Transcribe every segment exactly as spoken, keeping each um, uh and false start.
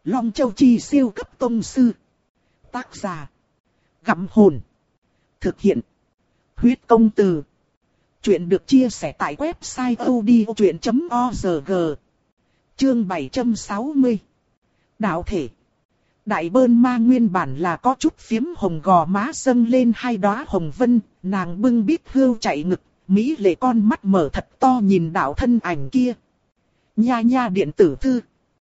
Long Châu Chi siêu cấp tông sư. Tác giả. Gặm hồn. Thực hiện. Huyết công từ. Chuyện được chia sẻ tại website audiochuyện chấm org. Chương bảy trăm sáu mươi. Đạo thể. Đại Bơn Ma nguyên bản là có chút phiếm hồng gò má dâng lên hai đóa hồng vân, nàng bưng bít hươu chạy ngực, mỹ lệ con mắt mở thật to nhìn đạo thân ảnh kia. Nha nha điện tử thư.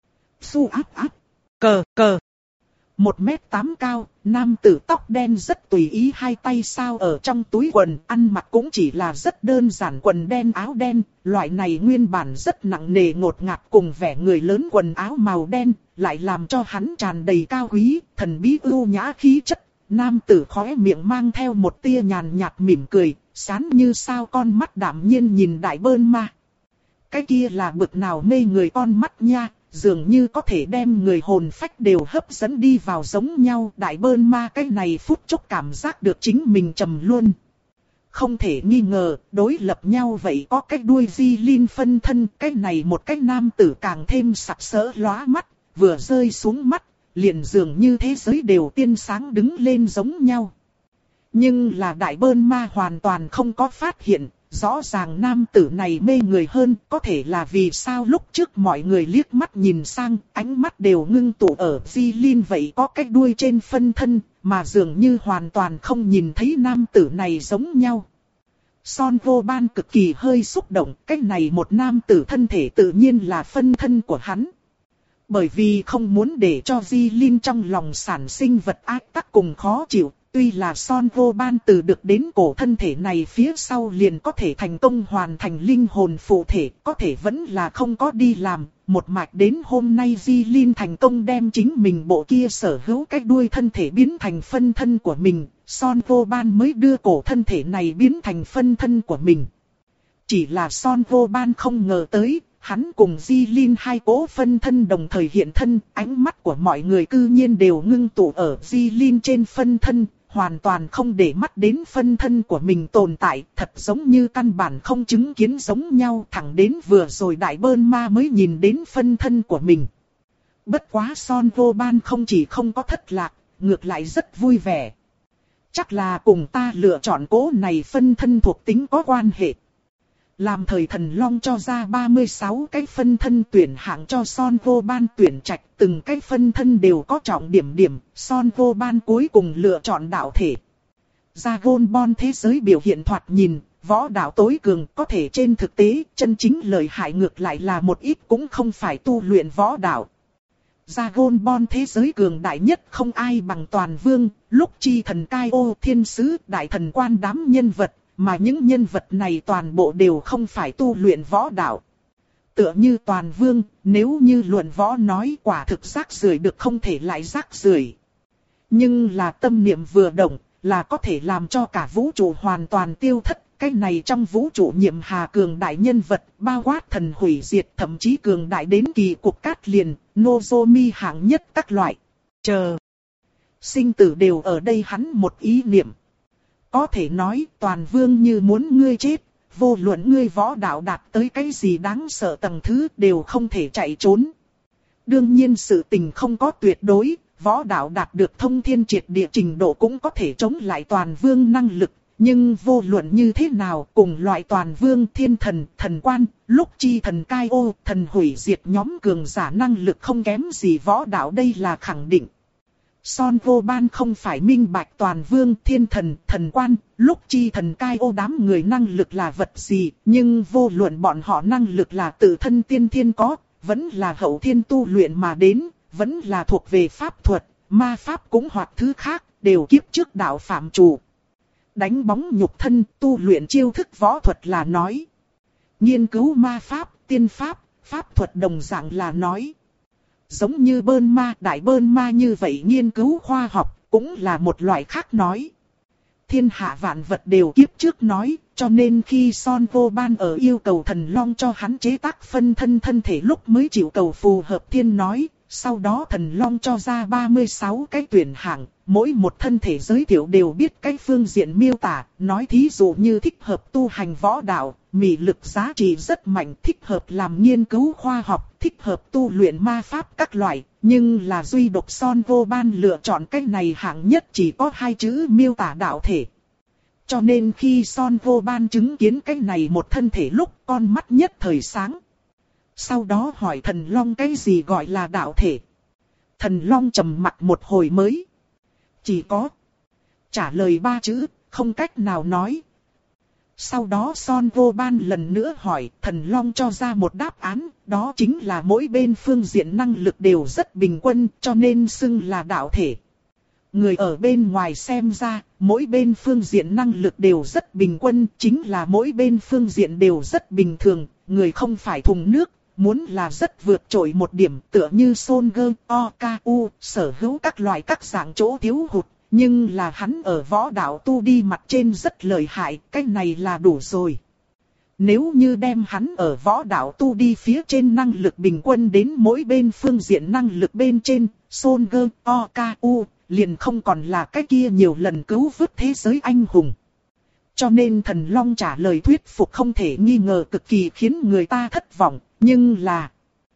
Su áp áp. Cờ cờ. Một mét tám cao, nam tử tóc đen rất tùy ý, hai tay sao ở trong túi quần, ăn mặc cũng chỉ là rất đơn giản quần đen áo đen, loại này nguyên bản rất nặng nề ngột ngạt cùng vẻ người lớn quần áo màu đen, lại làm cho hắn tràn đầy cao quý, thần bí ưu nhã khí chất. Nam tử khóe miệng mang theo một tia nhàn nhạt mỉm cười, sáng như sao con mắt đạm nhiên nhìn Đại Bơn Ma. Cái kia là bực nào mê người con mắt nha, dường như có thể đem người hồn phách đều hấp dẫn đi vào giống nhau. Đại Bơn Ma cái này phút chốc cảm giác được chính mình trầm luôn. Không thể nghi ngờ, đối lập nhau vậy có cái đuôi Di Linh phân thân, cái này một cái nam tử càng thêm sặc sỡ lóa mắt, vừa rơi xuống mắt, liền dường như thế giới đều tiên sáng đứng lên giống nhau. Nhưng là Đại Bơn Ma hoàn toàn không có phát hiện. Rõ ràng nam tử này mê người hơn, có thể là vì sao lúc trước mọi người liếc mắt nhìn sang, ánh mắt đều ngưng tụ ở Di Linh vậy có cái đuôi trên phân thân, mà dường như hoàn toàn không nhìn thấy nam tử này giống nhau. Son Vô Ban cực kỳ hơi xúc động, cái này một nam tử thân thể tự nhiên là phân thân của hắn. Bởi vì không muốn để cho Di Linh trong lòng sản sinh vật ác tắc cùng khó chịu. Tuy là Son Vô Ban từ được đến cổ thân thể này phía sau liền có thể thành công hoàn thành linh hồn phụ thể, có thể vẫn là không có đi làm, một mạch đến hôm nay Di Linh thành công đem chính mình bộ kia sở hữu cái đuôi thân thể biến thành phân thân của mình, Son Vô Ban mới đưa cổ thân thể này biến thành phân thân của mình. Chỉ là Son Vô Ban không ngờ tới, hắn cùng Di Linh hai cỗ phân thân đồng thời hiện thân, ánh mắt của mọi người cư nhiên đều ngưng tụ ở Di Linh trên phân thân. Hoàn toàn không để mắt đến phân thân của mình tồn tại, thật giống như căn bản không chứng kiến giống nhau, thẳng đến vừa rồi Đại Bơn Ma mới nhìn đến phân thân của mình. Bất quá Son Vô Ban không chỉ không có thất lạc, ngược lại rất vui vẻ. Chắc là cùng ta lựa chọn cố này phân thân thuộc tính có quan hệ. Làm thời thần long cho ra ba mươi sáu cái phân thân tuyển hạng cho Son Vô Ban tuyển trạch, từng cái phân thân đều có trọng điểm điểm, Son Vô Ban cuối cùng lựa chọn đạo thể. Dragon Ball thế giới biểu hiện thoạt nhìn, võ đạo tối cường, có thể trên thực tế, chân chính lợi hại ngược lại là một ít cũng không phải tu luyện võ đạo. Dragon Ball thế giới cường đại nhất không ai bằng Toàn Vương, Lúc Chi Thần Cai Ô Thiên Sứ, Đại Thần Quan đám nhân vật. Mà những nhân vật này toàn bộ đều không phải tu luyện võ đạo. Tựa như Toàn Vương, nếu như luận võ nói quả thực rác rưởi được không thể lại rác rưởi. Nhưng là tâm niệm vừa động, là có thể làm cho cả vũ trụ hoàn toàn tiêu thất. Cái này trong vũ trụ nhiệm hà cường đại nhân vật, bao quát thần hủy diệt, thậm chí cường đại đến kỳ cục cát liền, Nozomi hạng nhất các loại. Chờ. Sinh tử đều ở đây hắn một ý niệm. Có thể nói Toàn Vương như muốn ngươi chết, vô luận ngươi võ đạo đạt tới cái gì đáng sợ tầng thứ đều không thể chạy trốn. Đương nhiên sự tình không có tuyệt đối, võ đạo đạt được thông thiên triệt địa trình độ cũng có thể chống lại Toàn Vương năng lực. Nhưng vô luận như thế nào cùng loại Toàn Vương, Thiên Thần, Thần Quan, Lúc Chi Thần Cai Ô, Thần Hủy Diệt nhóm cường giả năng lực không kém gì võ đạo, đây là khẳng định. Son Vô Ban không phải minh bạch Toàn Vương, Thiên Thần, Thần Quan, Lúc Chi Thần Cai Ô đám người năng lực là vật gì, nhưng vô luận bọn họ năng lực là tự thân tiên thiên có, vẫn là hậu thiên tu luyện mà đến, vẫn là thuộc về pháp thuật, ma pháp cũng hoặc thứ khác, đều kiếp trước đạo phạm chủ. Đánh bóng nhục thân, tu luyện chiêu thức võ thuật là nói. Nghiên cứu ma pháp, tiên pháp, pháp thuật đồng dạng là nói. Giống như Bơn Ma, Đại Bơn Ma như vậy nghiên cứu khoa học, cũng là một loại khác nói. Thiên hạ vạn vật đều kiếp trước nói, cho nên khi Son Vô Ban ở yêu cầu thần long cho hắn chế tác phân thân thân thể lúc mới chịu cầu phù hợp thiên nói, Sau đó thần long cho ra ba mươi sáu cái tuyển hạng, mỗi một thân thể giới thiệu đều biết cái phương diện miêu tả, nói thí dụ như thích hợp tu hành võ đạo, mị lực giá trị rất mạnh, thích hợp làm nghiên cứu khoa học, thích hợp tu luyện ma pháp các loại, nhưng là duy độc Son Vô Ban lựa chọn cái này hạng nhất chỉ có hai chữ miêu tả đạo thể. Cho nên khi Son Vô Ban chứng kiến cái này một thân thể lúc con mắt nhất thời sáng. Sau đó hỏi thần long cái gì gọi là đạo thể. Thần long trầm mặt một hồi mới. Chỉ có. Trả lời ba chữ, không cách nào nói. Sau đó Son Vô Ban lần nữa hỏi, thần long cho ra một đáp án, đó chính là mỗi bên phương diện năng lực đều rất bình quân, cho nên xưng là đạo thể. Người ở bên ngoài xem ra, mỗi bên phương diện năng lực đều rất bình quân, chính là mỗi bên phương diện đều rất bình thường, người không phải thùng nước, muốn là rất vượt trội một điểm tựa như Son Gơ, O, K, U, sở hữu các loại các dạng chỗ thiếu hụt, nhưng là hắn ở võ đạo tu đi mặt trên rất lợi hại, cái này là đủ rồi. Nếu như đem hắn ở võ đạo tu đi phía trên năng lực bình quân đến mỗi bên phương diện năng lực bên trên, Son Gơ, O, K, U, liền không còn là cái kia nhiều lần cứu vớt thế giới anh hùng. Cho nên thần long trả lời thuyết phục không thể nghi ngờ cực kỳ khiến người ta thất vọng, nhưng là...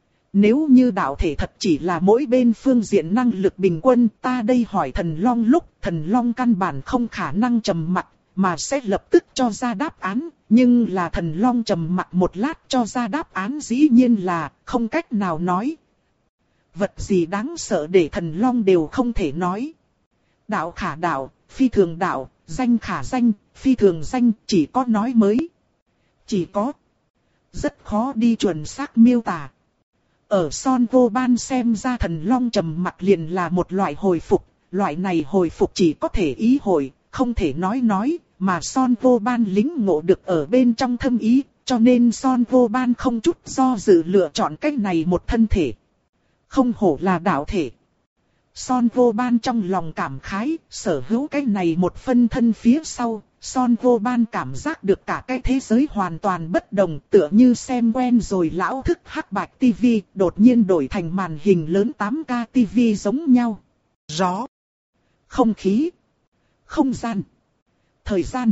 Nếu như đạo thể thật chỉ là mỗi bên phương diện năng lực bình quân, ta đây hỏi thần long lúc, thần long căn bản không khả năng trầm mặc, mà sẽ lập tức cho ra đáp án, nhưng là thần long trầm mặc một lát cho ra đáp án dĩ nhiên là không cách nào nói. Vật gì đáng sợ để thần long đều không thể nói. Đạo khả đạo, phi thường đạo, danh khả danh, phi thường danh, chỉ có nói mới. Chỉ có. Rất khó đi chuẩn xác miêu tả. Ở Son Vô Ban xem ra thần long trầm mặc liền là một loại hồi phục, loại này hồi phục chỉ có thể ý hội, không thể nói nói, mà Son Vô Ban lính ngộ được ở bên trong thâm ý, cho nên Son Vô Ban không chút do dự lựa chọn cách này một thân thể. Không hổ là đạo thể. Son Vô Ban trong lòng cảm khái, sở hữu cái này một phân thân phía sau, Son Vô Ban cảm giác được cả cái thế giới hoàn toàn bất đồng, tựa như xem quen rồi lão thức hắc bạch tivi, đột nhiên đổi thành màn hình lớn tám K tivi giống nhau. Gió, không khí, không gian, thời gian.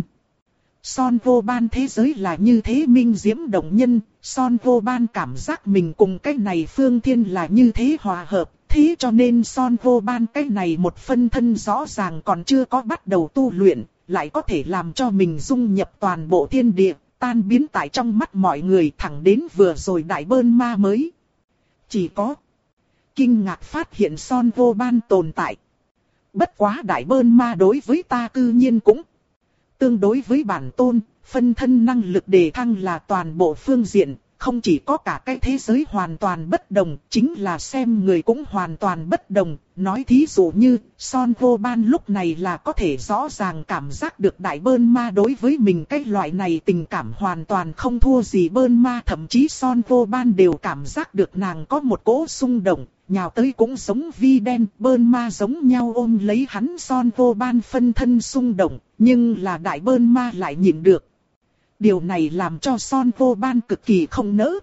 Son Vô Ban thế giới là như thế minh diễm động nhân, Son Vô Ban cảm giác mình cùng cái này phương thiên là như thế hòa hợp. Thế cho nên Son Vô Ban cái này một phân thân rõ ràng còn chưa có bắt đầu tu luyện, lại có thể làm cho mình dung nhập toàn bộ thiên địa, tan biến tại trong mắt mọi người thẳng đến vừa rồi đại bơn ma mới. Chỉ có kinh ngạc phát hiện Son Vô Ban tồn tại. Bất quá đại bơn ma đối với ta cư nhiên cũng tương đối với bản tôn, phân thân năng lực đề thăng là toàn bộ phương diện. Không chỉ có cả cái thế giới hoàn toàn bất đồng, chính là xem người cũng hoàn toàn bất đồng. Nói thí dụ như, Son Vô Ban lúc này là có thể rõ ràng cảm giác được đại bơn ma đối với mình cái loại này tình cảm hoàn toàn không thua gì bơn ma. Thậm chí Son Vô Ban đều cảm giác được nàng có một cỗ xung động, nhào tới cũng giống vi đen, bơn ma giống nhau ôm lấy hắn. Son Vô Ban phân thân xung động, nhưng là đại bơn ma lại nhịn được. Điều này làm cho Son Vô Ban cực kỳ không nỡ.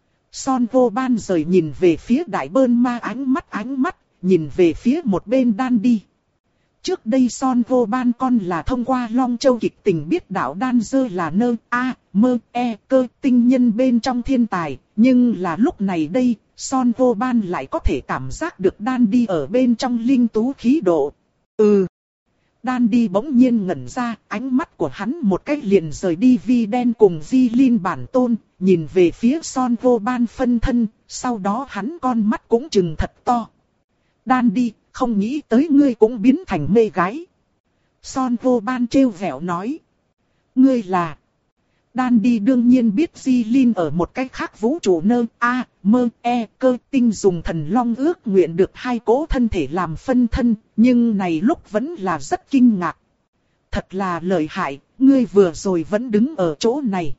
Son Vô Ban rời nhìn về phía đại bơn ma ánh mắt ánh mắt, nhìn về phía một bên đan đi. Trước đây Son Vô Ban con là thông qua Long Châu kịch tình biết đạo đan dơ là nơ, a, mơ, e, cơ tinh nhân bên trong thiên tài. Nhưng là lúc này đây, Son Vô Ban lại có thể cảm giác được đan đi ở bên trong linh tú khí độ. Ừ. Đan đi bỗng nhiên ngẩn ra, ánh mắt của hắn một cách liền rời đi vi đen cùng di linh bản tôn, nhìn về phía Son Vô Ban phân thân, sau đó hắn con mắt cũng trừng thật to. Đan đi, không nghĩ tới ngươi cũng biến thành mê gái. Son Vô Ban trêu vẻo nói. Ngươi là... Đan đi đương nhiên biết Di Linh ở một cách khác vũ trụ nơ, a, mơ, e, cơ tinh dùng thần long ước nguyện được hai cỗ thân thể làm phân thân, nhưng này lúc vẫn là rất kinh ngạc. Thật là lợi hại, ngươi vừa rồi vẫn đứng ở chỗ này.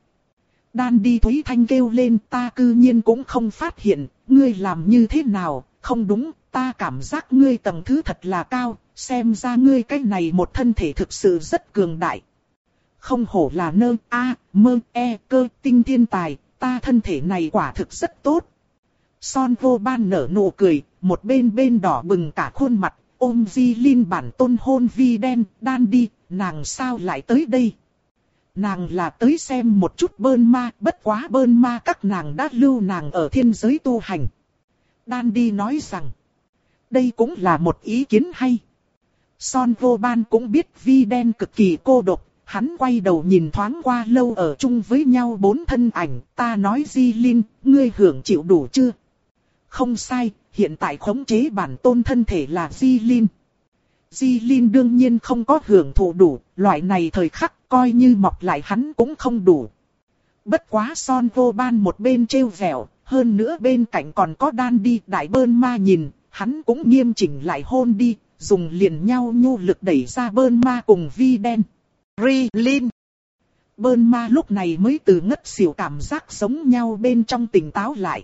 Đan đi Thúy Thanh kêu lên, ta cư nhiên cũng không phát hiện, ngươi làm như thế nào, không đúng, ta cảm giác ngươi tầng thứ thật là cao, xem ra ngươi cái này một thân thể thực sự rất cường đại. Không hổ là nơ, a, mơ, e, cơ tinh thiên tài, ta thân thể này quả thực rất tốt. Son vô ban nở nụ cười, một bên bên đỏ bừng cả khuôn mặt, ôm Di Linh bản tôn hôn Vi đen, đan đi, nàng sao lại tới đây? Nàng là tới xem một chút bơn ma, bất quá bơn ma các nàng đã lưu nàng ở thiên giới tu hành. Đan đi nói rằng, đây cũng là một ý kiến hay. Son vô ban cũng biết Vi đen cực kỳ cô độc, hắn quay đầu nhìn thoáng qua lâu ở chung với nhau bốn thân ảnh, ta nói Di Linh, ngươi hưởng chịu đủ chưa? Không sai, hiện tại khống chế bản tôn thân thể là Di Linh. Di Linh đương nhiên không có hưởng thụ đủ, loại này thời khắc coi như mọc lại hắn cũng không đủ. Bất quá Son vô ban một bên trêu vẻo, hơn nữa bên cạnh còn có đan đi, đại bơn ma nhìn, hắn cũng nghiêm chỉnh lại hôn đi, dùng liền nhau nhu lực đẩy ra bơn ma cùng Vi đen. Ri Linh. Bơn ma lúc này mới từ ngất xỉu cảm giác giống nhau bên trong tỉnh táo lại.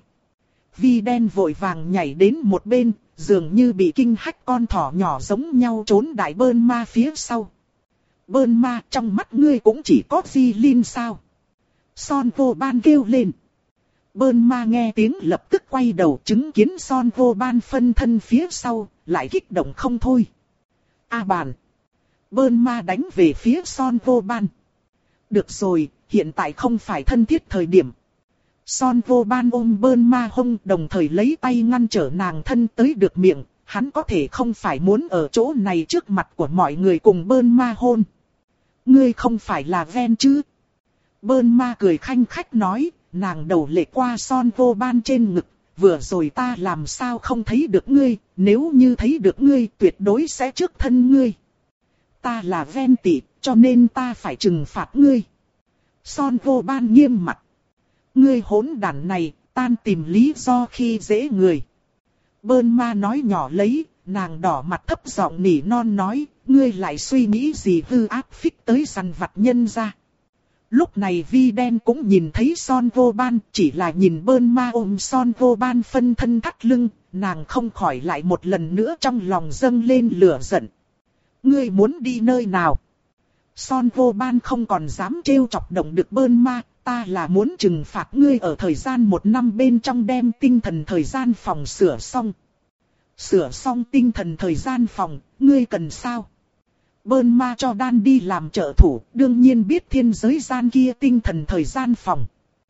Vi đen vội vàng nhảy đến một bên, dường như bị kinh hách con thỏ nhỏ giống nhau trốn đại bơn ma phía sau. Bơn ma, trong mắt ngươi cũng chỉ có Di Linh sao? Son vô ban kêu lên. Bơn ma nghe tiếng lập tức quay đầu chứng kiến Son vô ban phân thân phía sau, lại kích động không thôi. A bàn. Bơn ma đánh về phía Son vô ban. Được rồi, hiện tại không phải thân thiết thời điểm. Son vô ban ôm bơn ma hông, đồng thời lấy tay ngăn trở nàng thân tới được miệng. Hắn có thể không phải muốn ở chỗ này trước mặt của mọi người cùng bơn ma hôn. Ngươi không phải là ven chứ? Bơn ma cười khanh khách nói, nàng đầu lệ qua Son vô ban trên ngực. Vừa rồi ta làm sao không thấy được ngươi, nếu như thấy được ngươi tuyệt đối sẽ trước thân ngươi. Ta là ven tị, cho nên ta phải trừng phạt ngươi. Son vô ban nghiêm mặt. Ngươi hỗn đản này, tan tìm lý do khi dễ người. Bơn ma nói nhỏ lấy, nàng đỏ mặt thấp giọng nỉ non nói, ngươi lại suy nghĩ gì hư áp phích tới săn vặt nhân ra. Lúc này Vi đen cũng nhìn thấy Son vô ban, chỉ là nhìn bơn ma ôm Son vô ban phân thân thắt lưng, nàng không khỏi lại một lần nữa trong lòng dâng lên lửa giận. Ngươi muốn đi nơi nào? Son vô ban không còn dám trêu chọc động được bơn ma, ta là muốn trừng phạt ngươi ở thời gian một năm bên trong đem tinh thần thời gian phòng sửa xong. Sửa xong tinh thần thời gian phòng, ngươi cần sao? Bơn ma cho đan đi làm trợ thủ, đương nhiên biết thiên giới gian kia tinh thần thời gian phòng.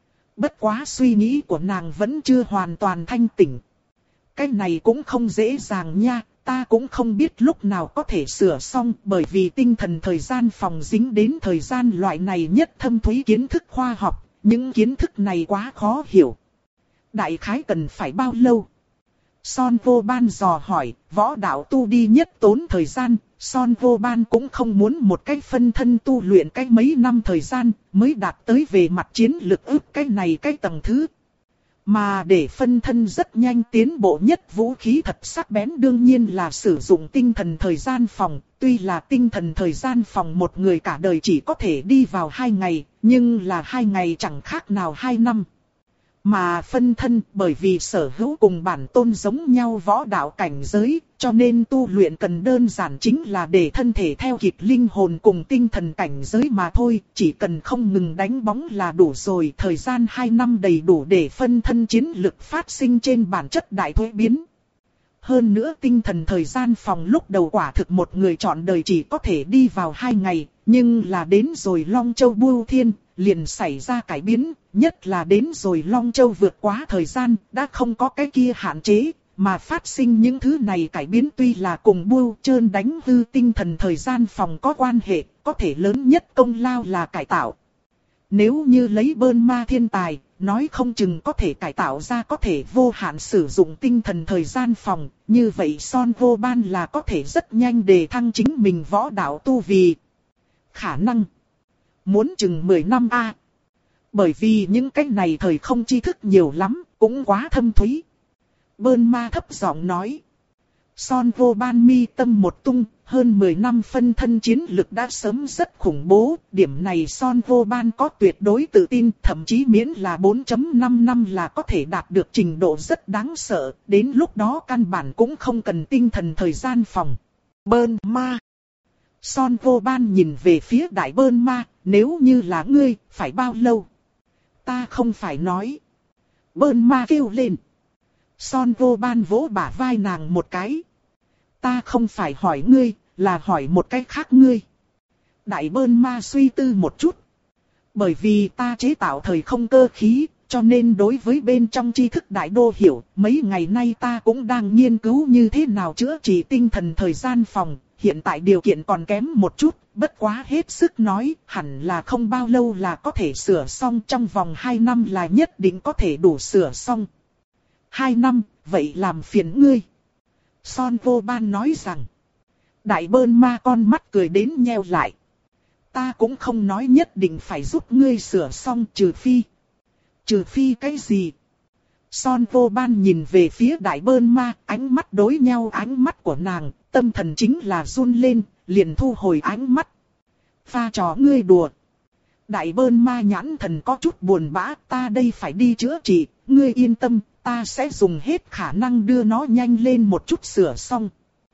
Bất quá suy nghĩ của nàng vẫn chưa hoàn toàn thanh tỉnh. Cái này cũng không dễ dàng nha, ta cũng không biết lúc nào có thể sửa xong, bởi vì tinh thần thời gian phòng dính đến thời gian loại này nhất thâm thúy kiến thức khoa học, những kiến thức này quá khó hiểu. Đại khái cần phải bao lâu? Son vô ban dò hỏi, võ đạo tu đi nhất tốn thời gian, Son vô ban cũng không muốn một cách phân thân tu luyện cách mấy năm thời gian, mới đạt tới về mặt chiến lực ức cái này cái tầng thứ. Mà để phân thân rất nhanh tiến bộ nhất vũ khí thật sắc bén đương nhiên là sử dụng tinh thần thời gian phòng. Tuy là tinh thần thời gian phòng một người cả đời chỉ có thể đi vào hai ngày, nhưng là hai ngày chẳng khác nào hai năm. Mà phân thân bởi vì sở hữu cùng bản tôn giống nhau võ đạo cảnh giới, cho nên tu luyện cần đơn giản chính là để thân thể theo kịp linh hồn cùng tinh thần cảnh giới mà thôi, chỉ cần không ngừng đánh bóng là đủ rồi. Thời gian hai năm đầy đủ để phân thân chiến lực phát sinh trên bản chất đại thuế biến. Hơn nữa tinh thần thời gian phòng lúc đầu quả thực một người chọn đời chỉ có thể đi vào hai ngày, nhưng là đến rồi Long Châu Bưu Thiên, liền xảy ra cải biến, nhất là đến rồi Long Châu vượt quá thời gian, đã không có cái kia hạn chế, mà phát sinh những thứ này cải biến tuy là cùng Bưu Trơn đánh hư tinh thần thời gian phòng có quan hệ, có thể lớn nhất công lao là cải tạo. Nếu như lấy bơn ma thiên tài, nói không chừng có thể cải tạo ra có thể vô hạn sử dụng tinh thần thời gian phòng, như vậy Son vô ban là có thể rất nhanh đề thăng chính mình võ đạo tu vi. Khả năng muốn chừng mười năm a. Bởi vì những cái này thời không tri thức nhiều lắm, cũng quá thâm thúy. Bơn ma thấp giọng nói. Son vô ban mi tâm một tung, hơn mười năm phân thân chiến lực đã sớm rất khủng bố. Điểm này Son vô ban có tuyệt đối tự tin, thậm chí miễn là bốn chấm năm năm là có thể đạt được trình độ rất đáng sợ. Đến lúc đó căn bản cũng không cần tinh thần thời gian phòng. Bơn ma. Son vô ban nhìn về phía đại bơn ma, nếu như là ngươi, phải bao lâu? Ta không phải nói. Bơn ma kêu lên. Son vô ban vỗ bả vai nàng một cái. Ta không phải hỏi ngươi, là hỏi một cái khác ngươi. Đại bơn ma suy tư một chút. Bởi vì ta chế tạo thời không cơ khí, cho nên đối với bên trong tri thức đại đô hiểu, mấy ngày nay ta cũng đang nghiên cứu như thế nào chữa trị tinh thần thời gian phòng. Hiện tại điều kiện còn kém một chút, bất quá hết sức nói, hẳn là không bao lâu là có thể sửa xong, trong vòng hai năm là nhất định có thể đủ sửa xong. Hai năm, vậy làm phiền ngươi. Son vô ban nói rằng. Đại bơn ma con mắt cười đến nheo lại. Ta cũng không nói nhất định phải giúp ngươi sửa xong, trừ phi. Trừ phi cái gì? Son vô ban nhìn về phía đại bơn ma, ánh mắt đối nhau ánh mắt của nàng, tâm thần chính là run lên, liền thu hồi ánh mắt. Pha trò ngươi đùa. Đại bơn ma nhãn thần có chút buồn bã, ta đây phải đi chữa trị, ngươi yên tâm, ta sẽ dùng hết khả năng đưa nó nhanh lên một chút sửa xong.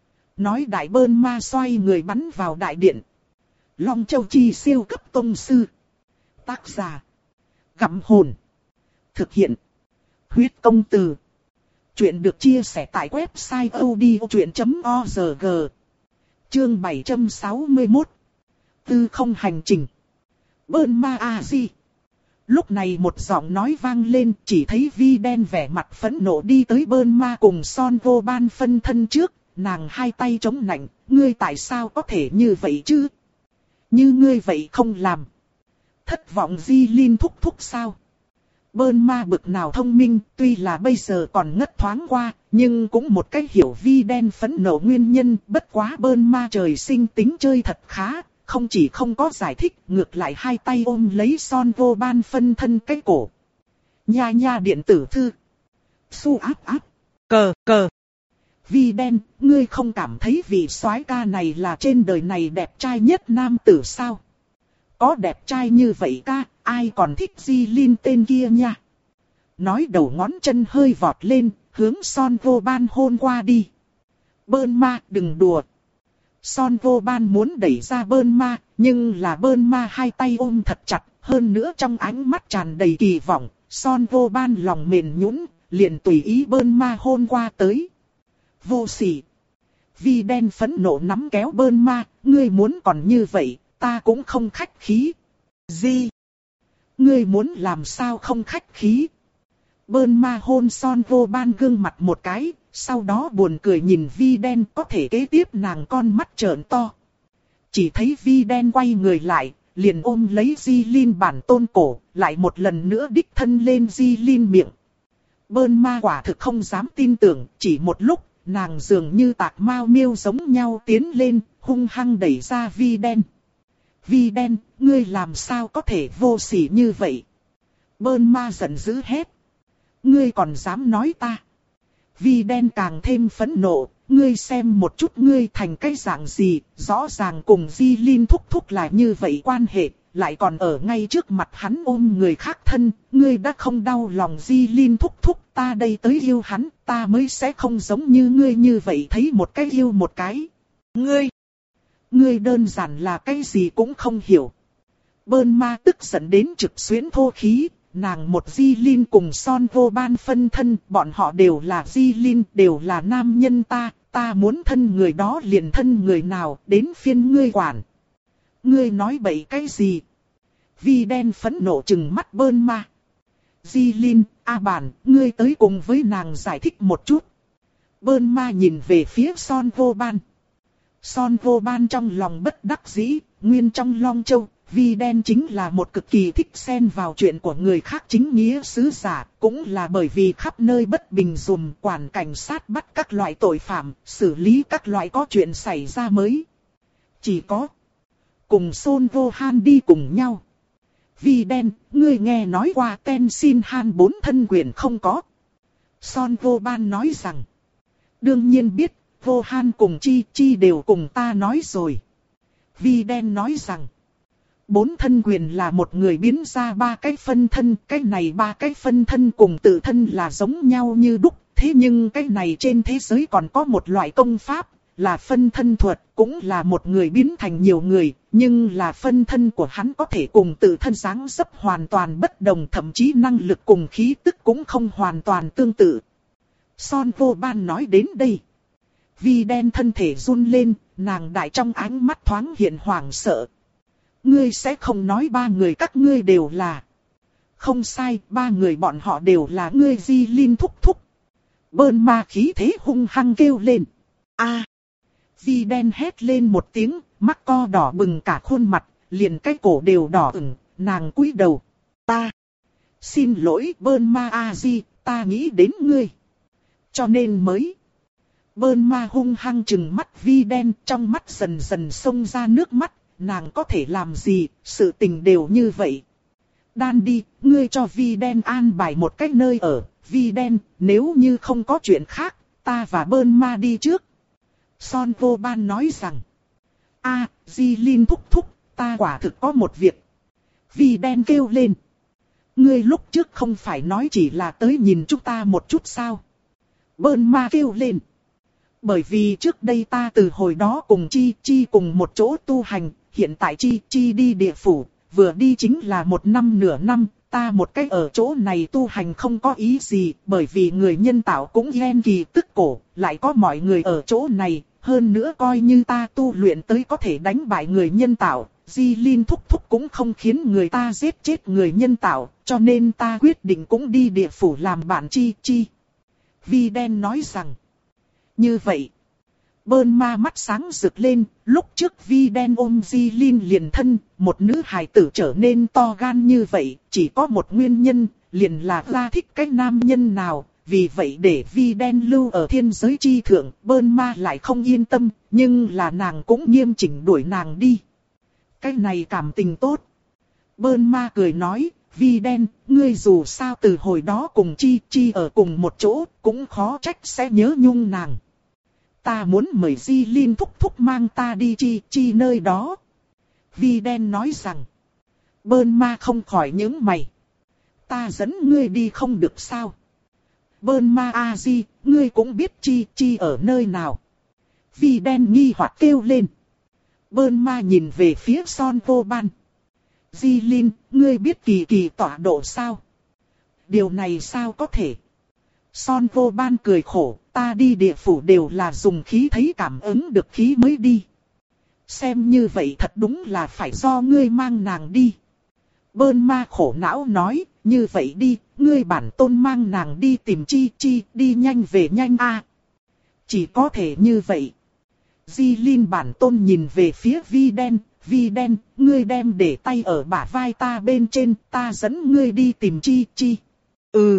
Nói đại bơn ma xoay người bắn vào đại điện. Long Châu Chi siêu cấp tông sư. Tác giả. Gặm hồn. Thực hiện. Huyết công từ. Chuyện được chia sẻ tại website odchuyện chấm org. Chương bảy trăm sáu mươi mốt. Tư không hành trình. Bơn ma a-di. Lúc này một giọng nói vang lên, chỉ thấy Vi đen vẻ mặt phẫn nộ đi tới bơn ma cùng Son vô ban phân thân trước, nàng hai tay chống nạnh, ngươi tại sao có thể như vậy chứ? Như ngươi vậy không làm. Thất vọng Di Linh thúc thúc sao? Bơn ma bực nào thông minh, tuy là bây giờ còn ngất thoáng qua, nhưng cũng một cách hiểu Vi đen phẫn nộ nguyên nhân, bất quá bơn ma trời sinh tính chơi thật khá. Không chỉ không có giải thích, ngược lại hai tay ôm lấy Son vô ban phân thân cái cổ. Nha nha điện tử thư. Su áp áp. Cờ cờ. Vi đen, ngươi không cảm thấy vị soái ca này là trên đời này đẹp trai nhất nam tử sao? Có đẹp trai như vậy ca, ai còn thích Di Linh tên kia nha? Nói đầu ngón chân hơi vọt lên, hướng Son vô ban hôn qua đi. Bơn ma, đừng đùa. Son vô ban muốn đẩy ra bơn ma, nhưng là bơn ma hai tay ôm thật chặt, hơn nữa trong ánh mắt tràn đầy kỳ vọng, Son vô ban lòng mềm nhũn, liền tùy ý bơn ma hôn qua tới. Vô sỉ. Vi đen phẫn nộ nắm kéo bơn ma, ngươi muốn còn như vậy, ta cũng không khách khí. Gì? Ngươi muốn làm sao không khách khí? Bơn ma hôn Son vô ban gương mặt một cái. Sau đó buồn cười nhìn Vi đen, có thể kế tiếp nàng con mắt trợn to. Chỉ thấy Vi đen quay người lại, liền ôm lấy Di Linh bản tôn cổ, lại một lần nữa đích thân lên Di Linh miệng. Bơn ma quả thực không dám tin tưởng, chỉ một lúc, nàng dường như tạc mao miêu giống nhau tiến lên, hung hăng đẩy ra Vi đen. Vi đen, ngươi làm sao có thể vô sỉ như vậy? Bơn ma giận dữ hét. Ngươi còn dám nói ta? Vi đen càng thêm phẫn nộ, ngươi xem một chút ngươi thành cái dạng gì, rõ ràng cùng Di Linh thúc thúc là như vậy quan hệ, lại còn ở ngay trước mặt hắn ôm người khác thân, ngươi đã không đau lòng Di Linh thúc thúc, ta đây tới yêu hắn, ta mới sẽ không giống như ngươi như vậy thấy một cái yêu một cái. Ngươi, ngươi đơn giản là cái gì cũng không hiểu. Bơn ma tức giận đến trực xuyến thô khí. Nàng một Di Linh cùng Son vô ban phân thân, bọn họ đều là Di Linh, đều là nam nhân ta, ta muốn thân người đó liền thân người nào, đến phiên ngươi quản. Ngươi nói bậy cái gì? Vi đen phẫn nộ trừng mắt bơn ma. Di Linh, A bản, ngươi tới cùng với nàng giải thích một chút. Bơn ma nhìn về phía Son vô ban. Son vô ban trong lòng bất đắc dĩ, nguyên trong Long Châu. Vi đen chính là một cực kỳ thích xen vào chuyện của người khác chính nghĩa sứ giả, cũng là bởi vì khắp nơi bất bình dùm quản cảnh sát bắt các loại tội phạm, xử lý các loại có chuyện xảy ra mới. Chỉ có cùng Son vô han đi cùng nhau. Vi đen, ngươi nghe nói qua Ten Sin Han bốn thân quyền không có? Son vô ban nói rằng, đương nhiên biết, vô han cùng Chi Chi đều cùng ta nói rồi. Vi đen nói rằng, bốn thân quyền là một người biến ra ba cái phân thân, cái này ba cái phân thân cùng tự thân là giống nhau như đúc, thế nhưng cái này trên thế giới còn có một loại công pháp, là phân thân thuật, cũng là một người biến thành nhiều người, nhưng là phân thân của hắn có thể cùng tự thân dáng dấp hoàn toàn bất đồng, thậm chí năng lực cùng khí tức cũng không hoàn toàn tương tự. Son vô ban nói đến đây. Vi đen thân thể run lên, nàng đại trong ánh mắt thoáng hiện hoảng sợ. Ngươi sẽ không nói ba người các ngươi đều là. Không sai, ba người bọn họ đều là ngươi Di Linh thúc thúc. Bơn ma khí thế hung hăng kêu lên. A! Vi đen hét lên một tiếng, mắt co đỏ bừng cả khuôn mặt, liền cái cổ đều đỏ ửng, nàng cúi đầu. Ta! Xin lỗi Bơn ma A-di, ta nghĩ đến ngươi. Cho nên mới. Bơn ma hung hăng trừng mắt Vi đen, trong mắt dần dần xông ra nước mắt, nàng có thể làm gì, sự tình đều như vậy. Đan đi, ngươi cho Vi đen an bài một cách nơi ở, Vi đen, nếu như không có chuyện khác, ta và Bơn ma đi trước. Son vô ban nói rằng. A, Di Linh thúc thúc, ta quả thực có một việc. Vi đen kêu lên. Ngươi lúc trước không phải nói chỉ là tới nhìn chúng ta một chút sao? Bơn ma kêu lên. Bởi vì trước đây ta từ hồi đó cùng Chi Chi cùng một chỗ tu hành, hiện tại Chi Chi đi địa phủ, vừa đi chính là một năm nửa năm, ta một cách ở chỗ này tu hành không có ý gì, bởi vì người nhân tạo cũng ghen kỳ tức cổ, lại có mọi người ở chỗ này, hơn nữa coi như ta tu luyện tới có thể đánh bại người nhân tạo, Di Linh thúc thúc cũng không khiến người ta giết chết người nhân tạo, cho nên ta quyết định cũng đi địa phủ làm bạn Chi Chi. Vi đen nói rằng. Như vậy. Bơn ma mắt sáng rực lên, lúc trước Vi đen ôm Di Linh liền thân, một nữ hài tử trở nên to gan như vậy, chỉ có một nguyên nhân, liền là ra thích cái nam nhân nào, vì vậy để Vi đen lưu ở thiên giới chi thượng, Bơn ma lại không yên tâm, nhưng là nàng cũng nghiêm chỉnh đuổi nàng đi. Cái này cảm tình tốt. Bơn ma cười nói, Vi đen, ngươi dù sao từ hồi đó cùng Chi Chi ở cùng một chỗ, cũng khó trách sẽ nhớ nhung nàng. Ta muốn mời Di Linh thúc thúc mang ta đi Chi Chi nơi đó. Vi đen nói rằng. Bơn ma không khỏi những mày. Ta dẫn ngươi đi không được sao? Bơn ma A-di, ngươi cũng biết Chi Chi ở nơi nào? Vi đen nghi hoặc kêu lên. Bơn ma nhìn về phía Son vô ban. Di Linh, ngươi biết kỳ kỳ tọa độ sao? Điều này sao có thể? Son vô ban cười khổ, ta đi địa phủ đều là dùng khí thấy cảm ứng được khí mới đi. Xem như vậy thật đúng là phải do ngươi mang nàng đi. Bơn ma khổ não nói, như vậy đi, ngươi bản tôn mang nàng đi tìm Chi Chi, đi nhanh về nhanh a. Chỉ có thể như vậy. Di Linh bản tôn nhìn về phía Vi đen, Vi đen, ngươi đem để tay ở bả vai ta bên trên, ta dẫn ngươi đi tìm Chi Chi. Ừ.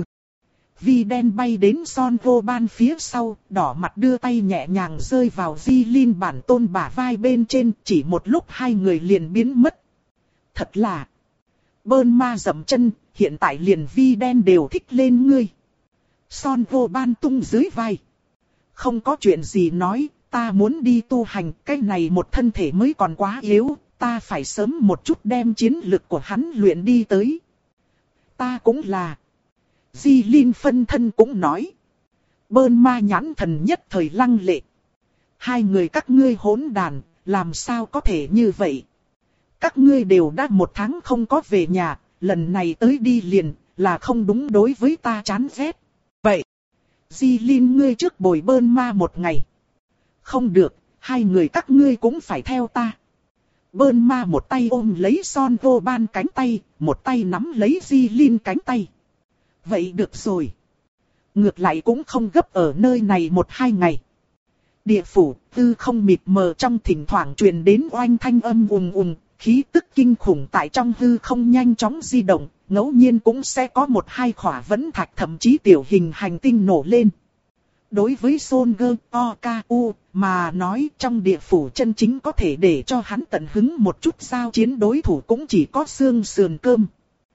Vi đen bay đến Son vô ban phía sau, đỏ mặt đưa tay nhẹ nhàng rơi vào Di Linh bản tôn bả vai bên trên, chỉ một lúc hai người liền biến mất. Thật là. Bơn ma dậm chân, hiện tại liền Vi đen đều thích lên ngươi. Son vô ban tung dưới vai. Không có chuyện gì nói, ta muốn đi tu hành, cái này một thân thể mới còn quá yếu, ta phải sớm một chút đem chiến lực của hắn luyện đi tới. Ta cũng là. Di Linh phân thân cũng nói. Bơn ma nhãn thần nhất thời lăng lệ. Hai người các ngươi hỗn đàn, làm sao có thể như vậy? Các ngươi đều đã một tháng không có về nhà, lần này tới đi liền, là không đúng đối với ta chán ghét. Vậy, Di Linh ngươi trước bồi bơn ma một ngày. Không được, hai người các ngươi cũng phải theo ta. Bơn ma một tay ôm lấy Son vô ban cánh tay, một tay nắm lấy Di Linh cánh tay. Vậy được rồi. Ngược lại cũng không gấp ở nơi này một hai ngày. Địa phủ, tư không mịt mờ trong thỉnh thoảng truyền đến oanh thanh âm ùng ùng, khí tức kinh khủng tại trong hư không nhanh chóng di động, ngẫu nhiên cũng sẽ có một hai khỏa vẫn thạch thậm chí tiểu hình hành tinh nổ lên. Đối với Solskjaer Oku mà nói trong địa phủ chân chính có thể để cho hắn tận hứng một chút giao chiến đối thủ cũng chỉ có xương sườn cơm.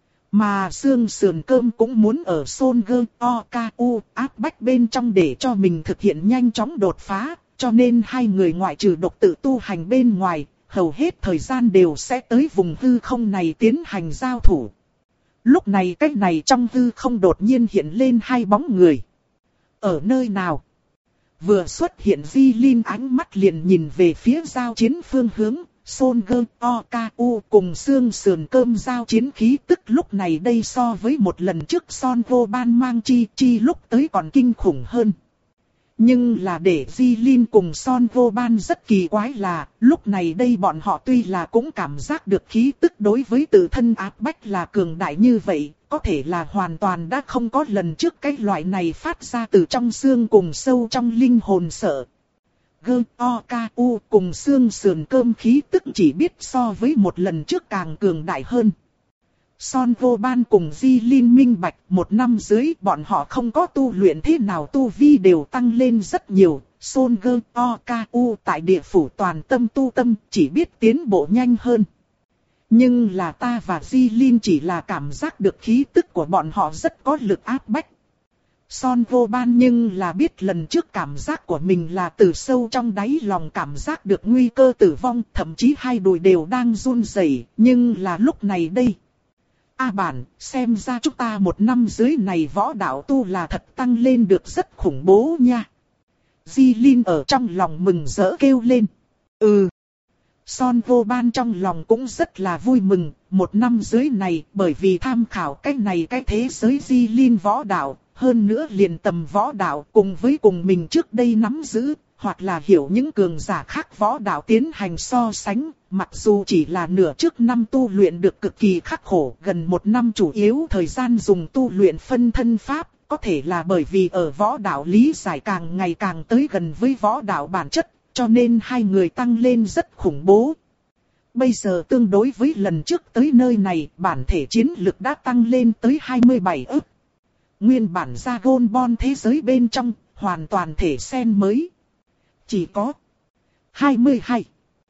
Mà xương sườn cơm cũng muốn ở Solskjaer Oku áp bách bên trong để cho mình thực hiện nhanh chóng đột phá, cho nên hai người ngoại trừ độc tự tu hành bên ngoài, hầu hết thời gian đều sẽ tới vùng hư không này tiến hành giao thủ. Lúc này cách này trong hư không đột nhiên hiện lên hai bóng người. Ở nơi nào? Vừa xuất hiện Di Linh ánh mắt liền nhìn về phía giao chiến phương hướng, Son Gơ Oku cùng xương sườn cơm giao chiến khí tức lúc này đây so với một lần trước Son Vô Ban mang Chi Chi lúc tới còn kinh khủng hơn. Nhưng là để Jilin cùng Son Vô Ban rất kỳ quái là, lúc này đây bọn họ tuy là cũng cảm giác được khí tức đối với tự thân áp bách là cường đại như vậy, có thể là hoàn toàn đã không có lần trước cái loại này phát ra từ trong xương cùng sâu trong linh hồn sợ. Gơ o ca u cùng xương sườn cơm khí tức chỉ biết so với một lần trước càng cường đại hơn. Son Vô Ban cùng Jilin minh bạch, một năm dưới bọn họ không có tu luyện thế nào tu vi đều tăng lên rất nhiều. Son Gơ o ca u tại địa phủ toàn tâm tu tâm chỉ biết tiến bộ nhanh hơn. Nhưng là ta và Jilin chỉ là cảm giác được khí tức của bọn họ rất có lực áp bách. Son Vô Ban nhưng là biết lần trước cảm giác của mình là từ sâu trong đáy lòng cảm giác được nguy cơ tử vong, thậm chí hai đùi đều đang run rẩy, nhưng là lúc này đây. A bản, xem ra chúng ta một năm dưới này võ đạo tu là thật tăng lên được rất khủng bố nha. Jilin ở trong lòng mừng rỡ kêu lên. Ừ. Son Vô Ban trong lòng cũng rất là vui mừng, một năm dưới này bởi vì tham khảo cái này cái thế giới Jilin võ đạo, hơn nữa liền tầm võ đạo cùng với cùng mình trước đây nắm giữ, hoặc là hiểu những cường giả khác võ đạo tiến hành so sánh, mặc dù chỉ là nửa trước năm tu luyện được cực kỳ khắc khổ, gần một năm chủ yếu thời gian dùng tu luyện phân thân pháp, có thể là bởi vì ở võ đạo lý giải càng ngày càng tới gần với võ đạo bản chất, cho nên hai người tăng lên rất khủng bố. Bây giờ tương đối với lần trước tới nơi này, bản thể chiến lực đã tăng lên tới hai mươi bảy ức. Nguyên bản Dragon Ball thế giới bên trong, hoàn toàn thể sen mới. Chỉ có hai mươi hai,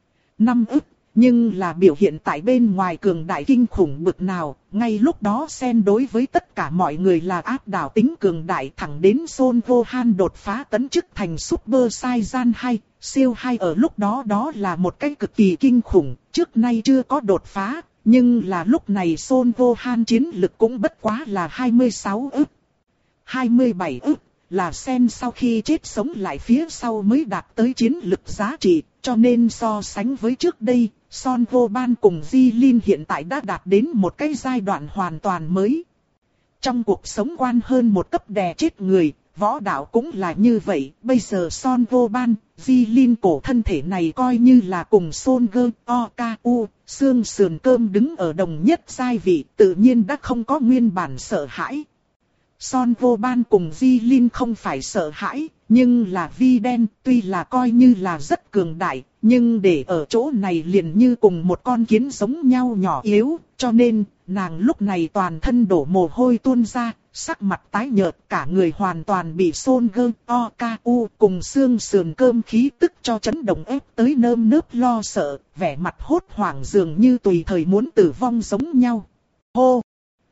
năm ức, nhưng là biểu hiện tại bên ngoài cường đại kinh khủng bực nào, ngay lúc đó sen đối với tất cả mọi người là áp đảo tính cường đại thẳng đến Son Gohan đột phá tấn chức thành Super Saiyan hai, siêu hai ở lúc đó đó là một cái cực kỳ kinh khủng, trước nay chưa có đột phá, nhưng là lúc này Son Gohan chiến lực cũng bất quá là hai mươi sáu ức, hai mươi bảy ức. Là Sen sau khi chết sống lại phía sau mới đạt tới chiến lực giá trị, cho nên so sánh với trước đây, Son Vô Ban cùng Jilin hiện tại đã đạt đến một cái giai đoạn hoàn toàn mới. Trong cuộc sống quan hơn một cấp đè chết người, võ đạo cũng là như vậy, bây giờ Son Vô Ban, Jilin cổ thân thể này coi như là cùng Son Gơ Oku, xương sườn cơm đứng ở đồng nhất giai vị, tự nhiên đã không có nguyên bản sợ hãi. Son Vô Ban cùng Jilin không phải sợ hãi, nhưng là Vi Đen tuy là coi như là rất cường đại, nhưng để ở chỗ này liền như cùng một con kiến giống nhau nhỏ yếu, cho nên nàng lúc này toàn thân đổ mồ hôi tuôn ra, sắc mặt tái nhợt, cả người hoàn toàn bị Son Gơ Oku cùng xương sườn cơm khí tức cho chấn động ép tới nơm nớp lo sợ, vẻ mặt hốt hoảng dường như tùy thời muốn tử vong giống nhau. Hô!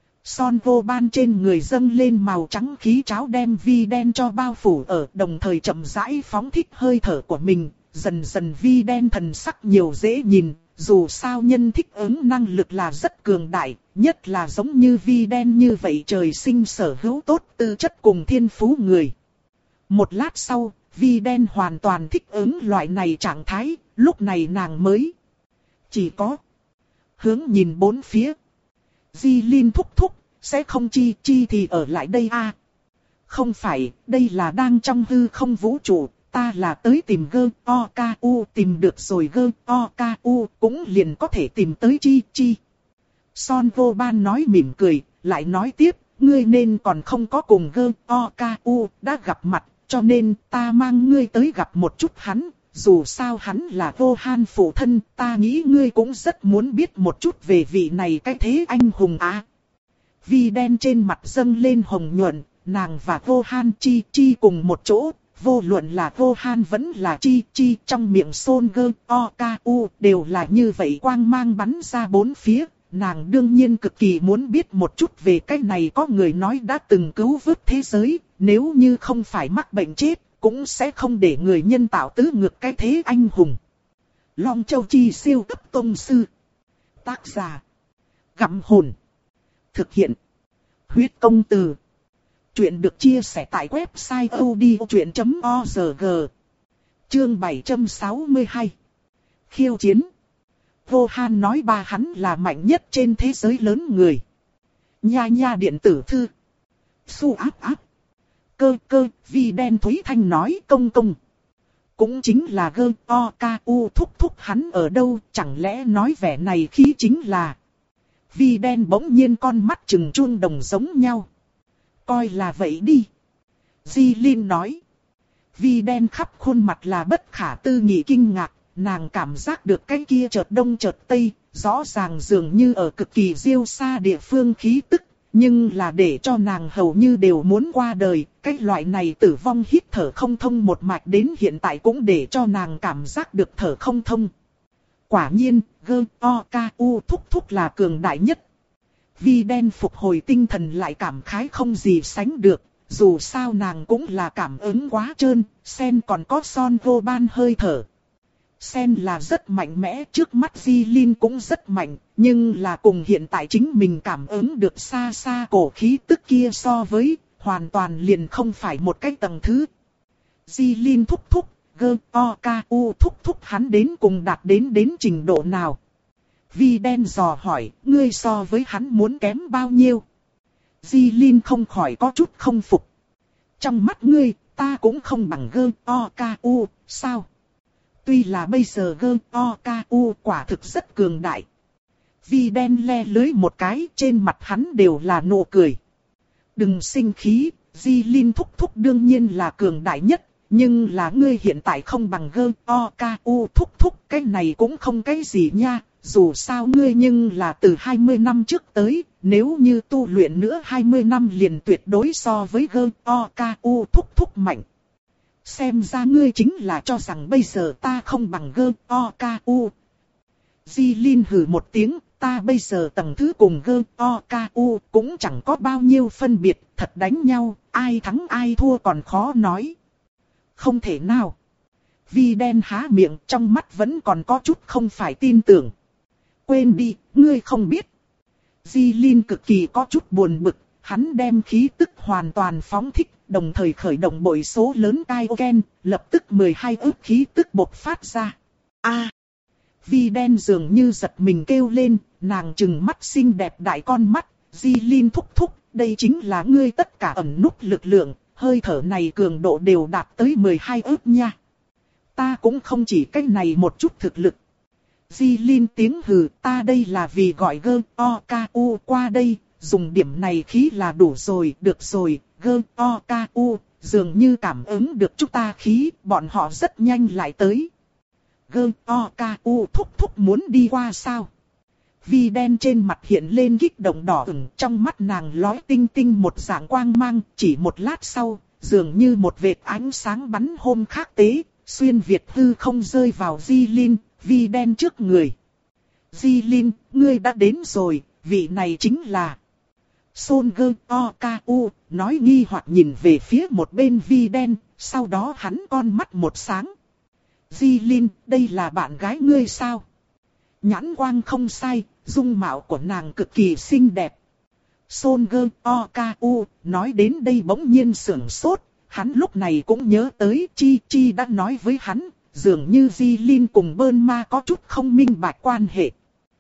Son Vô Ban trên người dâng lên màu trắng khí cháo đem Vi Đen cho bao phủ ở, đồng thời chậm rãi phóng thích hơi thở của mình, dần dần Vi Đen thần sắc nhiều dễ nhìn, dù sao nhân thích ứng năng lực là rất cường đại, nhất là giống như Vi Đen như vậy trời sinh sở hữu tốt tư chất cùng thiên phú người. Một lát sau, Vi Đen hoàn toàn thích ứng loại này trạng thái, lúc này nàng mới chỉ có hướng nhìn bốn phía. Jilin thúc thúc, sẽ không Chi Chi thì ở lại đây a? À? Không phải, đây là đang trong hư không vũ trụ, ta là tới tìm Gơ Oku, tìm được rồi Gơ Oku, cũng liền có thể tìm tới Chi Chi. Son Vô Ban nói mỉm cười, lại nói tiếp, ngươi nên còn không có cùng Gơ Oku đã gặp mặt, cho nên ta mang ngươi tới gặp một chút hắn. Dù sao hắn là Gohan phụ thân, ta nghĩ ngươi cũng rất muốn biết một chút về vị này cái thế anh hùng á. Vi Đen trên mặt dâng lên hồng nhuận, nàng và Gohan Chi Chi cùng một chỗ, vô luận là Gohan vẫn là Chi Chi trong miệng Son Gơ Oku đều là như vậy quang mang bắn ra bốn phía. Nàng đương nhiên cực kỳ muốn biết một chút về cái này có người nói đã từng cứu vớt thế giới, nếu như không phải mắc bệnh chết, cũng sẽ không để người nhân tạo tứ ngược cái thế anh hùng. Long Châu Chi siêu cấp tông sư. Tác giả: Gặm Hồn. Thực hiện: Huyết Công Từ. Chuyện được chia sẻ tại website odchuyện chấm org. Chương bảy trăm sáu mươi hai. Khiêu chiến. Vô Han nói ba hắn là mạnh nhất trên thế giới lớn người. Nha nha điện tử thư. Su áp áp. Cơ cơ, Vi đen Thúy Thanh nói công công. Cũng chính là gơ o ca u thúc thúc hắn ở đâu, chẳng lẽ nói vẻ này khí chính là. Vi đen bỗng nhiên con mắt trừng chuông đồng giống nhau. Coi là vậy đi. Di Linh nói. Vi đen khắp khuôn mặt là bất khả tư nghị kinh ngạc, nàng cảm giác được cái kia chợt đông chợt tây, rõ ràng dường như ở cực kỳ diêu xa địa phương khí tức, nhưng là để cho nàng hầu như đều muốn qua đời, cái loại này tử vong hít thở không thông một mạch đến hiện tại cũng để cho nàng cảm giác được thở không thông. Quả nhiên, gơ o ca u thúc thúc là cường đại nhất. Vi đen phục hồi tinh thần lại cảm khái không gì sánh được, dù sao nàng cũng là cảm ứng quá trơn, sen còn có son vô ban hơi thở. Sen là rất mạnh mẽ, trước mắt Di Linh cũng rất mạnh, nhưng là cùng hiện tại chính mình cảm ứng được xa xa cổ khí tức kia so với, hoàn toàn liền không phải một cái tầng thứ. Di Linh thúc thúc, gơ o ca u thúc thúc hắn đến cùng đạt đến đến trình độ nào? Vi đen dò hỏi, ngươi so với hắn muốn kém bao nhiêu? Di Linh không khỏi có chút không phục. Trong mắt ngươi, ta cũng không bằng gơ o ca u, sao? Tuy là bây giờ gơ o ca u quả thực rất cường đại. Vi đen le lưới một cái, trên mặt hắn đều là nụ cười. Đừng sinh khí, Di Linh thúc thúc đương nhiên là cường đại nhất. Nhưng là ngươi hiện tại không bằng gơ o ca u thúc thúc, cái này cũng không cái gì nha. Dù sao ngươi nhưng là từ hai mươi năm trước tới, nếu như tu luyện nữa hai mươi năm liền tuyệt đối so với gơ o ca u thúc thúc mạnh. Xem ra ngươi chính là cho rằng bây giờ ta không bằng gơ o ca u. Di Linh hừ một tiếng, ta bây giờ tầng thứ cùng gơ o ca u cũng chẳng có bao nhiêu phân biệt, thật đánh nhau, ai thắng ai thua còn khó nói. Không thể nào. Vi đen há miệng, trong mắt vẫn còn có chút không phải tin tưởng. Quên đi, ngươi không biết. Di Linh cực kỳ có chút buồn bực, hắn đem khí tức hoàn toàn phóng thích, đồng thời khởi động bội số lớn Kaioken, lập tức mười hai ức khí tức bộc phát ra. A, Vi đen dường như giật mình kêu lên, nàng trừng mắt xinh đẹp đại con mắt, Di Linh thúc thúc, đây chính là ngươi tất cả ẩn núp lực lượng, hơi thở này cường độ đều đạt tới mười hai ức nha. Ta cũng không chỉ cái này một chút thực lực. Di Linh tiếng hừ, ta đây là vì gọi gơ o ca u qua đây, dùng điểm này khí là đủ rồi, được rồi, gơ o ca u, dường như cảm ứng được chúng ta khí, bọn họ rất nhanh lại tới. Gơ o ca u thúc thúc muốn đi qua sao? Vi đen trên mặt hiện lên kích động đỏ ửng, trong mắt nàng lóe tinh tinh một dạng quang mang, chỉ một lát sau, dường như một vệt ánh sáng bắn hôm khác tế, xuyên việt hư không rơi vào Di Linh, Vi đen trước người. Di Linh, ngươi đã đến rồi, vị này chính là Son Gơ O Ca U, nói nghi hoặc nhìn về phía một bên Vi đen, sau đó hắn con mắt một sáng. Di Linh, đây là bạn gái ngươi sao? Nhãn quang không sai, dung mạo của nàng cực kỳ xinh đẹp. Son Gơ O Ca U, nói đến đây bỗng nhiên sửng sốt, hắn lúc này cũng nhớ tới Chi Chi đã nói với hắn, dường như Di Linh cùng Bơn Ma có chút không minh bạch quan hệ.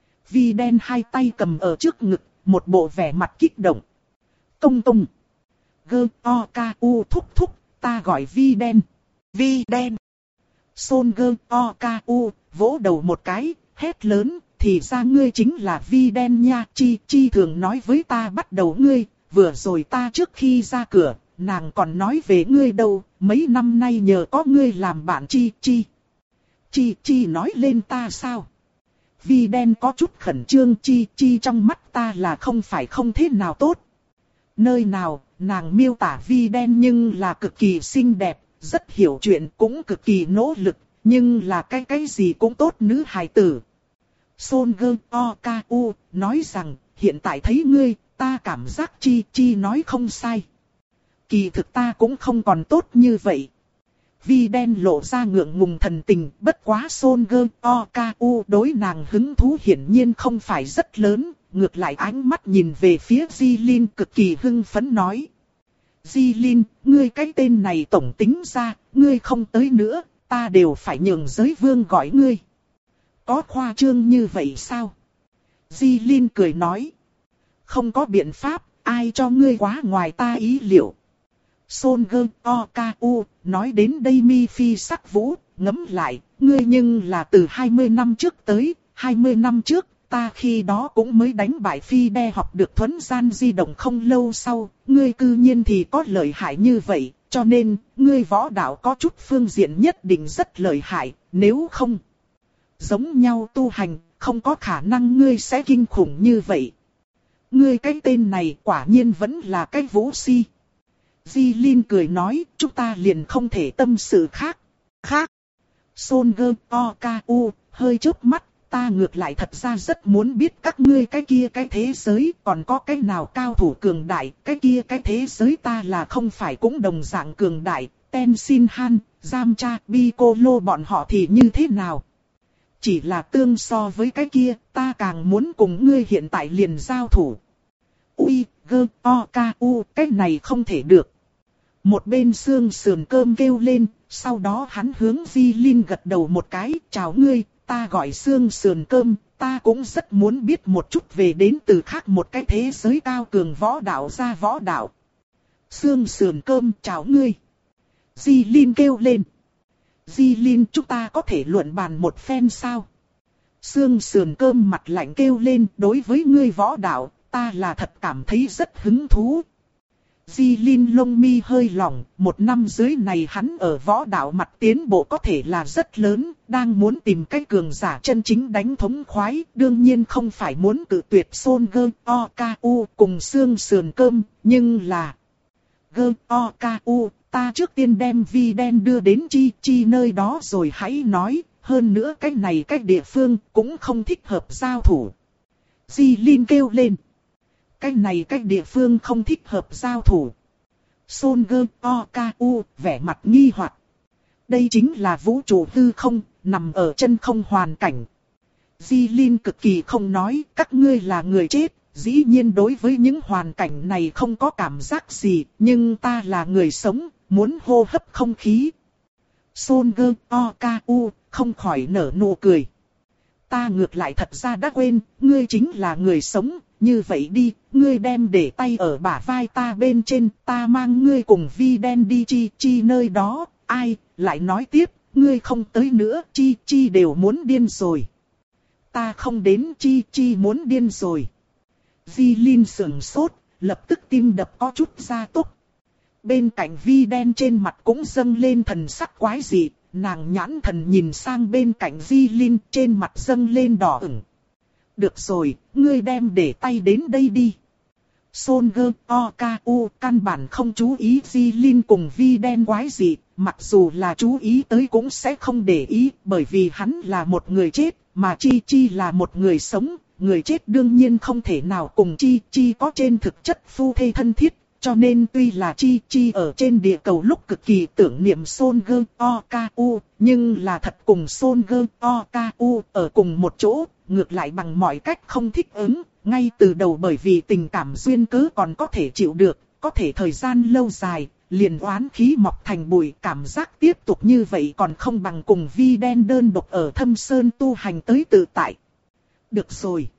Vi đen hai tay cầm ở trước ngực, một bộ vẻ mặt kích động. Công công. Gơ o ca u thúc thúc, ta gọi Vi đen. Vi đen. Son Gơ o ca u, vỗ đầu một cái, hét lớn, thì ra ngươi chính là Vi đen nha. Chi Chi thường nói với ta bắt đầu ngươi, vừa rồi ta trước khi ra cửa, nàng còn nói về ngươi đâu, mấy năm nay nhờ có ngươi làm bạn Chi Chi. Chi Chi nói lên ta sao? Vi đen có chút khẩn trương. Chi Chi trong mắt ta là không phải không thế nào tốt. Nơi nào, nàng miêu tả Vi đen nhưng là cực kỳ xinh đẹp, rất hiểu chuyện, cũng cực kỳ nỗ lực, nhưng là cái cái gì cũng tốt nữ hài tử. Son Gơ O Ca U nói rằng, hiện tại thấy ngươi, ta cảm giác Chi Chi nói không sai. Kỳ thực ta cũng không còn tốt như vậy. Vi đen lộ ra ngượng ngùng thần tình, bất quá Son Gơ O Ca U đối nàng hứng thú hiển nhiên không phải rất lớn, ngược lại ánh mắt nhìn về phía Di Linh cực kỳ hưng phấn nói. Di Linh, ngươi cái tên này tổng tính ra, ngươi không tới nữa, ta đều phải nhường giới vương gọi ngươi. Có khoa trương như vậy sao? Di Linh cười nói. Không có biện pháp, ai cho ngươi quá ngoài ta ý liệu. Son Gơ Oku nói đến đây mi phi sắc vũ, ngẫm lại, ngươi nhưng là từ hai mươi năm trước tới, hai mươi năm trước, ta khi đó cũng mới đánh bại phi đe học được thuấn gian di động không lâu sau, ngươi cư nhiên thì có lợi hại như vậy, cho nên, ngươi võ đạo có chút phương diện nhất định rất lợi hại, nếu không giống nhau tu hành, không có khả năng ngươi sẽ kinh khủng như vậy. Ngươi cái tên này quả nhiên vẫn là cái vũ si. Di Linh cười nói, chúng ta liền không thể tâm sự khác. Khác. Son Gơ Oku hơi chớp mắt, ta ngược lại thật ra rất muốn biết các ngươi cái kia cái thế giới còn có cái nào cao thủ cường đại, cái kia cái thế giới ta là không phải cũng đồng dạng cường đại, Tenshin Han, Yamcha, Piccolo bọn họ thì như thế nào? Chỉ là tương so với cái kia, ta càng muốn cùng ngươi hiện tại liền giao thủ. Ui, Gơ, O, Ca, U, cái này không thể được. Một bên xương sườn cơm kêu lên, sau đó hắn hướng Di Linh gật đầu một cái, chào ngươi, ta gọi xương sườn cơm, ta cũng rất muốn biết một chút về đến từ khác một cái thế giới cao cường võ đạo ra võ đạo. Xương sườn cơm, chào ngươi. Di Linh kêu lên. Di Linh, chúng ta có thể luận bàn một phen sao? Xương sườn cơm mặt lạnh kêu lên, đối với ngươi võ đạo, ta là thật cảm thấy rất hứng thú. Di Linh lông mi hơi lỏng, một năm dưới này hắn ở võ đạo mặt tiến bộ có thể là rất lớn, đang muốn tìm cách cường giả chân chính đánh thống khoái, đương nhiên không phải muốn cự tuyệt Son Gơ Oku cùng xương sườn cơm, nhưng là Gơ Oku, ta trước tiên đem vi đen đưa đến Chi Chi nơi đó rồi hãy nói, hơn nữa cái này cái địa phương cũng không thích hợp giao thủ. Di Linh kêu lên. Cái này cái địa phương không thích hợp giao thủ. Son Gơ Oku vẻ mặt nghi hoặc. Đây chính là vũ trụ hư không, nằm ở chân không hoàn cảnh. Di Linh cực kỳ không nói, các ngươi là người chết, dĩ nhiên đối với những hoàn cảnh này không có cảm giác gì, nhưng ta là người sống, muốn hô hấp không khí. Son Gơ Oku không khỏi nở nụ cười. Ta ngược lại thật ra đã quên, ngươi chính là người sống. Như vậy đi, ngươi đem để tay ở bả vai ta bên trên, ta mang ngươi cùng vi đen đi Chi Chi nơi đó, ai, lại nói tiếp, ngươi không tới nữa, Chi Chi đều muốn điên rồi. Ta không đến Chi Chi muốn điên rồi. Vi Linh sườn sốt, lập tức tim đập có chút gia tốc. Bên cạnh vi đen trên mặt cũng dâng lên thần sắc quái dị, nàng nhãn thần nhìn sang bên cạnh Vi Linh trên mặt dâng lên đỏ ửng. Được rồi, ngươi đem để tay đến đây đi. Son Gơ Oku căn bản không chú ý Vi Linh cùng vi đen quái gì, mặc dù là chú ý tới cũng sẽ không để ý, bởi vì hắn là một người chết, mà Chi Chi là một người sống, người chết đương nhiên không thể nào cùng Chi Chi có trên thực chất phu thê thân thiết, cho nên tuy là Chi Chi ở trên địa cầu lúc cực kỳ tưởng niệm Son Gơ Oku, nhưng là thật cùng Son Gơ Oku ở cùng một chỗ. Ngược lại bằng mọi cách không thích ứng, ngay từ đầu bởi vì tình cảm duyên cớ còn có thể chịu được, có thể thời gian lâu dài, liền oán khí mọc thành bụi, cảm giác tiếp tục như vậy còn không bằng cùng vi đen đơn độc ở thâm sơn tu hành tới tự tại. Được rồi.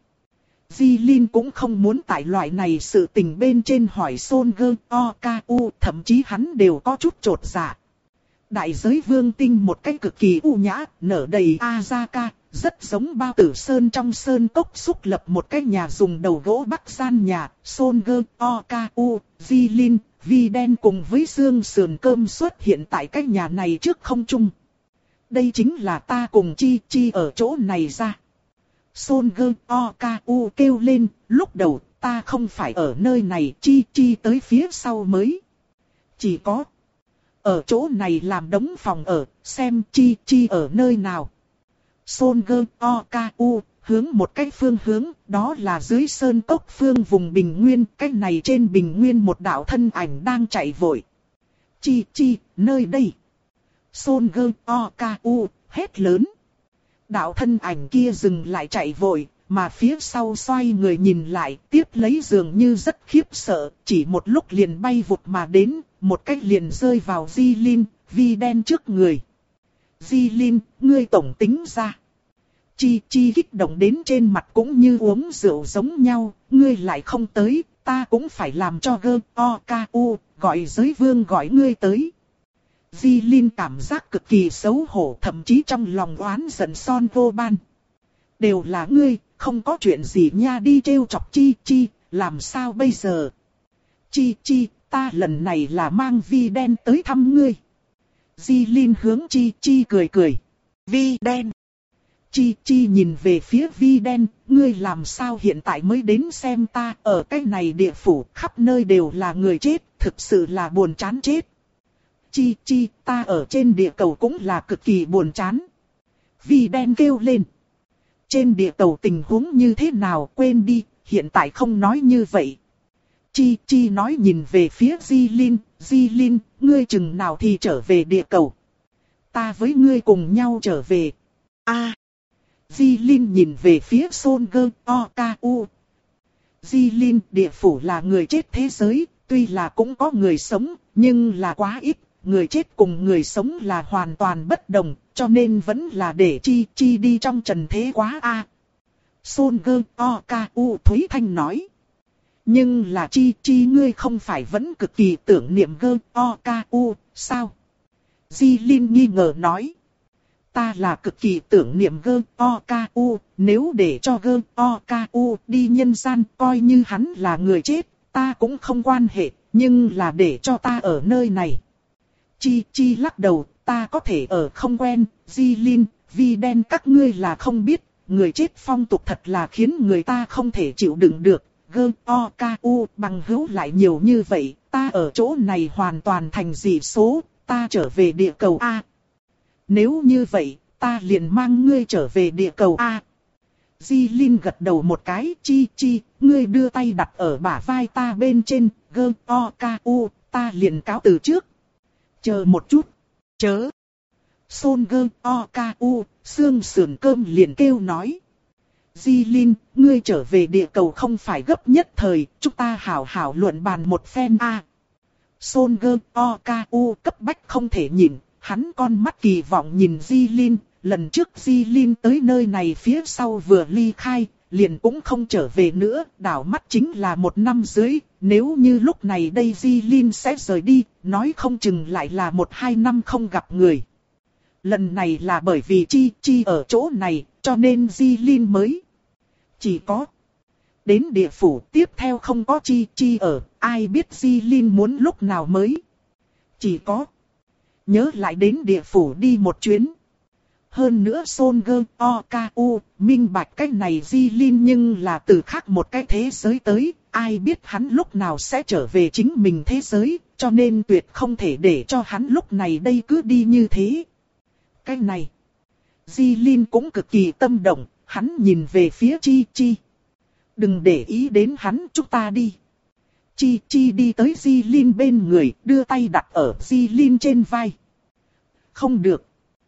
Di Linh cũng không muốn tại loại này sự tình bên trên hỏi Son Gơ Oku, thậm chí hắn đều có chút trột dạ. Đại giới vương tinh một cách cực kỳ u nhã, nở đầy Azaka. Rất giống Bao Tử Sơn trong sơn cốc xúc lập một cái nhà dùng đầu gỗ bắc gian nhà, Son Gơ Oku, Vi Linh, Vi đen cùng với xương sườn cơm xuất hiện tại cái nhà này trước không trung. Đây chính là ta cùng Chi Chi ở chỗ này ra. Son Gơ Oku kêu lên, lúc đầu ta không phải ở nơi này, Chi Chi tới phía sau mới. Chỉ có ở chỗ này làm đống phòng ở, xem Chi Chi ở nơi nào. Son Gơ Oku hướng một cái phương hướng, đó là dưới sơn cốc phương vùng bình nguyên, cái này trên bình nguyên một đạo thân ảnh đang chạy vội. Chi Chi, nơi đây. Son Gơ Oku hét lớn. Đạo thân ảnh kia dừng lại chạy vội, mà phía sau xoay người nhìn lại, tiếp lấy dường như rất khiếp sợ, chỉ một lúc liền bay vụt mà đến, một cách liền rơi vào Di Linh, vi đen trước người. Di Linh, ngươi tổng tính ra. Chi Chi kích động đến trên mặt cũng như uống rượu giống nhau, ngươi lại không tới, ta cũng phải làm cho gơ o ca u, gọi giới vương gọi ngươi tới. Di Linh cảm giác cực kỳ xấu hổ, thậm chí trong lòng oán giận Son Vô Ban. Đều là ngươi, không có chuyện gì nha, đi trêu chọc Chi Chi, làm sao bây giờ? Chi Chi, ta lần này là mang Vi Đen tới thăm ngươi. Di Linh hướng Chi Chi cười cười. Vi Đen. Chi Chi nhìn về phía Vi Đen, ngươi làm sao hiện tại mới đến xem ta, ở cái này địa phủ khắp nơi đều là người chết, thực sự là buồn chán chết. Chi Chi, ta ở trên địa cầu cũng là cực kỳ buồn chán. Vi Đen kêu lên. Trên địa cầu tình huống như thế nào quên đi, hiện tại không nói như vậy. Chi Chi nói nhìn về phía Di Linh, Di Linh, ngươi chừng nào thì trở về địa cầu. Ta với ngươi cùng nhau trở về. A. Di Linh nhìn về phía Son Gơ O Ca U. Di Linh, địa phủ là người chết thế giới, tuy là cũng có người sống, nhưng là quá ít. Người chết cùng người sống là hoàn toàn bất đồng, cho nên vẫn là để Chi Chi đi trong trần thế quá a. Son Gơ O Ca U Thúy Thanh nói. Nhưng là Chi Chi ngươi không phải vẫn cực kỳ tưởng niệm Gơ O Ca U, sao? Di Linh nghi ngờ nói. Ta là cực kỳ tưởng niệm Gơ O Ca U, nếu để cho Gơ O Ca U đi nhân gian coi như hắn là người chết, ta cũng không quan hệ, nhưng là để cho ta ở nơi này. Chi Chi lắc đầu, ta có thể ở không quen, Di Linh, Vi Đen các ngươi là không biết, người chết phong tục thật là khiến người ta không thể chịu đựng được. Gơ O Ca U bằng hữu lại nhiều như vậy, ta ở chỗ này hoàn toàn thành dị số, ta trở về địa cầu A. Nếu như vậy, ta liền mang ngươi trở về địa cầu A. Di Linh gật đầu một cái, Chi Chi, ngươi đưa tay đặt ở bả vai ta bên trên, Gơ O Ca U, ta liền cáo từ trước. Chờ một chút, chớ. Son Gơ O Ca U, xương sườn cơm liền kêu nói. Di Linh, ngươi trở về địa cầu không phải gấp nhất thời, chúng ta hảo hảo luận bàn một phen a. Son Gơ O Ca U cấp bách không thể nhìn, hắn con mắt kỳ vọng nhìn Di Linh, lần trước Di Linh tới nơi này phía sau vừa ly khai, liền cũng không trở về nữa, đảo mắt chính là một năm dưới, nếu như lúc này đây Di Linh sẽ rời đi, nói không chừng lại là một hai năm không gặp người. Lần này là bởi vì Chi Chi ở chỗ này, cho nên Di Linh mới chỉ có đến địa phủ, tiếp theo không có Chi Chi ở, ai biết Di Linh muốn lúc nào mới chỉ có nhớ lại đến địa phủ đi một chuyến. Hơn nữa Son Gơ O Ca U minh bạch cái này Di Linh nhưng là từ khác một cái thế giới tới, ai biết hắn lúc nào sẽ trở về chính mình thế giới, cho nên tuyệt không thể để cho hắn lúc này đây cứ đi như thế. Cái này Di Linh cũng cực kỳ tâm động, hắn nhìn về phía Chi Chi. Đừng để ý đến hắn, chúng ta đi. Chi Chi đi tới Di Linh bên người, đưa tay đặt ở Di Linh trên vai. Không được.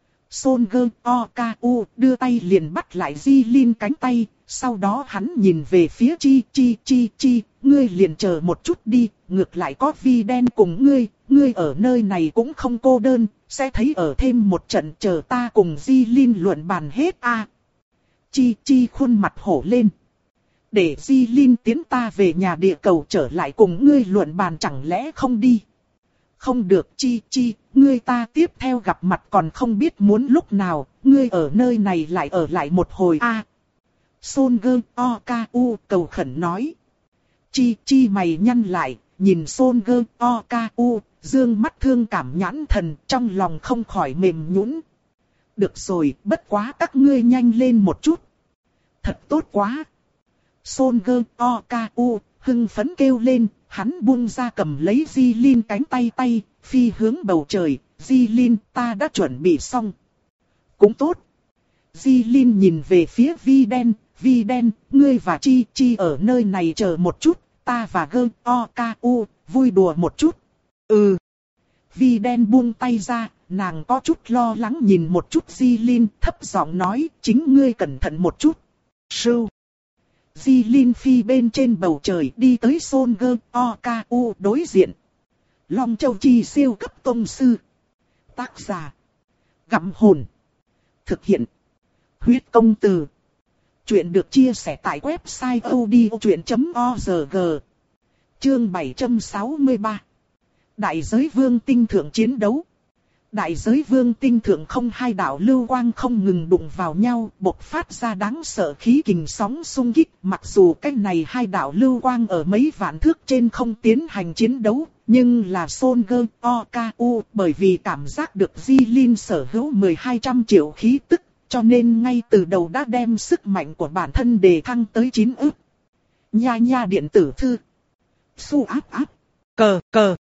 Son Gơ O Ca U đưa tay liền bắt lại Di Linh cánh tay, sau đó hắn nhìn về phía Chi Chi Chi Chi, ngươi liền chờ một chút đi, ngược lại có Vi Đen cùng ngươi, ngươi ở nơi này cũng không cô đơn, sẽ thấy ở thêm một trận chờ ta cùng Di Linh luận bàn hết a. À. Chi Chi khuôn mặt hổ lên. Để Di Linh tiến ta về nhà địa cầu trở lại cùng ngươi luận bàn chẳng lẽ không đi. Không được Chi Chi, ngươi ta tiếp theo gặp mặt còn không biết muốn lúc nào, ngươi ở nơi này lại ở lại một hồi a. À. Son Gơ O Ca U cầu khẩn nói. Chi Chi mày nhăn lại, nhìn Son Gơ O Ca U, dương mắt thương cảm nhãn thần, trong lòng không khỏi mềm nhũn. Được rồi, bất quá các ngươi nhanh lên một chút. Thật tốt quá. Son Gơ O Ca U hưng phấn kêu lên, hắn buông ra cầm lấy Di Linh cánh tay tay, phi hướng bầu trời, Di Linh ta đã chuẩn bị xong. Cũng tốt. Di Linh nhìn về phía Vi Đen, Vi Đen, ngươi và Chi Chi ở nơi này chờ một chút, ta và Gơ O Ca U vui đùa một chút. Ừ. Vi Đen buông tay ra, nàng có chút lo lắng nhìn một chút Di Linh, thấp giọng nói, chính ngươi cẩn thận một chút. Sưu. Di Linh phi bên trên bầu trời đi tới Son Gơ O Ca U đối diện. Long Châu Chi siêu cấp tông sư. Tác giả. Gặm hồn. Thực hiện. Huyết công từ. Chuyện được chia sẻ tại website odchuyện chấm org. Chương bảy trăm sáu mươi ba. Đại giới vương tinh thượng chiến đấu. Đại giới vương tinh thượng không hai đạo lưu quang không ngừng đụng vào nhau, bộc phát ra đáng sợ khí kình sóng xung kích. Mặc dù cách này hai đạo lưu quang ở mấy vạn thước trên không tiến hành chiến đấu, nhưng là Son Gơ Oku bởi vì cảm giác được Di Linh sở hữu mười hai trăm triệu khí tức, cho nên ngay từ đầu đã đem sức mạnh của bản thân đề thăng tới chín ức. Nha nha điện tử thư. Su áp áp. Cờ cờ.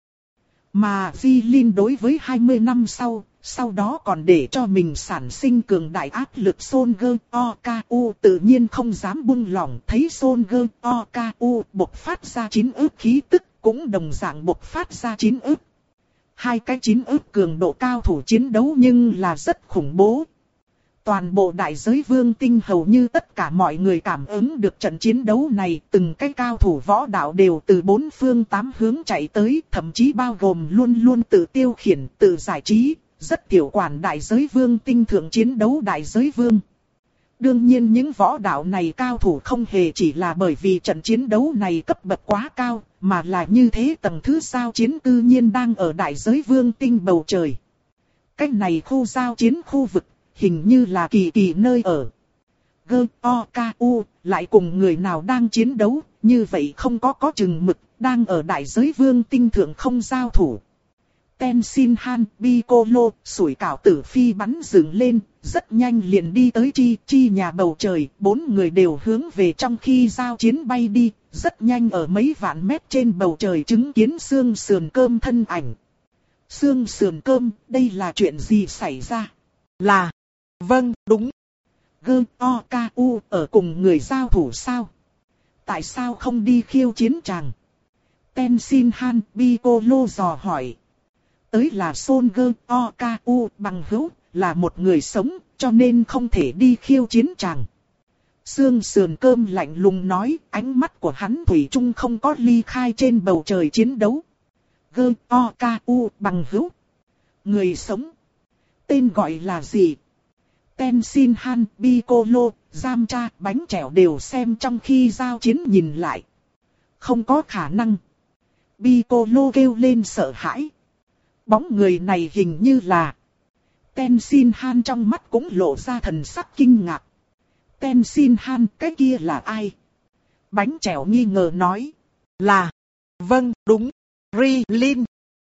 Mà Di Linh đối với hai mươi năm sau, sau đó còn để cho mình sản sinh cường đại áp lực Son Gơ Oku tự nhiên không dám buông lỏng. Thấy Son Gơ Oku bộc phát ra chín ức khí tức, cũng đồng dạng bộc phát ra chín ức. Hai cái chín ức cường độ cao thủ chiến đấu nhưng là rất khủng bố. Toàn bộ đại giới vương tinh hầu như tất cả mọi người cảm ứng được trận chiến đấu này, từng cái cao thủ võ đạo đều từ bốn phương tám hướng chạy tới, thậm chí bao gồm luôn luôn tự tiêu khiển, tự giải trí, rất tiểu quản đại giới vương tinh thượng chiến đấu đại giới vương. Đương nhiên những võ đạo này cao thủ không hề chỉ là bởi vì trận chiến đấu này cấp bậc quá cao, mà là như thế tầng thứ giao chiến cư nhiên đang ở đại giới vương tinh bầu trời. Cách này khu giao chiến khu vực, hình như là kỳ kỳ nơi ở. Gơ O K U lại cùng người nào đang chiến đấu, như vậy không có có chừng mực, đang ở đại giới vương tinh thượng không giao thủ. Tenshin Han, Piccolo, sủi cảo tử phi bắn dựng lên, rất nhanh liền đi tới chi chi nhà bầu trời, bốn người đều hướng về trong khi giao chiến bay đi, rất nhanh ở mấy vạn mét trên bầu trời chứng kiến xương sườn cơm thân ảnh. Xương sườn cơm, đây là chuyện gì xảy ra? Là... Vâng, đúng. Gơ O K U ở cùng người giao thủ sao? Tại sao không đi khiêu chiến chàng? Tenshin Han, Piccolo dò hỏi. Tới là Son Gơ O K U bằng hữu, là một người sống, cho nên không thể đi khiêu chiến chàng. Xương sườn cơm lạnh lùng nói, ánh mắt của hắn thủy chung không có ly khai trên bầu trời chiến đấu. Gơ O K U bằng hữu. Người sống. Tên gọi là gì? Tenshin Han, Piccolo, Giam Cha, bánh chèo đều xem trong khi giao chiến nhìn lại. Không có khả năng. Piccolo kêu lên sợ hãi. Bóng người này hình như là... Tenshin Han trong mắt cũng lộ ra thần sắc kinh ngạc. Tenshin Han, cái kia là ai? Bánh chèo nghi ngờ nói. Là... Vâng, đúng. Rilin.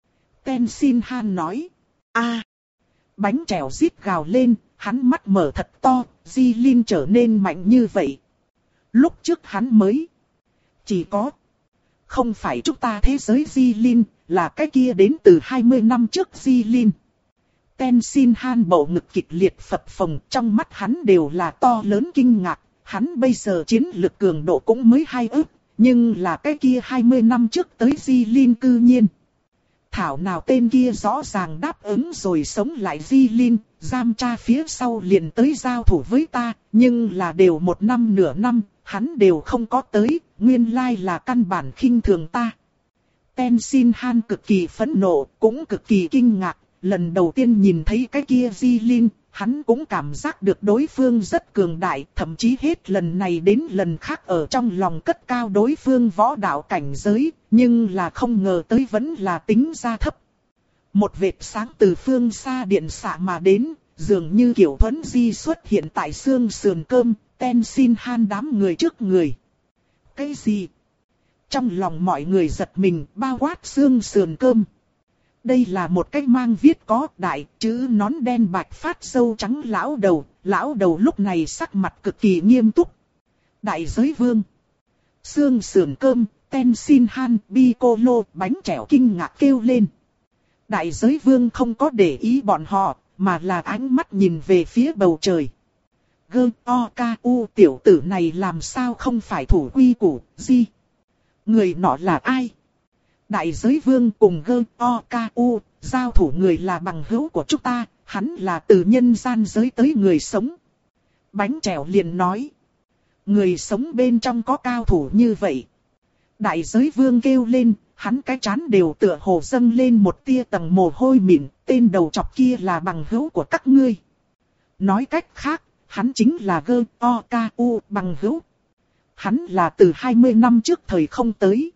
Tenshin Han nói. a Bánh chèo rít gào lên. Hắn mắt mở thật to, Di Linh trở nên mạnh như vậy. Lúc trước hắn mới chỉ có. Không phải chúng ta thế giới Di Linh, là cái kia đến từ hai mươi năm trước Di Linh. Tenshin Han bầu ngực kịch liệt phập phồng, trong mắt hắn đều là to lớn kinh ngạc. Hắn bây giờ chiến lực cường độ cũng mới hai ức, nhưng là cái kia hai mươi năm trước tới Di Linh cư nhiên. Thảo nào tên kia rõ ràng đáp ứng rồi sống lại Di Linh, Giam Cha phía sau liền tới giao thủ với ta, nhưng là đều một năm nửa năm, hắn đều không có tới, nguyên lai là căn bản khinh thường ta. Tenshin Han cực kỳ phẫn nộ, cũng cực kỳ kinh ngạc, lần đầu tiên nhìn thấy cái kia Di Linh, hắn cũng cảm giác được đối phương rất cường đại, thậm chí hết lần này đến lần khác ở trong lòng cất cao đối phương võ đạo cảnh giới, nhưng là không ngờ tới vẫn là tính ra thấp. Một vệt sáng từ phương xa điện xạ mà đến, dường như kiểu thuấn di xuất hiện tại xương sườn cơm, Tenshin Han đám người trước người. Cái gì? Trong lòng mọi người giật mình, bao quát xương sườn cơm. Đây là một cái mang viết có đại chữ nón đen bạch phát râu trắng lão đầu, lão đầu lúc này sắc mặt cực kỳ nghiêm túc. Đại giới vương. Xương sườn cơm, Tenshin Han, Piccolo, bánh chèo kinh ngạc kêu lên. Đại giới vương không có để ý bọn họ, mà là ánh mắt nhìn về phía bầu trời. Gơ O K U tiểu tử này làm sao không phải thủ quy củ, gì? Người nọ là ai? Đại giới vương cùng Gơ O K U, giao thủ người là bằng hữu của chúng ta, hắn là từ nhân gian giới tới người sống. Bánh chèo liền nói. Người sống bên trong có cao thủ như vậy. Đại giới vương kêu lên, hắn cái trán đều tựa hồ dâng lên một tia tầng mồ hôi mịn, tên đầu chọc kia là bằng hữu của các ngươi. Nói cách khác, hắn chính là Gơ O Ca U bằng hữu. Hắn là từ hai mươi năm trước thời không tới.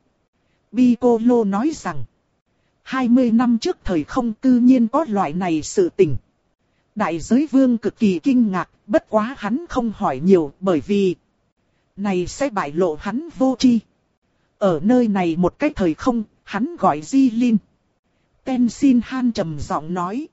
Piccolo nói rằng, hai mươi năm trước thời không cư nhiên có loại này sự tình. Đại giới vương cực kỳ kinh ngạc, bất quá hắn không hỏi nhiều bởi vì này sẽ bại lộ hắn vô tri. Ở nơi này một cái thời không, hắn gọi Jilin. Tenzin Han trầm giọng nói.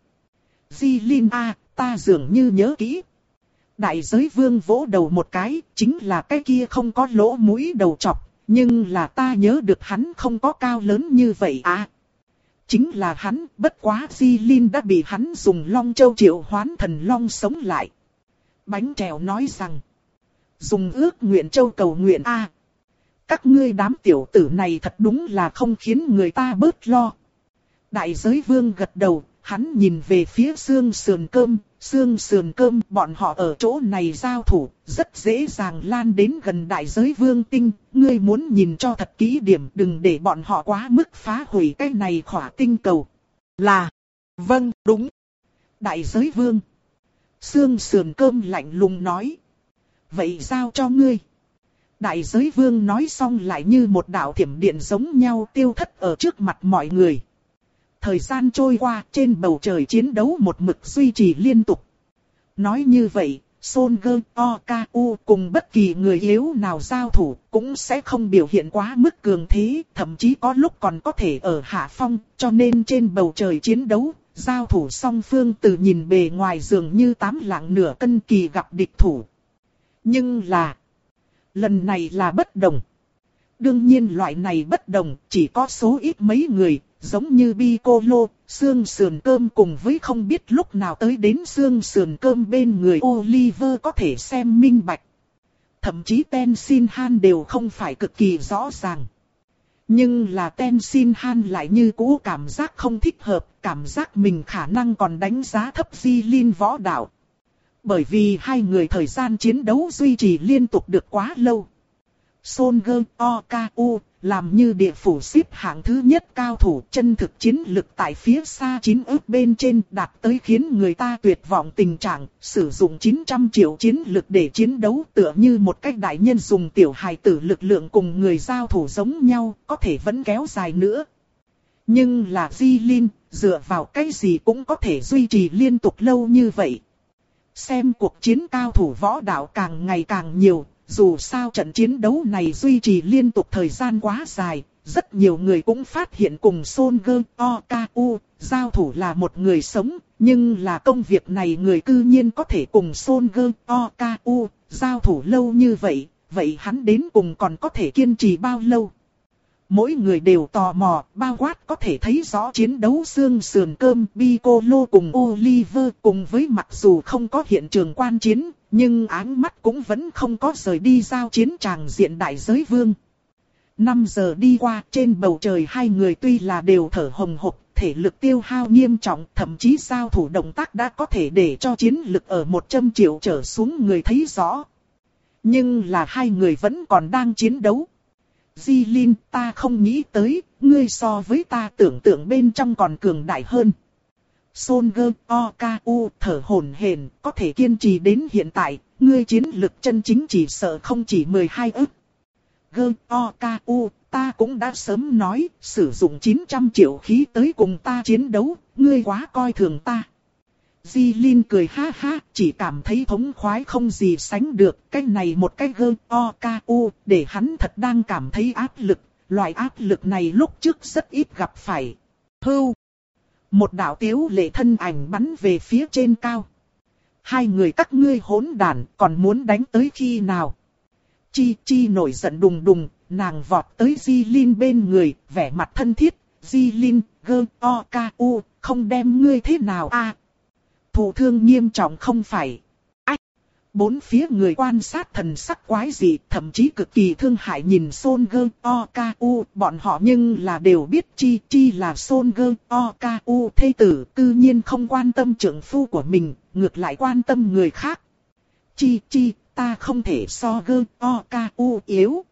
Jilin a, ta dường như nhớ kỹ. Đại giới vương vỗ đầu một cái, chính là cái kia không có lỗ mũi đầu trọc, nhưng là ta nhớ được hắn không có cao lớn như vậy à. Chính là hắn, bất quá Jilin đã bị hắn dùng Long Châu triệu hoán thần Long sống lại. Bánh trèo nói rằng, dùng ước nguyện châu cầu nguyện a. À. Các ngươi đám tiểu tử này thật đúng là không khiến người ta bớt lo. Đại giới vương gật đầu, hắn nhìn về phía xương sườn cơm, xương sườn cơm bọn họ ở chỗ này giao thủ, rất dễ dàng lan đến gần đại giới vương tinh. Ngươi muốn nhìn cho thật kỹ điểm, đừng để bọn họ quá mức phá hủy cái này khỏa tinh cầu. Là, vâng, đúng. Đại giới vương. Xương sườn cơm lạnh lùng nói. Vậy giao cho ngươi. Đại giới vương nói xong lại như một đạo thiểm điện giống nhau tiêu thất ở trước mặt mọi người. Thời gian trôi qua, trên bầu trời chiến đấu một mực duy trì liên tục. Nói như vậy, Son Gơ O Ca U cùng bất kỳ người yếu nào giao thủ cũng sẽ không biểu hiện quá mức cường thế, thậm chí có lúc còn có thể ở hạ phong, cho nên trên bầu trời chiến đấu, giao thủ song phương từ nhìn bề ngoài dường như tám lạng nửa cân kỳ gặp địch thủ. Nhưng là, lần này là bất đồng. Đương nhiên loại này bất đồng chỉ có số ít mấy người, giống như Piccolo, xương sườn cơm cùng với không biết lúc nào tới đến xương sườn cơm bên người Oliver có thể xem minh bạch. Thậm chí Tenzin Han đều không phải cực kỳ rõ ràng. Nhưng là Tenzin Han lại như cũ cảm giác không thích hợp, cảm giác mình khả năng còn đánh giá thấp Jilin võ đạo. Bởi vì hai người thời gian chiến đấu duy trì liên tục được quá lâu. Son Gơ O Ca U làm như địa phủ xếp hạng thứ nhất cao thủ, chân thực chiến lực tại phía xa chín ức bên trên đạt tới khiến người ta tuyệt vọng tình trạng, sử dụng chín trăm triệu chiến lực để chiến đấu tựa như một cách đại nhân dùng tiểu hài tử lực lượng cùng người giao thủ giống nhau, có thể vẫn kéo dài nữa. Nhưng là Jilin, dựa vào cái gì cũng có thể duy trì liên tục lâu như vậy. Xem cuộc chiến cao thủ võ đạo càng ngày càng nhiều. Dù sao trận chiến đấu này duy trì liên tục thời gian quá dài, rất nhiều người cũng phát hiện cùng Son Gơ O Ca U giao thủ là một người sống, nhưng là công việc này người cư nhiên có thể cùng Son Gơ O Ca U giao thủ lâu như vậy, vậy hắn đến cùng còn có thể kiên trì bao lâu? Mỗi người đều tò mò, bao quát có thể thấy rõ chiến đấu xương sườn cơm Piccolo cùng Oliver cùng với mặc dù không có hiện trường quan chiến, nhưng áng mắt cũng vẫn không có rời đi giao chiến tràng diện đại giới vương. năm giờ đi qua, trên bầu trời hai người tuy là đều thở hồng hộc, thể lực tiêu hao nghiêm trọng, thậm chí giao thủ động tác đã có thể để cho chiến lực ở một trăm triệu trở xuống người thấy rõ. Nhưng là hai người vẫn còn đang chiến đấu. Jilin, ta không nghĩ tới, ngươi so với ta tưởng tượng bên trong còn cường đại hơn. Son Gơ O Ca U thở hổn hển, có thể kiên trì đến hiện tại, ngươi chiến lực chân chính chỉ sợ không chỉ mười hai ức. Gơ O Ca U, ta cũng đã sớm nói, sử dụng chín trăm triệu khí tới cùng ta chiến đấu, ngươi quá coi thường ta. Jilin cười ha ha, chỉ cảm thấy thống khoái không gì sánh được, cái này một cái Gơ O Ca U, để hắn thật đang cảm thấy áp lực, loại áp lực này lúc trước rất ít gặp phải. Hưu! Một đạo tiếu lệ thân ảnh bắn về phía trên cao. Hai người các ngươi hỗn đản, còn muốn đánh tới khi nào? Chi Chi nổi giận đùng đùng, nàng vọt tới Jilin bên người, vẻ mặt thân thiết. Jilin, Gơ O Ca U, không đem ngươi thế nào a? À, thụ thương nghiêm trọng không phải? Ách! Bốn phía người quan sát thần sắc quái dị, thậm chí cực kỳ thương hại nhìn Son Gơ O Ca U, bọn họ nhưng là đều biết Chi Chi là Son Gơ O Ca U thê tử, cư nhiên không quan tâm trưởng phu của mình, ngược lại quan tâm người khác. Chi Chi, ta không thể so Gơ O Ca U yếu.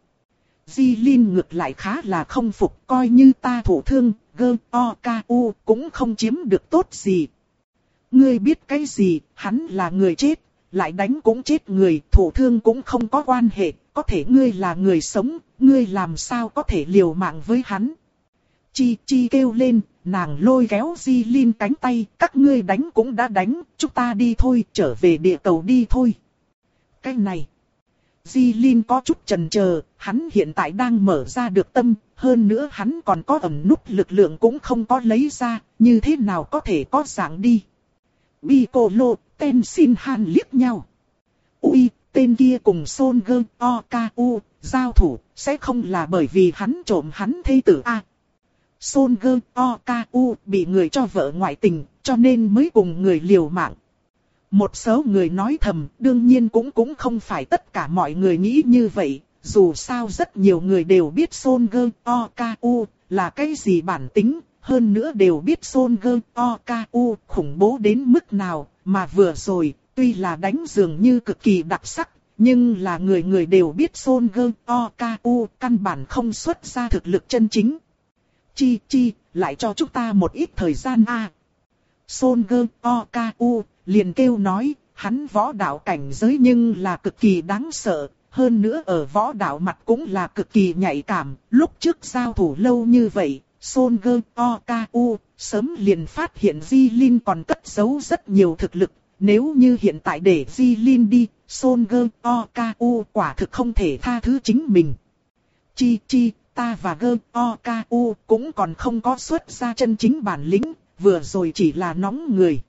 Jilin ngược lại khá là không phục, coi như ta thụ thương, Gơ O Ca U cũng không chiếm được tốt gì. Ngươi biết cái gì, hắn là người chết, lại đánh cũng chết người, thụ thương cũng không có quan hệ, có thể ngươi là người sống, ngươi làm sao có thể liều mạng với hắn. Chi Chi kêu lên, nàng lôi kéo Di Linh cánh tay, các ngươi đánh cũng đã đánh, chúng ta đi thôi, trở về địa cầu đi thôi. Cái này, Di Linh có chút chần chờ, hắn hiện tại đang mở ra được tâm, hơn nữa hắn còn có ẩn núp lực lượng cũng không có lấy ra, như thế nào có thể có dạng đi. Piccolo, Tenshinhan liếc nhau. Ui, tên kia cùng Son Goku Okaku, giao thủ, sẽ không là bởi vì hắn trộm hắn thê tử à. Son Goku Okaku bị người cho vợ ngoại tình, cho nên mới cùng người liều mạng. Một số người nói thầm, đương nhiên cũng cũng không phải tất cả mọi người nghĩ như vậy, dù sao rất nhiều người đều biết Son Goku Okaku là cái gì bản tính, hơn nữa đều biết Son Goku Okaku khủng bố đến mức nào, mà vừa rồi, tuy là đánh dường như cực kỳ đặc sắc, nhưng là người người đều biết Son Goku Okaku căn bản không xuất ra thực lực chân chính. Chi Chi, lại cho chúng ta một ít thời gian a. À. Son Goku Okaku liền kêu nói, hắn võ đạo cảnh giới nhưng là cực kỳ đáng sợ, hơn nữa ở võ đạo mặt cũng là cực kỳ nhạy cảm, lúc trước giao thủ lâu như vậy, Son Goku Okaku sớm liền phát hiện Di Linh còn cất giấu rất nhiều thực lực, nếu như hiện tại để Di Linh đi, Son Goku Okaku quả thực không thể tha thứ chính mình. Chi Chi, ta và Goku Okaku cũng còn không có xuất ra chân chính bản lĩnh, vừa rồi chỉ là nóng người.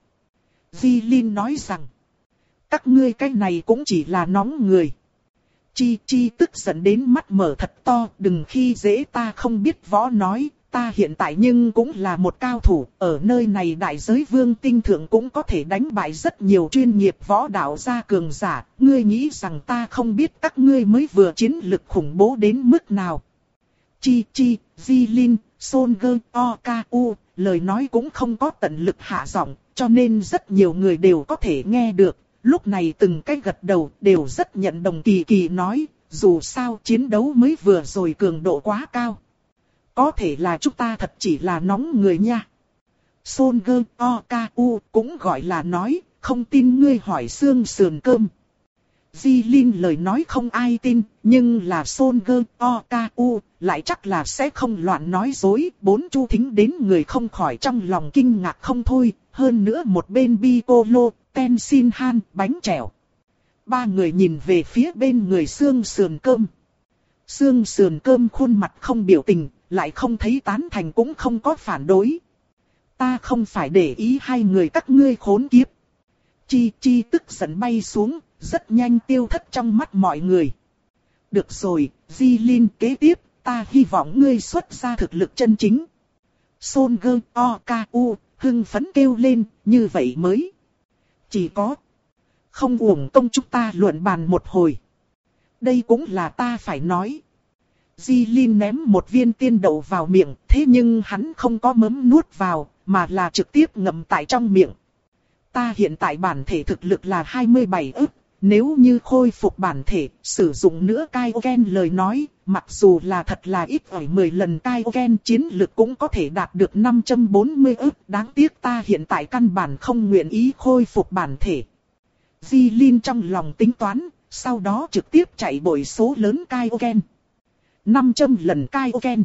Di Linh nói rằng, các ngươi cái này cũng chỉ là nóng người. Chi Chi tức giận đến mắt mở thật to, đừng khi dễ ta không biết võ nói, ta hiện tại nhưng cũng là một cao thủ, ở nơi này đại giới vương tinh thượng cũng có thể đánh bại rất nhiều chuyên nghiệp võ đạo gia cường giả, ngươi nghĩ rằng ta không biết các ngươi mới vừa chiến lực khủng bố đến mức nào. Chi Chi, Di Linh, Son Goku Okaku, lời nói cũng không có tận lực hạ giọng, cho nên rất nhiều người đều có thể nghe được. Lúc này từng cái gật đầu đều rất nhận đồng Kỳ Kỳ nói, dù sao chiến đấu mới vừa rồi cường độ quá cao. Có thể là chúng ta thật chỉ là nóng người nha. Son Goku Okaku cũng gọi là nói, không tin ngươi hỏi xương sườn cơm. Di Linh lời nói không ai tin, nhưng là Son Goku Okaku lại chắc là sẽ không loạn nói dối. Bốn chu thính đến người không khỏi trong lòng kinh ngạc không thôi, hơn nữa một bên Piccolo, Tenshinhan, bánh chèo. Ba người nhìn về phía bên người xương sườn cơm. Xương sườn cơm khuôn mặt không biểu tình, lại không thấy tán thành cũng không có phản đối. Ta không phải để ý hai người các ngươi khốn kiếp. Chi Chi tức giận bay xuống, rất nhanh tiêu thất trong mắt mọi người. Được rồi, Di Linh kế tiếp, ta hy vọng ngươi xuất ra thực lực chân chính. Son Goku Okaku hưng phấn kêu lên, như vậy mới. Chỉ có, không uổng công chúng ta luận bàn một hồi. Đây cũng là ta phải nói. Di Linh ném một viên tiên đậu vào miệng, thế nhưng hắn không có mớm nuốt vào, mà là trực tiếp ngậm tại trong miệng. Ta hiện tại bản thể thực lực là hai mươi bảy ức, nếu như khôi phục bản thể, sử dụng nữa Kaioken lời nói, mặc dù là thật là ít ỏi mười lần Kaioken chiến lực cũng có thể đạt được năm trăm bốn mươi ức, đáng tiếc ta hiện tại căn bản không nguyện ý khôi phục bản thể. Di Linh trong lòng tính toán, sau đó trực tiếp chạy bội số lớn Kaioken. năm trăm lần Kaioken.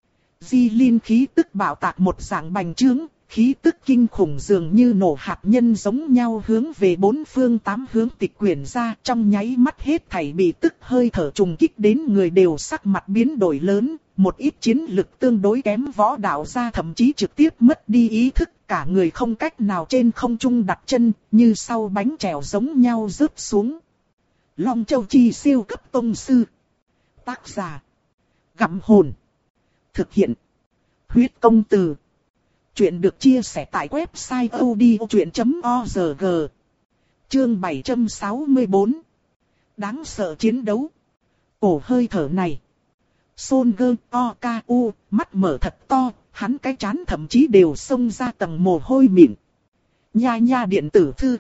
Di Linh khí tức bạo tạc một dạng bành trướng, khí tức kinh khủng dường như nổ hạt nhân giống nhau hướng về bốn phương tám hướng tịch quyển ra, trong nháy mắt hết thảy bị tức hơi thở trùng kích đến người đều sắc mặt biến đổi lớn, một ít chiến lực tương đối kém võ đạo ra thậm chí trực tiếp mất đi ý thức, cả người không cách nào trên không trung đặt chân, như sau bánh trèo giống nhau rớt xuống. Long Châu Chi siêu cấp tông sư. Tác giả: Gặm Hồn. Thực hiện: Huyết Công Từ. Chuyện được chia sẻ tại website odchuyện chấm org. Chương bảy trăm sáu mươi tư. Đáng sợ chiến đấu. Cổ hơi thở này. Son Goku Okaku mắt mở thật to, hắn cái trán thậm chí đều xông ra tầng mồ hôi mịn. Nha nha điện tử thư.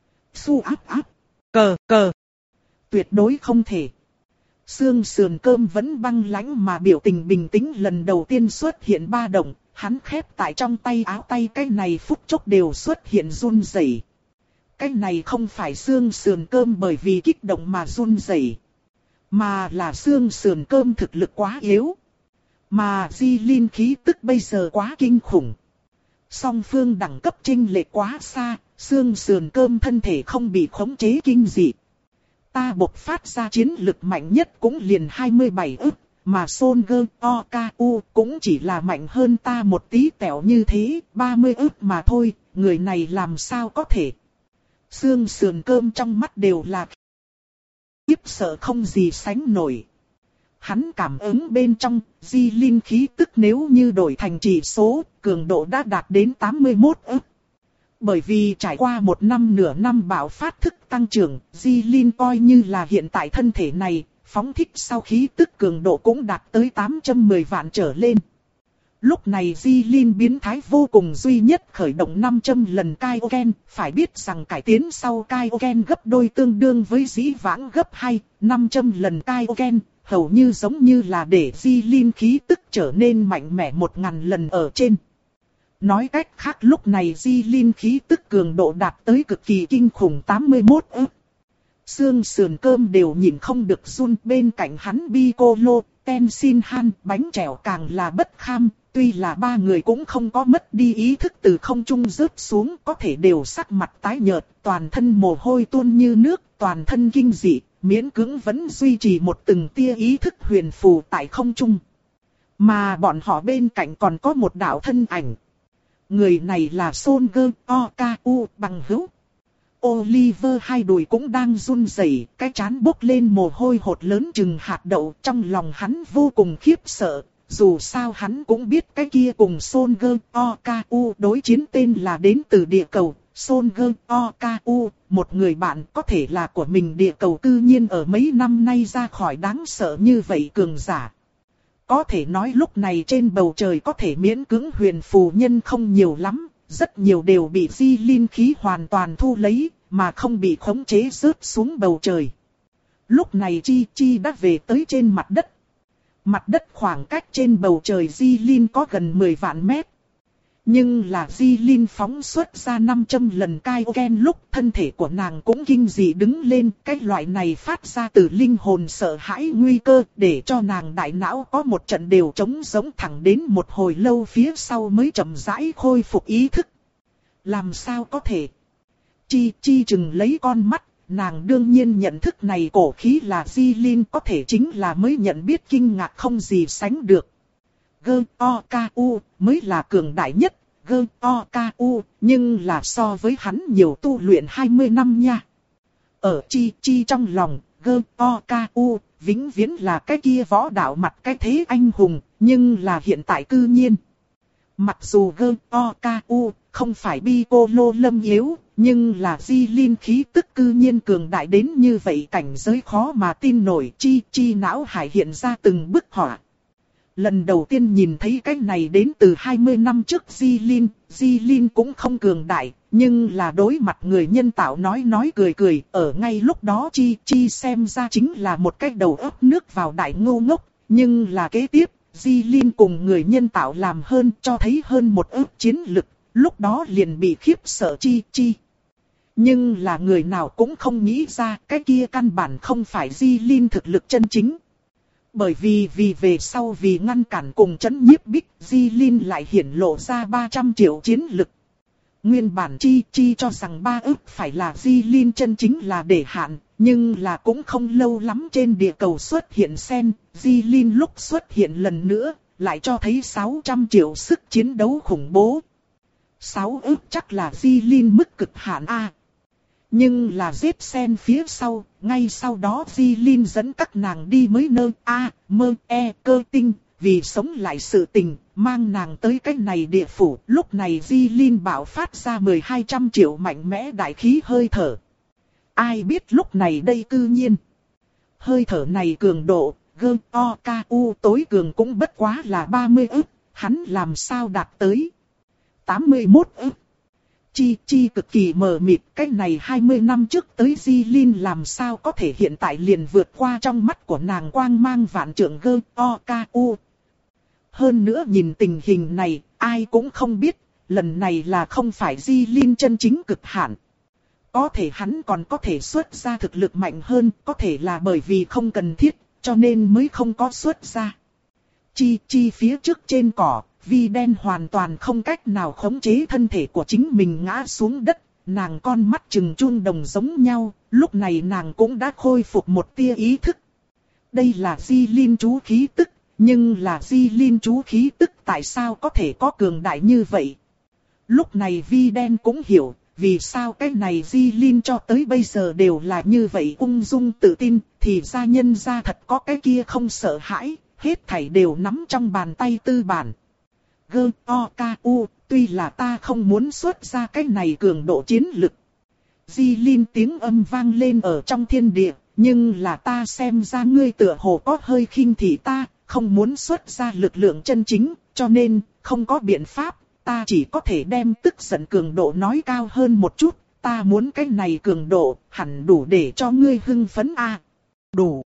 Su áp áp. Cờ cờ. Tuyệt đối không thể. Xương sườn cơm vẫn băng lãnh mà biểu tình bình tĩnh lần đầu tiên xuất hiện ba động. Hắn khép tại trong tay áo tay cái này phút chốc đều xuất hiện run rẩy. cái này không phải xương sườn cơm bởi vì kích động mà run rẩy, mà là xương sườn cơm thực lực quá yếu. Mà Di Linh khí tức bây giờ quá kinh khủng. Song phương đẳng cấp chênh lệch quá xa, xương sườn cơm thân thể không bị khống chế kinh dị. Ta bộc phát ra chiến lực mạnh nhất cũng liền hai mươi bảy ức, mà Son Gơ Oku cũng chỉ là mạnh hơn ta một tí tẹo như thế, ba mươi ức mà thôi, người này làm sao có thể. Xương sườn cơm trong mắt đều là khiếp sợ không gì sánh nổi. Hắn cảm ứng bên trong, Di Linh khí tức nếu như đổi thành chỉ số, cường độ đã đạt đến tám mươi mốt ức. Bởi vì trải qua một năm nửa năm bạo phát thức tăng trưởng, Di Linh coi như là hiện tại thân thể này, phóng thích sau khí tức cường độ cũng đạt tới tám trăm mười vạn trở lên. Lúc này Di Linh biến thái vô cùng duy nhất khởi động năm trăm lần Kaioken, phải biết rằng cải tiến sau Kaioken gấp đôi tương đương với dĩ vãng gấp hai, năm trăm lần Kaioken, hầu như giống như là để Di Linh khí tức trở nên mạnh mẽ một ngàn lần ở trên. Nói cách khác lúc này Di Linh khí tức cường độ đạt tới cực kỳ kinh khủng tám mươi mốt ức. Xương sườn cơm đều nhìn không được run, bên cạnh hắn Piccolo, Tenshinhan, bánh trèo càng là bất kham, tuy là ba người cũng không có mất đi ý thức từ không trung rớt xuống, có thể đều sắc mặt tái nhợt, toàn thân mồ hôi tuôn như nước, toàn thân kinh dị, miễn cưỡng vẫn duy trì một từng tia ý thức huyền phù tại không trung. Mà bọn họ bên cạnh còn có một đạo thân ảnh. Người này là Son Gơ Oku bằng hữu. Oliver hai đùi cũng đang run rẩy, cái trán bốc lên mồ hôi hột lớn chừng hạt đậu, trong lòng hắn vô cùng khiếp sợ. Dù sao hắn cũng biết cái kia cùng Son Gơ Oku đối chiến tên là đến từ địa cầu. Son Gơ Oku, một người bạn có thể là của mình địa cầu cư nhiên ở mấy năm nay ra khỏi đáng sợ như vậy cường giả. Có thể nói lúc này trên bầu trời có thể miễn cưỡng huyền phù nhân không nhiều lắm, rất nhiều đều bị Di Linh khí hoàn toàn thu lấy, mà không bị khống chế rớt xuống bầu trời. Lúc này Chi Chi đã về tới trên mặt đất. Mặt đất khoảng cách trên bầu trời Di Linh có gần mười vạn mét. Nhưng là Di Linh phóng xuất ra năm trăm lần Kaioken lúc thân thể của nàng cũng kinh dị đứng lên. Cái loại này phát ra từ linh hồn sợ hãi nguy cơ để cho nàng đại não có một trận đều trống giống thẳng đến một hồi lâu phía sau mới chậm rãi khôi phục ý thức. Làm sao có thể? Chi Chi chừng lấy con mắt, nàng đương nhiên nhận thức này cổ khí là Di Linh có thể chính là mới nhận biết kinh ngạc không gì sánh được. Gơ Oku mới là cường đại nhất, Gơ Oku, nhưng là so với hắn nhiều tu luyện hai mươi năm nha. Ở Chi Chi trong lòng, Gơ Oku vĩnh viễn là cái kia võ đạo mặt cái thế anh hùng, nhưng là hiện tại cư nhiên. Mặc dù Gơ Oku không phải Piccolo lâm yếu, nhưng là Di Linh khí tức cư nhiên cường đại đến như vậy cảnh giới khó mà tin nổi. Chi Chi não hải hiện ra từng bức họa. Lần đầu tiên nhìn thấy cái này đến từ hai mươi năm trước Di Linh, Di Linh cũng không cường đại, nhưng là đối mặt người nhân tạo nói nói cười cười, ở ngay lúc đó Chi Chi xem ra chính là một cái đầu óc nước vào đại ngu ngốc, nhưng là kế tiếp, Di Linh cùng người nhân tạo làm hơn cho thấy hơn một ức chiến lực, lúc đó liền bị khiếp sợ Chi Chi. Nhưng là người nào cũng không nghĩ ra cái kia căn bản không phải Di Linh thực lực chân chính. Bởi vì vì về sau vì ngăn cản cùng chấn nhiếp Bích, Di Linh lại hiển lộ ra ba trăm triệu chiến lực. Nguyên bản Chi Chi cho rằng ba ức phải là Di Linh chân chính là để hạn, nhưng là cũng không lâu lắm trên địa cầu xuất hiện sen, Di Linh lúc xuất hiện lần nữa, lại cho thấy sáu trăm triệu sức chiến đấu khủng bố. sáu ức chắc là Di Linh mức cực hạn A. Nhưng là giết sen phía sau, ngay sau đó Di Linh dẫn các nàng đi mới nơi A, mơ, e, cơ tinh, vì sống lại sự tình, mang nàng tới cái này địa phủ. Lúc này Di Linh bạo phát ra mười hai trăm triệu mạnh mẽ đại khí hơi thở. Ai biết lúc này đây cư nhiên. Hơi thở này cường độ, Gơ Oku tối cường cũng bất quá là ba mươi ức, hắn làm sao đạt tới tám mươi mốt ức. Chi Chi cực kỳ mờ mịt, cái này hai mươi năm trước tới Di Linh làm sao có thể hiện tại liền vượt qua trong mắt của nàng quang mang vạn trượng Gơ Oku. Hơn nữa nhìn tình hình này, ai cũng không biết, lần này là không phải Di Linh chân chính cực hạn. Có thể hắn còn có thể xuất ra thực lực mạnh hơn, có thể là bởi vì không cần thiết, cho nên mới không có xuất ra. Chi chi phía trước trên cỏ, Vi đen hoàn toàn không cách nào khống chế thân thể của chính mình ngã xuống đất, nàng con mắt trừng chuông đồng giống nhau, lúc này nàng cũng đã khôi phục một tia ý thức. Đây là Di Linh chú khí tức, nhưng là Di Linh chú khí tức tại sao có thể có cường đại như vậy? Lúc này Vi đen cũng hiểu, vì sao cái này Di Linh cho tới bây giờ đều là như vậy ung dung tự tin, thì gia nhân gia thật có cái kia không sợ hãi, hết thảy đều nắm trong bàn tay tư bản. Gơ, o, ca, u, tuy là ta không muốn xuất ra cái này cường độ chiến lực. Di Linh tiếng âm vang lên ở trong thiên địa, nhưng là ta xem ra ngươi tựa hồ có hơi khinh thị ta, không muốn xuất ra lực lượng chân chính, cho nên, không có biện pháp, ta chỉ có thể đem tức giận cường độ nói cao hơn một chút, ta muốn cái này cường độ, hẳn đủ để cho ngươi hưng phấn a. À. Đủ.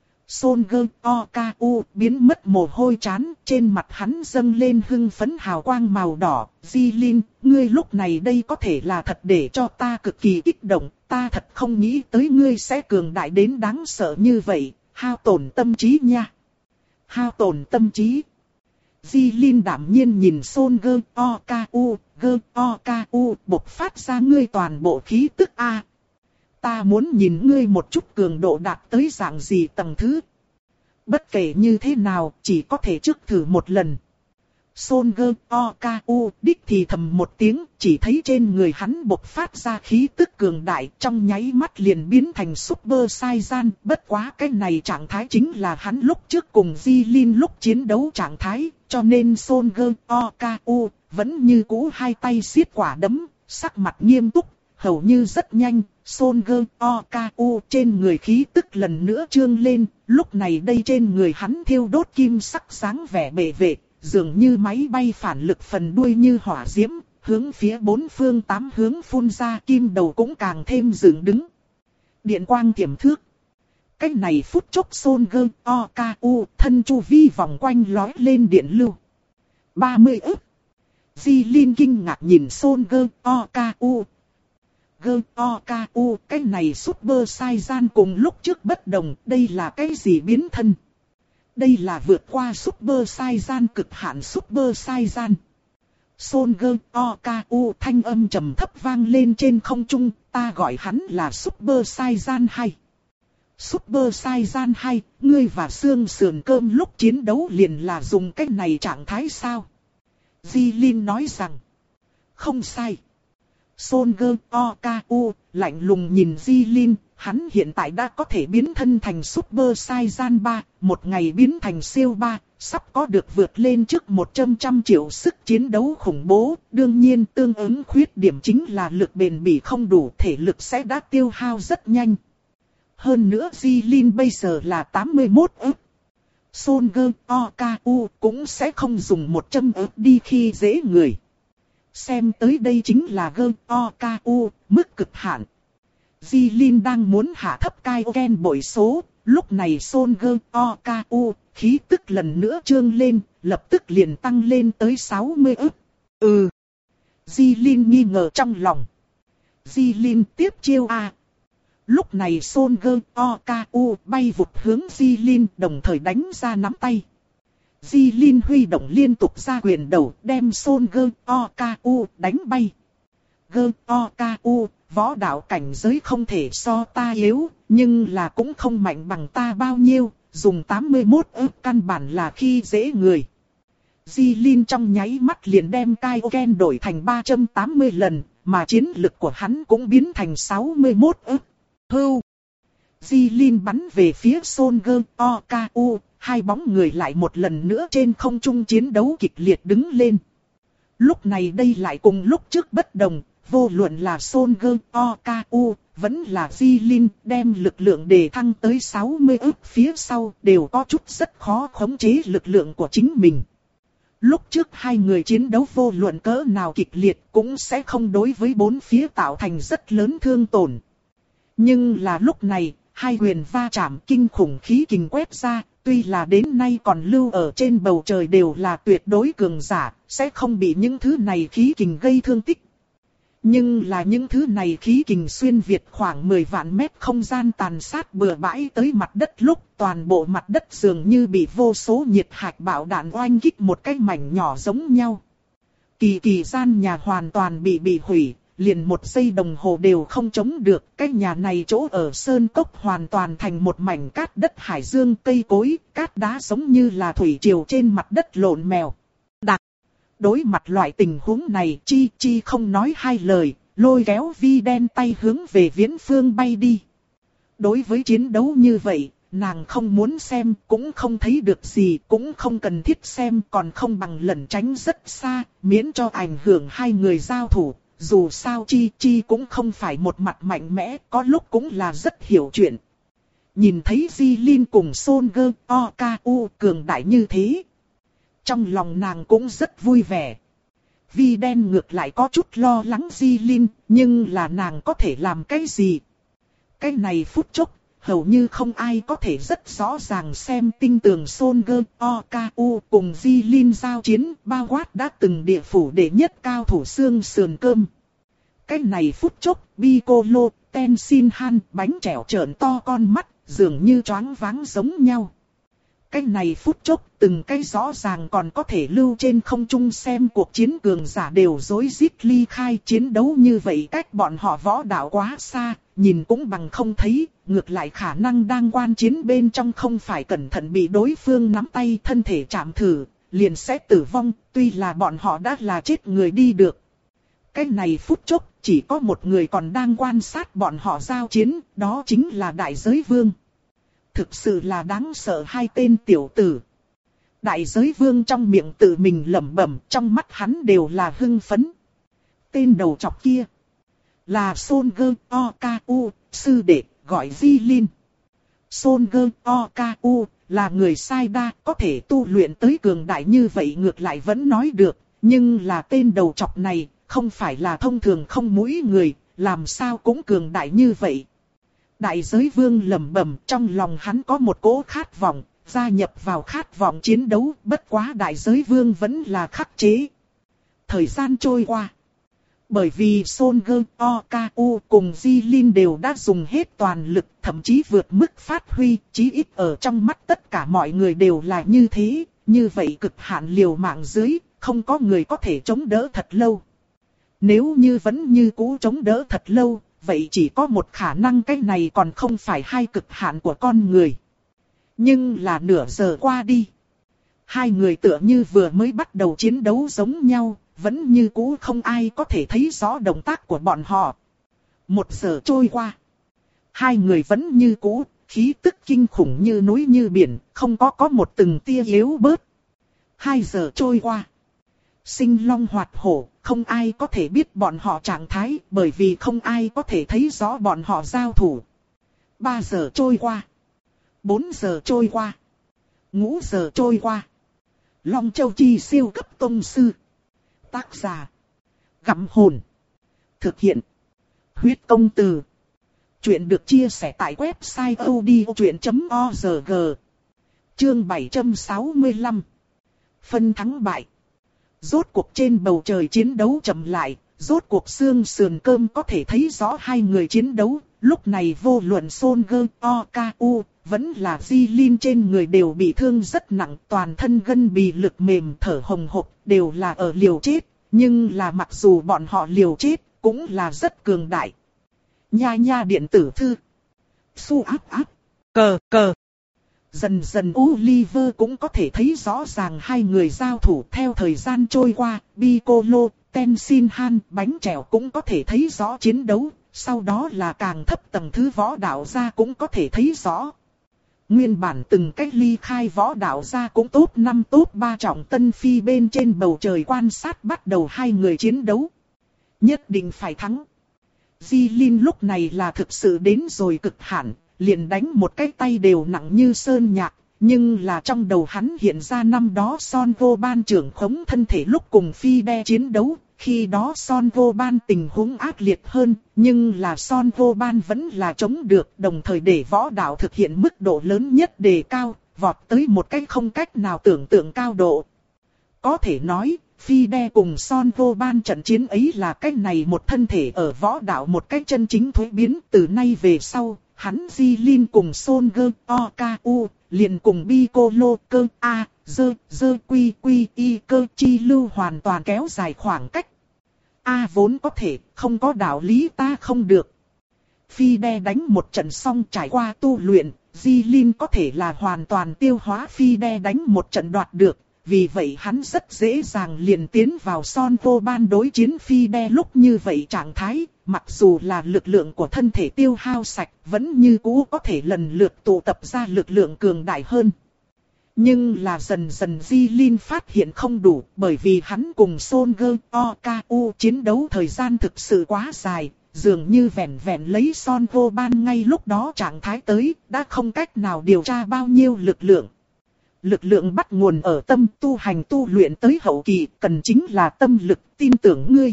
Son Gơ O K U biến mất mồ hôi chán, trên mặt hắn dâng lên hưng phấn hào quang màu đỏ. Di Linh, ngươi lúc này đây có thể là thật để cho ta cực kỳ kích động, ta thật không nghĩ tới ngươi sẽ cường đại đến đáng sợ như vậy, hao tổn tâm trí nha. Hao tổn tâm trí. Di Linh đảm nhiên nhìn Son Gơ O K U, Gơ O K U bộc phát ra ngươi toàn bộ khí tức a. Ta muốn nhìn ngươi một chút cường độ đạt tới dạng gì tầng thứ. Bất kể như thế nào, chỉ có thể trước thử một lần. Son Gơ O K U đích thì thầm một tiếng, chỉ thấy trên người hắn bộc phát ra khí tức cường đại, trong nháy mắt liền biến thành Super Saiyan. Bất quá cái này trạng thái chính là hắn lúc trước cùng Di Linh lúc chiến đấu trạng thái, cho nên Son Gơ O K U vẫn như cũ hai tay siết quả đấm, sắc mặt nghiêm túc. Hầu như rất nhanh, Son Gơ O K U trên người khí tức lần nữa trương lên, lúc này đây trên người hắn thiêu đốt kim sắc sáng vẻ bệ vệ, dường như máy bay phản lực phần đuôi như hỏa diễm, hướng phía bốn phương tám hướng phun ra, kim đầu cũng càng thêm dựng đứng. Điện quang tiềm thước. Cách này phút chốc Son Gơ O K U thân chu vi vòng quanh lói lên điện lưu. ba mươi ức. Di Linh kinh ngạc nhìn Son Gơ O K U. Gơ O K U, cái này Super Saiyan cùng lúc trước bất đồng, đây là cái gì biến thân? Đây là vượt qua Super Saiyan cực hạn Super Saiyan. Son Gơ O K U thanh âm trầm thấp vang lên trên không trung, ta gọi hắn là Super Saiyan hai. Super Saiyan hai, ngươi và xương sườn cơm lúc chiến đấu liền là dùng cái này trạng thái sao? Di Linh nói rằng, không sai. Son Gơ O K U lạnh lùng nhìn Di Linh, hắn hiện tại đã có thể biến thân thành Super Saiyan ba, một ngày biến thành siêu ba, sắp có được vượt lên trước một trăm triệu sức chiến đấu khủng bố. Đương nhiên tương ứng khuyết điểm chính là lực bền bỉ không đủ, thể lực sẽ đã tiêu hao rất nhanh. Hơn nữa Di Linh bây giờ là tám mươi mốt ức. Son Gơ O K U cũng sẽ không dùng một trăm ức đi khi dễ người. Xem tới đây chính là Gơ O K U, mức cực hạn. Di Linh đang muốn hạ thấp Kaioken bội số, lúc này Son Gơ O K U, khí tức lần nữa trương lên, lập tức liền tăng lên tới sáu mươi ức. Ừ. Di Linh nghi ngờ trong lòng. Di Linh tiếp chiêu a. Lúc này Son Gơ O K U bay vụt hướng Di Linh, đồng thời đánh ra nắm tay. Di Linh huy động liên tục ra quyền đầu, đem Son Gơ O K U đánh bay. Gơ O K U, võ đạo cảnh giới không thể so ta yếu, nhưng là cũng không mạnh bằng ta bao nhiêu, dùng tám mươi mốt ức căn bản là khi dễ người. Di Linh trong nháy mắt liền đem Kaioken đổi thành ba trăm tám mươi lần, mà chiến lực của hắn cũng biến thành sáu mươi mốt ức. Hưu! Di Linh bắn về phía Son Gơ O K U. Hai bóng người lại một lần nữa trên không trung chiến đấu kịch liệt đứng lên. Lúc này đây lại cùng lúc trước bất đồng, vô luận là Son Gơ O K U, vẫn là Di Linh đem lực lượng đề thăng tới sáu mươi ức phía sau, đều có chút rất khó khống chế lực lượng của chính mình. Lúc trước hai người chiến đấu vô luận cỡ nào kịch liệt cũng sẽ không đối với bốn phía tạo thành rất lớn thương tổn. Nhưng là lúc này, hai quyền va chạm kinh khủng khí kình quét ra. Tuy là đến nay còn lưu ở trên bầu trời đều là tuyệt đối cường giả, sẽ không bị những thứ này khí kình gây thương tích. Nhưng là những thứ này khí kình xuyên việt khoảng mười vạn mét không gian tàn sát bừa bãi tới mặt đất lúc toàn bộ mặt đất dường như bị vô số nhiệt hạch bạo đạn oanh kích một cái mảnh nhỏ giống nhau. Kỳ kỳ gian nhà hoàn toàn bị bị hủy, liền một giây đồng hồ đều không chống được. Cái nhà này chỗ ở sơn cốc hoàn toàn thành một mảnh cát đất hải dương, cây cối, cát đá giống như là thủy triều trên mặt đất lộn mèo. Đặc, đối mặt loại tình huống này, Chi Chi không nói hai lời, lôi kéo Vi đen tay hướng về viễn phương bay đi. Đối với chiến đấu như vậy, nàng không muốn xem, cũng không thấy được gì, cũng không cần thiết xem, còn không bằng lẩn tránh rất xa, miễn cho ảnh hưởng hai người giao thủ. Dù sao Chi Chi cũng không phải một mặt mạnh mẽ, có lúc cũng là rất hiểu chuyện. Nhìn thấy Di Linh cùng Soldier Oku cường đại như thế, trong lòng nàng cũng rất vui vẻ. Vi đen ngược lại có chút lo lắng Di Linh, nhưng là nàng có thể làm cái gì? Cái này phút chốc, hầu như không ai có thể rất rõ ràng xem tinh tường Soldier Oku cùng Di Linh giao chiến, bao quát đã từng địa phủ đệ nhất cao thủ xương sườn cơm. Cái này phút chốc, Piccolo, Tenshinhan, bánh chèo trợn to con mắt, dường như choáng váng giống nhau. Cái này phút chốc, từng cái rõ ràng còn có thể lưu trên không trung xem cuộc chiến cường giả đều rối rít ly khai, chiến đấu như vậy cách bọn họ võ đạo quá xa, nhìn cũng bằng không thấy, ngược lại khả năng đang quan chiến bên trong không phải cẩn thận bị đối phương nắm tay thân thể chạm thử, liền sẽ tử vong, tuy là bọn họ đã là chết người đi được. Cái này phút chốc, chỉ có một người còn đang quan sát bọn họ giao chiến, đó chính là Đại Giới Vương. Thực sự là đáng sợ hai tên tiểu tử. Đại Giới Vương trong miệng tự mình lẩm bẩm, trong mắt hắn đều là hưng phấn. Tên đầu chọc kia là Soldier Oku, sư đệ, gọi Di Linh. Soldier Oku là người sai đa, có thể tu luyện tới cường đại như vậy ngược lại vẫn nói được, nhưng là tên đầu chọc này không phải là thông thường không mũi người, làm sao cũng cường đại như vậy. Đại Giới Vương lẩm bẩm, trong lòng hắn có một cỗ khát vọng, gia nhập vào khát vọng chiến đấu, bất quá Đại Giới Vương vẫn là khắc chế. Thời gian trôi qua. Bởi vì Soldier Oku cùng Di Linh đều đã dùng hết toàn lực, thậm chí vượt mức phát huy, chí ít ở trong mắt tất cả mọi người đều là như thế, như vậy cực hạn liều mạng dưới, không có người có thể chống đỡ thật lâu. Nếu như vẫn như cũ chống đỡ thật lâu, vậy chỉ có một khả năng cái này còn không phải hai cực hạn của con người. Nhưng là nửa giờ qua đi. Hai người tựa như vừa mới bắt đầu chiến đấu giống nhau, vẫn như cũ không ai có thể thấy rõ động tác của bọn họ. Một giờ trôi qua. Hai người vẫn như cũ, khí tức kinh khủng như núi như biển, không có có một từng tia yếu bớt. Hai giờ trôi qua. Sinh long hoạt hổ, không ai có thể biết bọn họ trạng thái, bởi vì không ai có thể thấy rõ bọn họ giao thủ. Ba giờ trôi qua. Bốn giờ trôi qua. Ngũ giờ trôi qua. Long Châu Chi siêu cấp tông sư. Tác giả. Gặm hồn. Thực hiện. Huyết công từ. Chuyện được chia sẻ tại website odchuyện chấm org. Chương bảy trăm sáu mươi lăm. Phân thắng bại. Rốt cuộc trên bầu trời chiến đấu chậm lại, rốt cuộc xương sườn cơm có thể thấy rõ hai người chiến đấu, lúc này vô luận Soldier Oku, vẫn là Di Linh trên người đều bị thương rất nặng, toàn thân gân bì lực mềm thở hồng hộc, đều là ở liều chết, nhưng là mặc dù bọn họ liều chết, cũng là rất cường đại. Nha nha điện tử thư. Su áp áp. Cờ cờ. Dần dần Oliver cũng có thể thấy rõ ràng hai người giao thủ theo thời gian trôi qua, Piccolo, Tenshinhan, bánh chèo cũng có thể thấy rõ chiến đấu, sau đó là càng thấp tầng thứ võ đạo gia cũng có thể thấy rõ. Nguyên bản từng cách ly khai võ đạo gia cũng top năm top ba trọng tân phi bên trên bầu trời quan sát bắt đầu hai người chiến đấu. Nhất định phải thắng. Di Linh lúc này là thực sự đến rồi cực hạn. Liền đánh một cái tay đều nặng như sơn nhạc, nhưng là trong đầu hắn hiện ra năm đó Son Goban trưởng khống thân thể lúc cùng Phi Đe chiến đấu, khi đó Son Goban tình huống ác liệt hơn, nhưng là Son Goban vẫn là chống được, đồng thời để võ đạo thực hiện mức độ lớn nhất đề cao, vọt tới một cái không cách nào tưởng tượng cao độ. Có thể nói, Fide cùng Son Vô Ban trận chiến ấy là cách này một thân thể ở võ đạo một cách chân chính thuế biến. Từ nay về sau, hắn Jilin cùng Son Gơ O K U, liền cùng Piccolo cơ A, dơ, dơ quy quy y cơ chi lưu hoàn toàn kéo dài khoảng cách. A vốn có thể, không có đạo lý ta không được. Fide đánh một trận xong trải qua tu luyện, Jilin có thể là hoàn toàn tiêu hóa Fide đánh một trận đoạt được. Vì vậy hắn rất dễ dàng liền tiến vào Son Vô Ban đối chiến Fide lúc như vậy trạng thái, mặc dù là lực lượng của thân thể tiêu hao sạch, vẫn như cũ có thể lần lượt tụ tập ra lực lượng cường đại hơn. Nhưng là dần dần Jilin phát hiện không đủ, bởi vì hắn cùng Son Gơ O K U chiến đấu thời gian thực sự quá dài, dường như vẹn vẹn lấy Son Vô Ban ngay lúc đó trạng thái tới, đã không cách nào điều tra bao nhiêu lực lượng. Lực lượng bắt nguồn ở tâm, tu hành tu luyện tới hậu kỳ, cần chính là tâm lực, tin tưởng ngươi.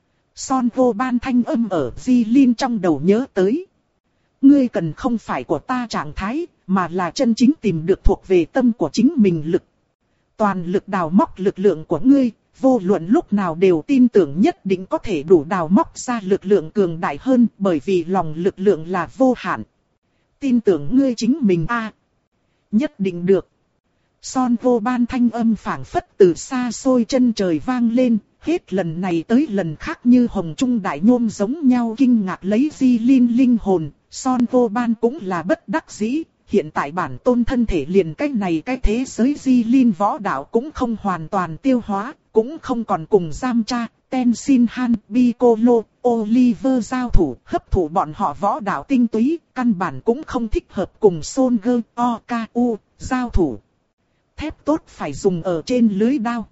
Son Vô Ban thanh âm ở Jilin trong đầu nhớ tới. Ngươi cần không phải của ta trạng thái, mà là chân chính tìm được thuộc về tâm của chính mình lực. Toàn lực đào móc lực lượng của ngươi, vô luận lúc nào đều tin tưởng nhất định có thể đủ đào móc ra lực lượng cường đại hơn, bởi vì lòng lực lượng là vô hạn. Tin tưởng ngươi chính mình a, à, nhất định được. Son Vô Ban thanh âm phảng phất từ xa xôi chân trời vang lên, hết lần này tới lần khác như hồng trung đại nhôm giống nhau kinh ngạc lấy Jilin linh hồn. Son Vô Ban cũng là bất đắc dĩ, hiện tại bản tôn thân thể liền cách này cái thế giới Jilin võ đạo cũng không hoàn toàn tiêu hóa, cũng không còn cùng giam cha, Tenshin Han, Piccolo, Oliver giao thủ, hấp thụ bọn họ võ đạo tinh túy, căn bản cũng không thích hợp cùng Son Gơ O K U giao thủ. Thép tốt phải dùng ở trên lưới đao.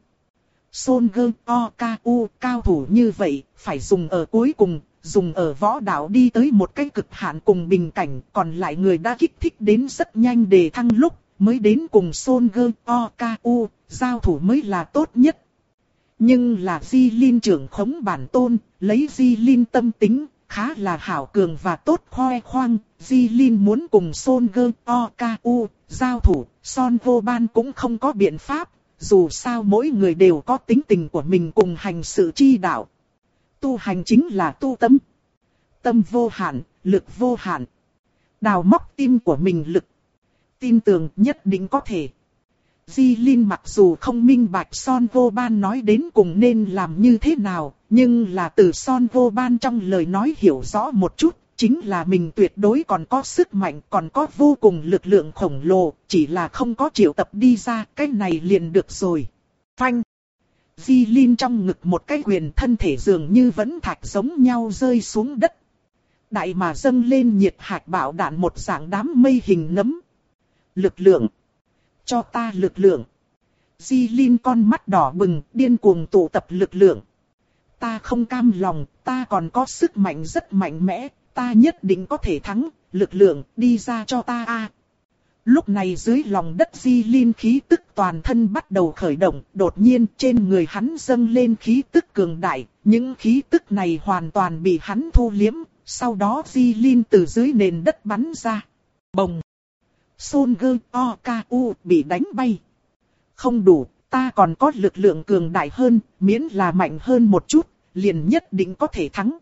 Son Gơ O K U cao thủ như vậy, phải dùng ở cuối cùng, dùng ở võ đạo đi tới một cái cực hạn cùng bình cảnh, còn lại người đã kích thích đến rất nhanh để thăng lúc, mới đến cùng Son Gơ O K U, giao thủ mới là tốt nhất. Nhưng là Jilin trưởng khống bản tôn, lấy Jilin tâm tính, khá là hảo cường và tốt khoe khoang, Jilin muốn cùng Son Gơ O K U giao thủ, Son Vô Ban cũng không có biện pháp, dù sao mỗi người đều có tính tình của mình cùng hành sự chi đạo. Tu hành chính là tu tâm. Tâm vô hạn, lực vô hạn. Đào móc tim của mình lực. Tin tưởng nhất định có thể. Jilin mặc dù không minh bạch Son Vô Ban nói đến cùng nên làm như thế nào, nhưng là từ Son Vô Ban trong lời nói hiểu rõ một chút, chính là mình tuyệt đối còn có sức mạnh, còn có vô cùng lực lượng khổng lồ, chỉ là không có triệu tập đi ra, cái này liền được rồi. Phanh! Jilin trong ngực một cái quyền, thân thể dường như vẫn thạch giống nhau rơi xuống đất. Đại mà dâng lên nhiệt hạt bạo đạn một dạng đám mây hình nấm. Lực lượng! Cho ta lực lượng! Jilin con mắt đỏ bừng, điên cuồng tụ tập lực lượng. Ta không cam lòng, ta còn có sức mạnh rất mạnh mẽ, ta nhất định có thể thắng, lực lượng đi ra cho ta a. Lúc này dưới lòng đất Jilin khí tức toàn thân bắt đầu khởi động, đột nhiên trên người hắn dâng lên khí tức cường đại, những khí tức này hoàn toàn bị hắn thu liếm, sau đó Jilin từ dưới nền đất bắn ra. Bồng! Son Gơ O K U bị đánh bay. Không đủ, ta còn có lực lượng cường đại hơn, miễn là mạnh hơn một chút, liền nhất định có thể thắng.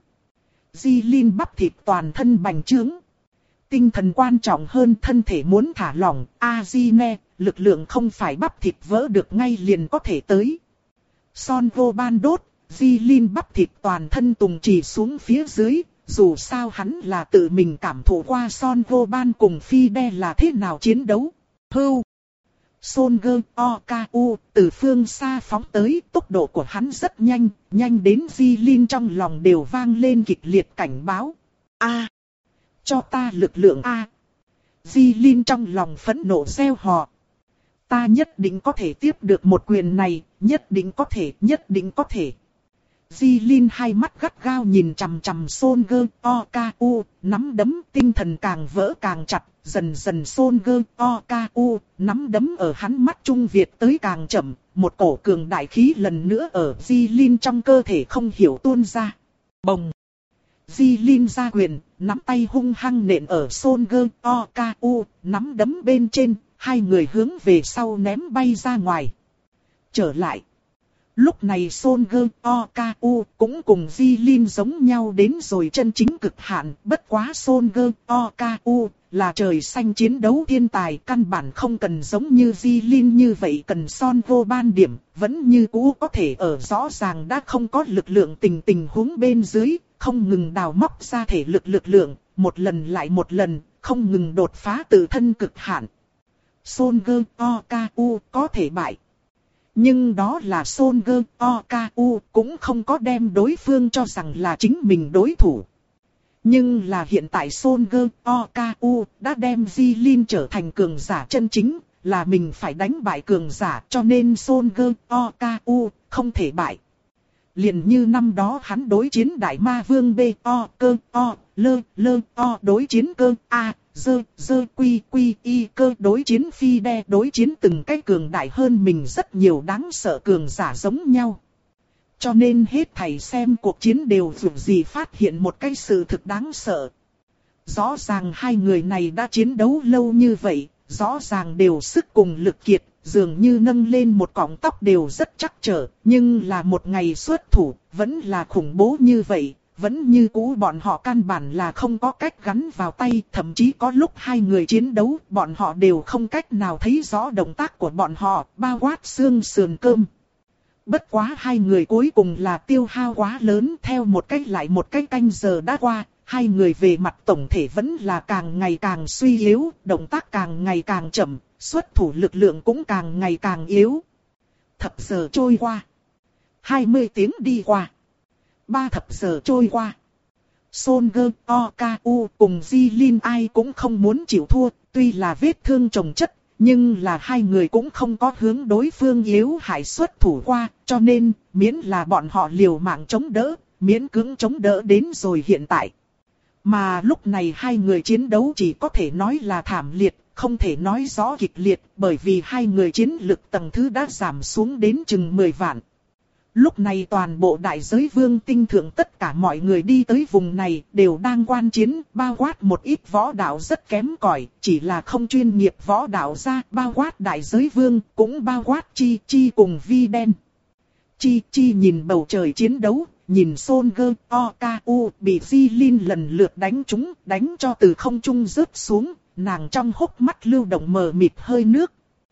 Jilin bắp thịt toàn thân bành trướng. Tinh thần quan trọng hơn thân thể muốn thả lỏng, Azine, lực lượng không phải bắp thịt vỡ được ngay liền có thể tới. Son Vô Ban đốt, Jilin bắp thịt toàn thân tùng trì xuống phía dưới, dù sao hắn là tự mình cảm thụ qua Son Vô Ban cùng Fide là thế nào chiến đấu. Hưu! Son Gơ O K U từ phương xa phóng tới, tốc độ của hắn rất nhanh, nhanh đến Jilin trong lòng đều vang lên kịch liệt cảnh báo. A! Cho ta lực lượng A! À. Jilin trong lòng phẫn nộ reo hò. Ta nhất định có thể tiếp được một quyền này, nhất định có thể, nhất định có thể. Jilin hai mắt gắt gao nhìn chằm chằm Son Gơ O K U, nắm đấm tinh thần càng vỡ càng chặt, dần dần Son Gơ O K U, nắm đấm ở hắn mắt Trung Việt tới càng chậm, một cổ cường đại khí lần nữa ở Jilin trong cơ thể không hiểu tuôn ra. Bồng! Jilin ra quyền, nắm tay hung hăng nện ở Son Gơ O K U, nắm đấm bên trên, hai người hướng về sau ném bay ra ngoài. Trở lại. Lúc này Son Goku Oku cũng cùng Jilin giống nhau đến rồi chân chính cực hạn, bất quá Son Goku Oku là trời xanh chiến đấu thiên tài, căn bản không cần giống như Jilin như vậy cần Son Go ban điểm, vẫn như cũ có thể ở rõ ràng đã không có lực lượng tình tình huống bên dưới, không ngừng đào móc ra thể lực lực lượng, một lần lại một lần, không ngừng đột phá tự thân cực hạn. Son Goku Oku có thể bại. Nhưng đó là Son Goku Oku cũng không có đem đối phương cho rằng là chính mình đối thủ. Nhưng là hiện tại Son Goku Oku đã đem Jilin trở thành cường giả chân chính, là mình phải đánh bại cường giả, cho nên Son Goku Oku không thể bại. Liền như năm đó hắn đối chiến Đại Ma Vương B O cơ O lơ lơ O đối chiến cơ A dơ dơ quy quy y cơ đối chiến phi đe đối chiến từng cái cường đại hơn mình rất nhiều đáng sợ cường giả giống nhau. Cho nên hết thảy xem cuộc chiến đều dù gì phát hiện một cái sự thực đáng sợ. Rõ ràng hai người này đã chiến đấu lâu như vậy, rõ ràng đều sức cùng lực kiệt, dường như nâng lên một cọng tóc đều rất chắc trở, nhưng là một ngày xuất thủ, vẫn là khủng bố như vậy, vẫn như cũ bọn họ căn bản là không có cách gắn vào tay, thậm chí có lúc hai người chiến đấu, bọn họ đều không cách nào thấy rõ động tác của bọn họ, bao quát xương sườn cơm. Bất quá hai người cuối cùng là tiêu hao quá lớn, theo một cách lại một cách canh giờ đã qua, hai người về mặt tổng thể vẫn là càng ngày càng suy yếu, động tác càng ngày càng chậm, xuất thủ lực lượng cũng càng ngày càng yếu. Thập giờ trôi qua. hai mươi tiếng đi qua. Ba thập giờ trôi qua. Son Goku Oku cùng Jilin ai cũng không muốn chịu thua, tuy là vết thương chồng chất, nhưng là hai người cũng không có hướng đối phương yếu hại xuất thủ qua, cho nên miễn là bọn họ liều mạng chống đỡ, miễn cưỡng chống đỡ đến rồi hiện tại. Mà lúc này hai người chiến đấu chỉ có thể nói là thảm liệt, không thể nói rõ kịch liệt, bởi vì hai người chiến lực tầng thứ đã giảm xuống đến chừng mười vạn. Lúc này toàn bộ đại giới vương tinh thượng tất cả mọi người đi tới vùng này đều đang quan chiến, bao quát một ít võ đạo rất kém cỏi, chỉ là không chuyên nghiệp võ đạo ra, bao quát đại giới vương, cũng bao quát Chi Chi cùng Vi Đen. Chi Chi nhìn bầu trời chiến đấu, nhìn Son Goku Oku bị Jilin lần lượt đánh trúng, đánh cho từ không trung rớt xuống, nàng trong hốc mắt lưu động mờ mịt hơi nước.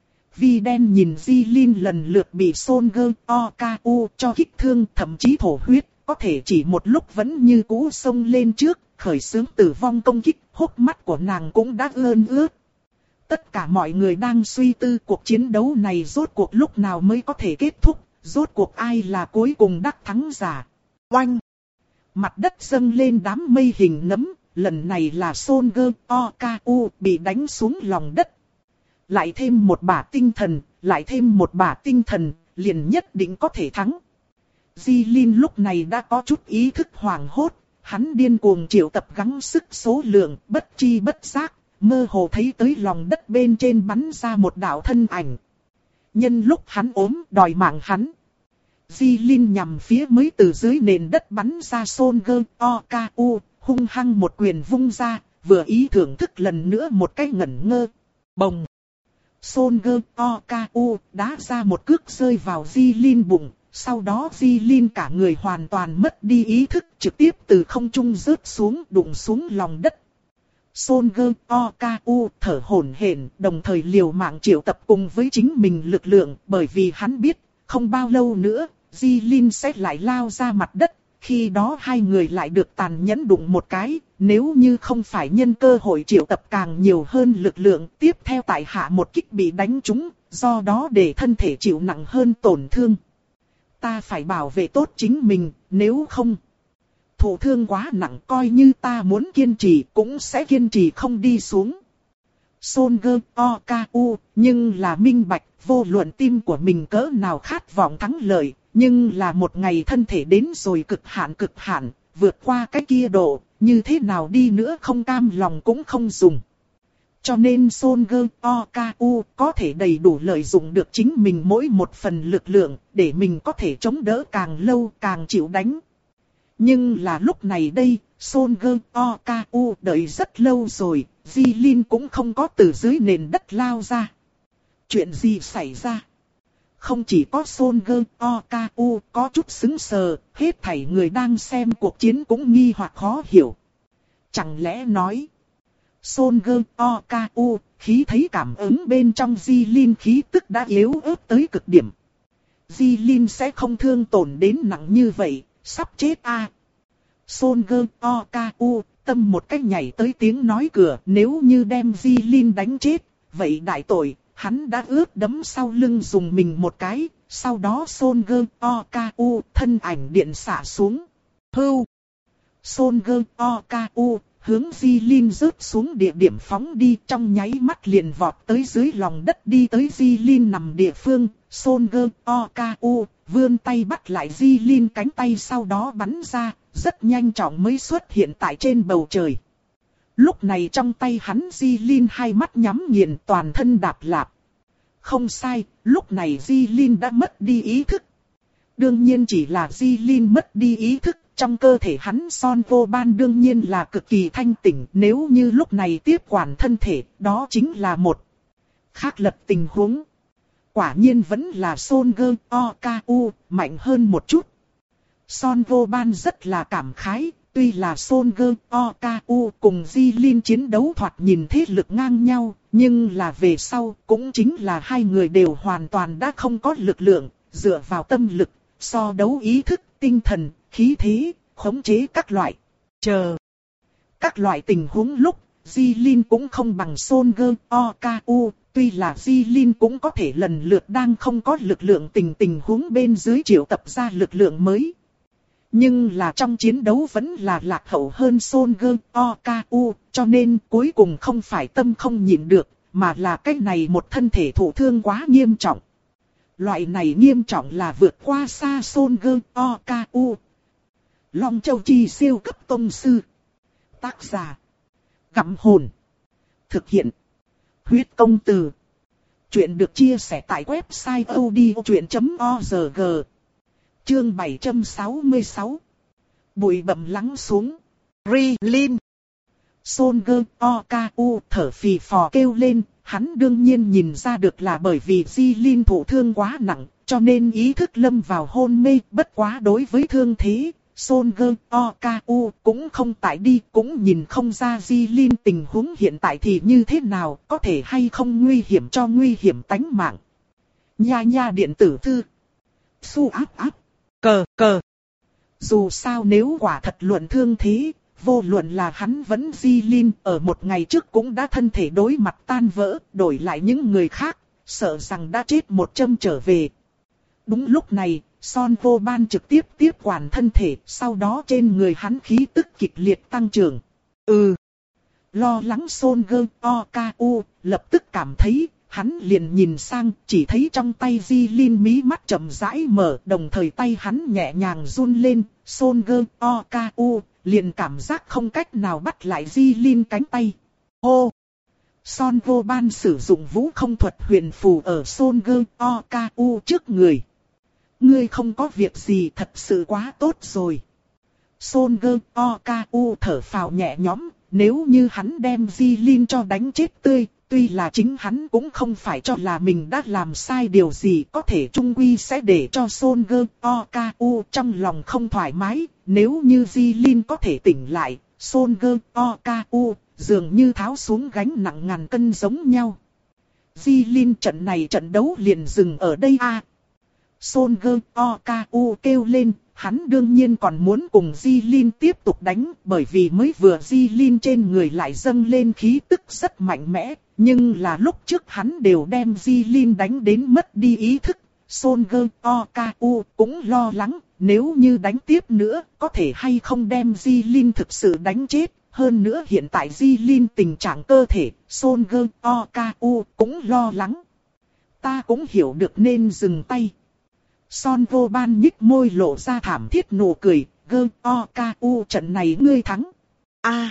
Vi Đen nhìn Jilin lần lượt bị Son Goku Oku cho kích thương, thậm chí thổ huyết, có thể chỉ một lúc vẫn như cũ xông lên trước, khởi xướng tử vong công kích, hốc mắt của nàng cũng đã ươn ướt. Tất cả mọi người đang suy tư cuộc chiến đấu này rốt cuộc lúc nào mới có thể kết thúc, rốt cuộc ai là cuối cùng đắc thắng giả. Oanh! Mặt đất dâng lên đám mây hình nấm, lần này là Son Goku Oku bị đánh xuống lòng đất. Lại thêm một bả tinh thần, lại thêm một bả tinh thần, liền nhất định có thể thắng. Jilin lúc này đã có chút ý thức hoảng hốt, hắn điên cuồng triệu tập gắng sức số lượng, bất chi bất giác, mơ hồ thấy tới lòng đất bên trên bắn ra một đạo thân ảnh. Nhân lúc hắn ốm đòi mạng hắn. Jilin nhằm phía mới từ dưới nền đất bắn ra Son Goku Oku, hung hăng một quyền vung ra, vừa ý thưởng thức lần nữa một cái ngẩn ngơ. Bồng! Son Goku Oku đá ra một cước rơi vào Jilin bụng, sau đó Jilin cả người hoàn toàn mất đi ý thức, trực tiếp từ không trung rớt xuống, đụng xuống lòng đất. Son Goku Oku thở hổn hển, đồng thời liều mạng triệu tập cùng với chính mình lực lượng, bởi vì hắn biết, không bao lâu nữa, Jilin sẽ lại lao ra mặt đất, khi đó hai người lại được tàn nhẫn đụng một cái, nếu như không phải nhân cơ hội triệu tập càng nhiều hơn lực lượng, tiếp theo tại hạ một kích bị đánh trúng, do đó để thân thể chịu nặng hơn tổn thương. Ta phải bảo vệ tốt chính mình, nếu không, thụ thương quá nặng, coi như ta muốn kiên trì cũng sẽ kiên trì không đi xuống. Son Goku Oku nhưng là minh bạch, vô luận tim của mình cỡ nào khát vọng thắng lợi, nhưng là một ngày thân thể đến rồi cực hạn cực hạn, vượt qua cái kia độ, như thế nào đi nữa không cam lòng cũng không dùng. Cho nên Son Goku Oku có thể đầy đủ lợi dụng được chính mình mỗi một phần lực lượng, để mình có thể chống đỡ càng lâu càng chịu đánh. Nhưng là lúc này đây, Son Goku Oku đợi rất lâu rồi, Jilin cũng không có từ dưới nền đất lao ra. Chuyện gì xảy ra? không chỉ có Son Goku Okaku có chút sững sờ, hết thảy người đang xem cuộc chiến cũng nghi hoặc khó hiểu. Chẳng lẽ nói, Son Goku Okaku khí thấy cảm ứng bên trong Di Linh khí tức đã yếu ớt tới cực điểm. Di Linh sẽ không thương tổn đến nặng như vậy, sắp chết a. À. Son Goku Okaku tâm một cách nhảy tới tiếng nói cửa, nếu như đem Di Linh đánh chết, vậy đại tội. Hắn đã ướt đấm sau lưng dùng mình một cái, sau đó Son Goku Okaku thân ảnh điện xạ xuống. Hưu! Son Goku Okaku hướng Di Linh rớt xuống địa điểm phóng đi, trong nháy mắt liền vọt tới dưới lòng đất đi tới Di Linh nằm địa phương. Son Goku Okaku vươn tay bắt lại Di Linh cánh tay, sau đó bắn ra, rất nhanh chóng mới xuất hiện tại trên bầu trời. Lúc này trong tay hắn Di Linh hai mắt nhắm nghiền, toàn thân đạp lạp. Không sai, lúc này Di Linh đã mất đi ý thức. Đương nhiên chỉ là Di Linh mất đi ý thức, trong cơ thể hắn Son Vô Ban đương nhiên là cực kỳ thanh tỉnh. Nếu như lúc này tiếp quản thân thể, đó chính là một khác lật tình huống. Quả nhiên vẫn là Son Goku Okaku mạnh hơn một chút. Son Vô Ban rất là cảm khái. Tuy là Son Goku Okaku cùng Di Linh chiến đấu thoạt nhìn thế lực ngang nhau, nhưng là về sau cũng chính là hai người đều hoàn toàn đã không có lực lượng, dựa vào tâm lực, so đấu ý thức, tinh thần, khí thế, khống chế các loại. Chờ. Các loại tình huống lúc, Di Linh cũng không bằng Son Goku Okaku, tuy là Di Linh cũng có thể lần lượt đang không có lực lượng tình tình huống bên dưới triệu tập ra lực lượng mới. Nhưng là trong chiến đấu vẫn là lạc hậu hơn Son Goku Okaku, cho nên cuối cùng không phải tâm không nhịn được, mà là cái này một thân thể thụ thương quá nghiêm trọng. Loại này nghiêm trọng là vượt qua xa Son Goku Okaku. Long Châu Chi siêu cấp tông sư. Tác giả: Gặm Hồn. Thực hiện: Huyết Công Từ. Chuyện được chia sẻ tại website audiochuyện chấm org. Chương bảy trăm sáu mươi sáu. Bụi bặm lắng xuống. Rilin. Son Goku Okaku thở phì phò kêu lên, hắn đương nhiên nhìn ra được là bởi vì Di Linh thụ thương quá nặng, cho nên ý thức lâm vào hôn mê. Bất quá đối với thương thế, Son Goku Okaku cũng không tại đi, cũng nhìn không ra Di Linh tình huống hiện tại thì như thế nào, có thể hay không nguy hiểm cho nguy hiểm tánh mạng. Nha nha điện tử thư. Su áp áp. Cờ cờ. Dù sao nếu quả thật luận thương thế, vô luận là hắn vẫn Di Linh ở một ngày trước cũng đã thân thể đối mặt tan vỡ, đổi lại những người khác, sợ rằng đã chết một châm trở về. Đúng lúc này, Son Vô Ban trực tiếp tiếp quản thân thể, sau đó trên người hắn khí tức kịch liệt tăng trưởng. Ừ. Lo lắng Son Goku Okaku, lập tức cảm thấy, hắn liền nhìn sang, chỉ thấy trong tay Di Linh mí mắt chậm rãi mở, đồng thời tay hắn nhẹ nhàng run lên, Son Goku Okaku liền cảm giác không cách nào bắt lại Di Linh cánh tay. Hô! Son Vô Ban sử dụng vũ không thuật huyền phù ở Son Goku Okaku trước người. Ngươi không có việc gì, thật sự quá tốt rồi. Son Goku Okaku thở phào nhẹ nhõm, nếu như hắn đem Di Linh cho đánh chết tươi, tuy là chính hắn cũng không phải cho là mình đã làm sai điều gì, có thể chung quy sẽ để cho Son Goku Okaku trong lòng không thoải mái. Nếu như Di Linh có thể tỉnh lại, Son Goku Okaku dường như tháo xuống gánh nặng ngàn cân giống nhau. Di Linh trận này trận đấu liền dừng ở đây a. À. Son Goku Okaku kêu lên, hắn đương nhiên còn muốn cùng Di Linh tiếp tục đánh, bởi vì mới vừa Di Linh trên người lại dâng lên khí tức rất mạnh mẽ, nhưng là lúc trước hắn đều đem Di Linh đánh đến mất đi ý thức. Son Goku Okaku cũng lo lắng, nếu như đánh tiếp nữa, có thể hay không đem Di Linh thực sự đánh chết. Hơn nữa hiện tại Di Linh tình trạng cơ thể, Son Goku Okaku cũng lo lắng. Ta cũng hiểu được nên dừng tay. Son Vô Ban nhích môi lộ ra thảm thiết nụ cười, Goku Okaku trận này ngươi thắng. A. À,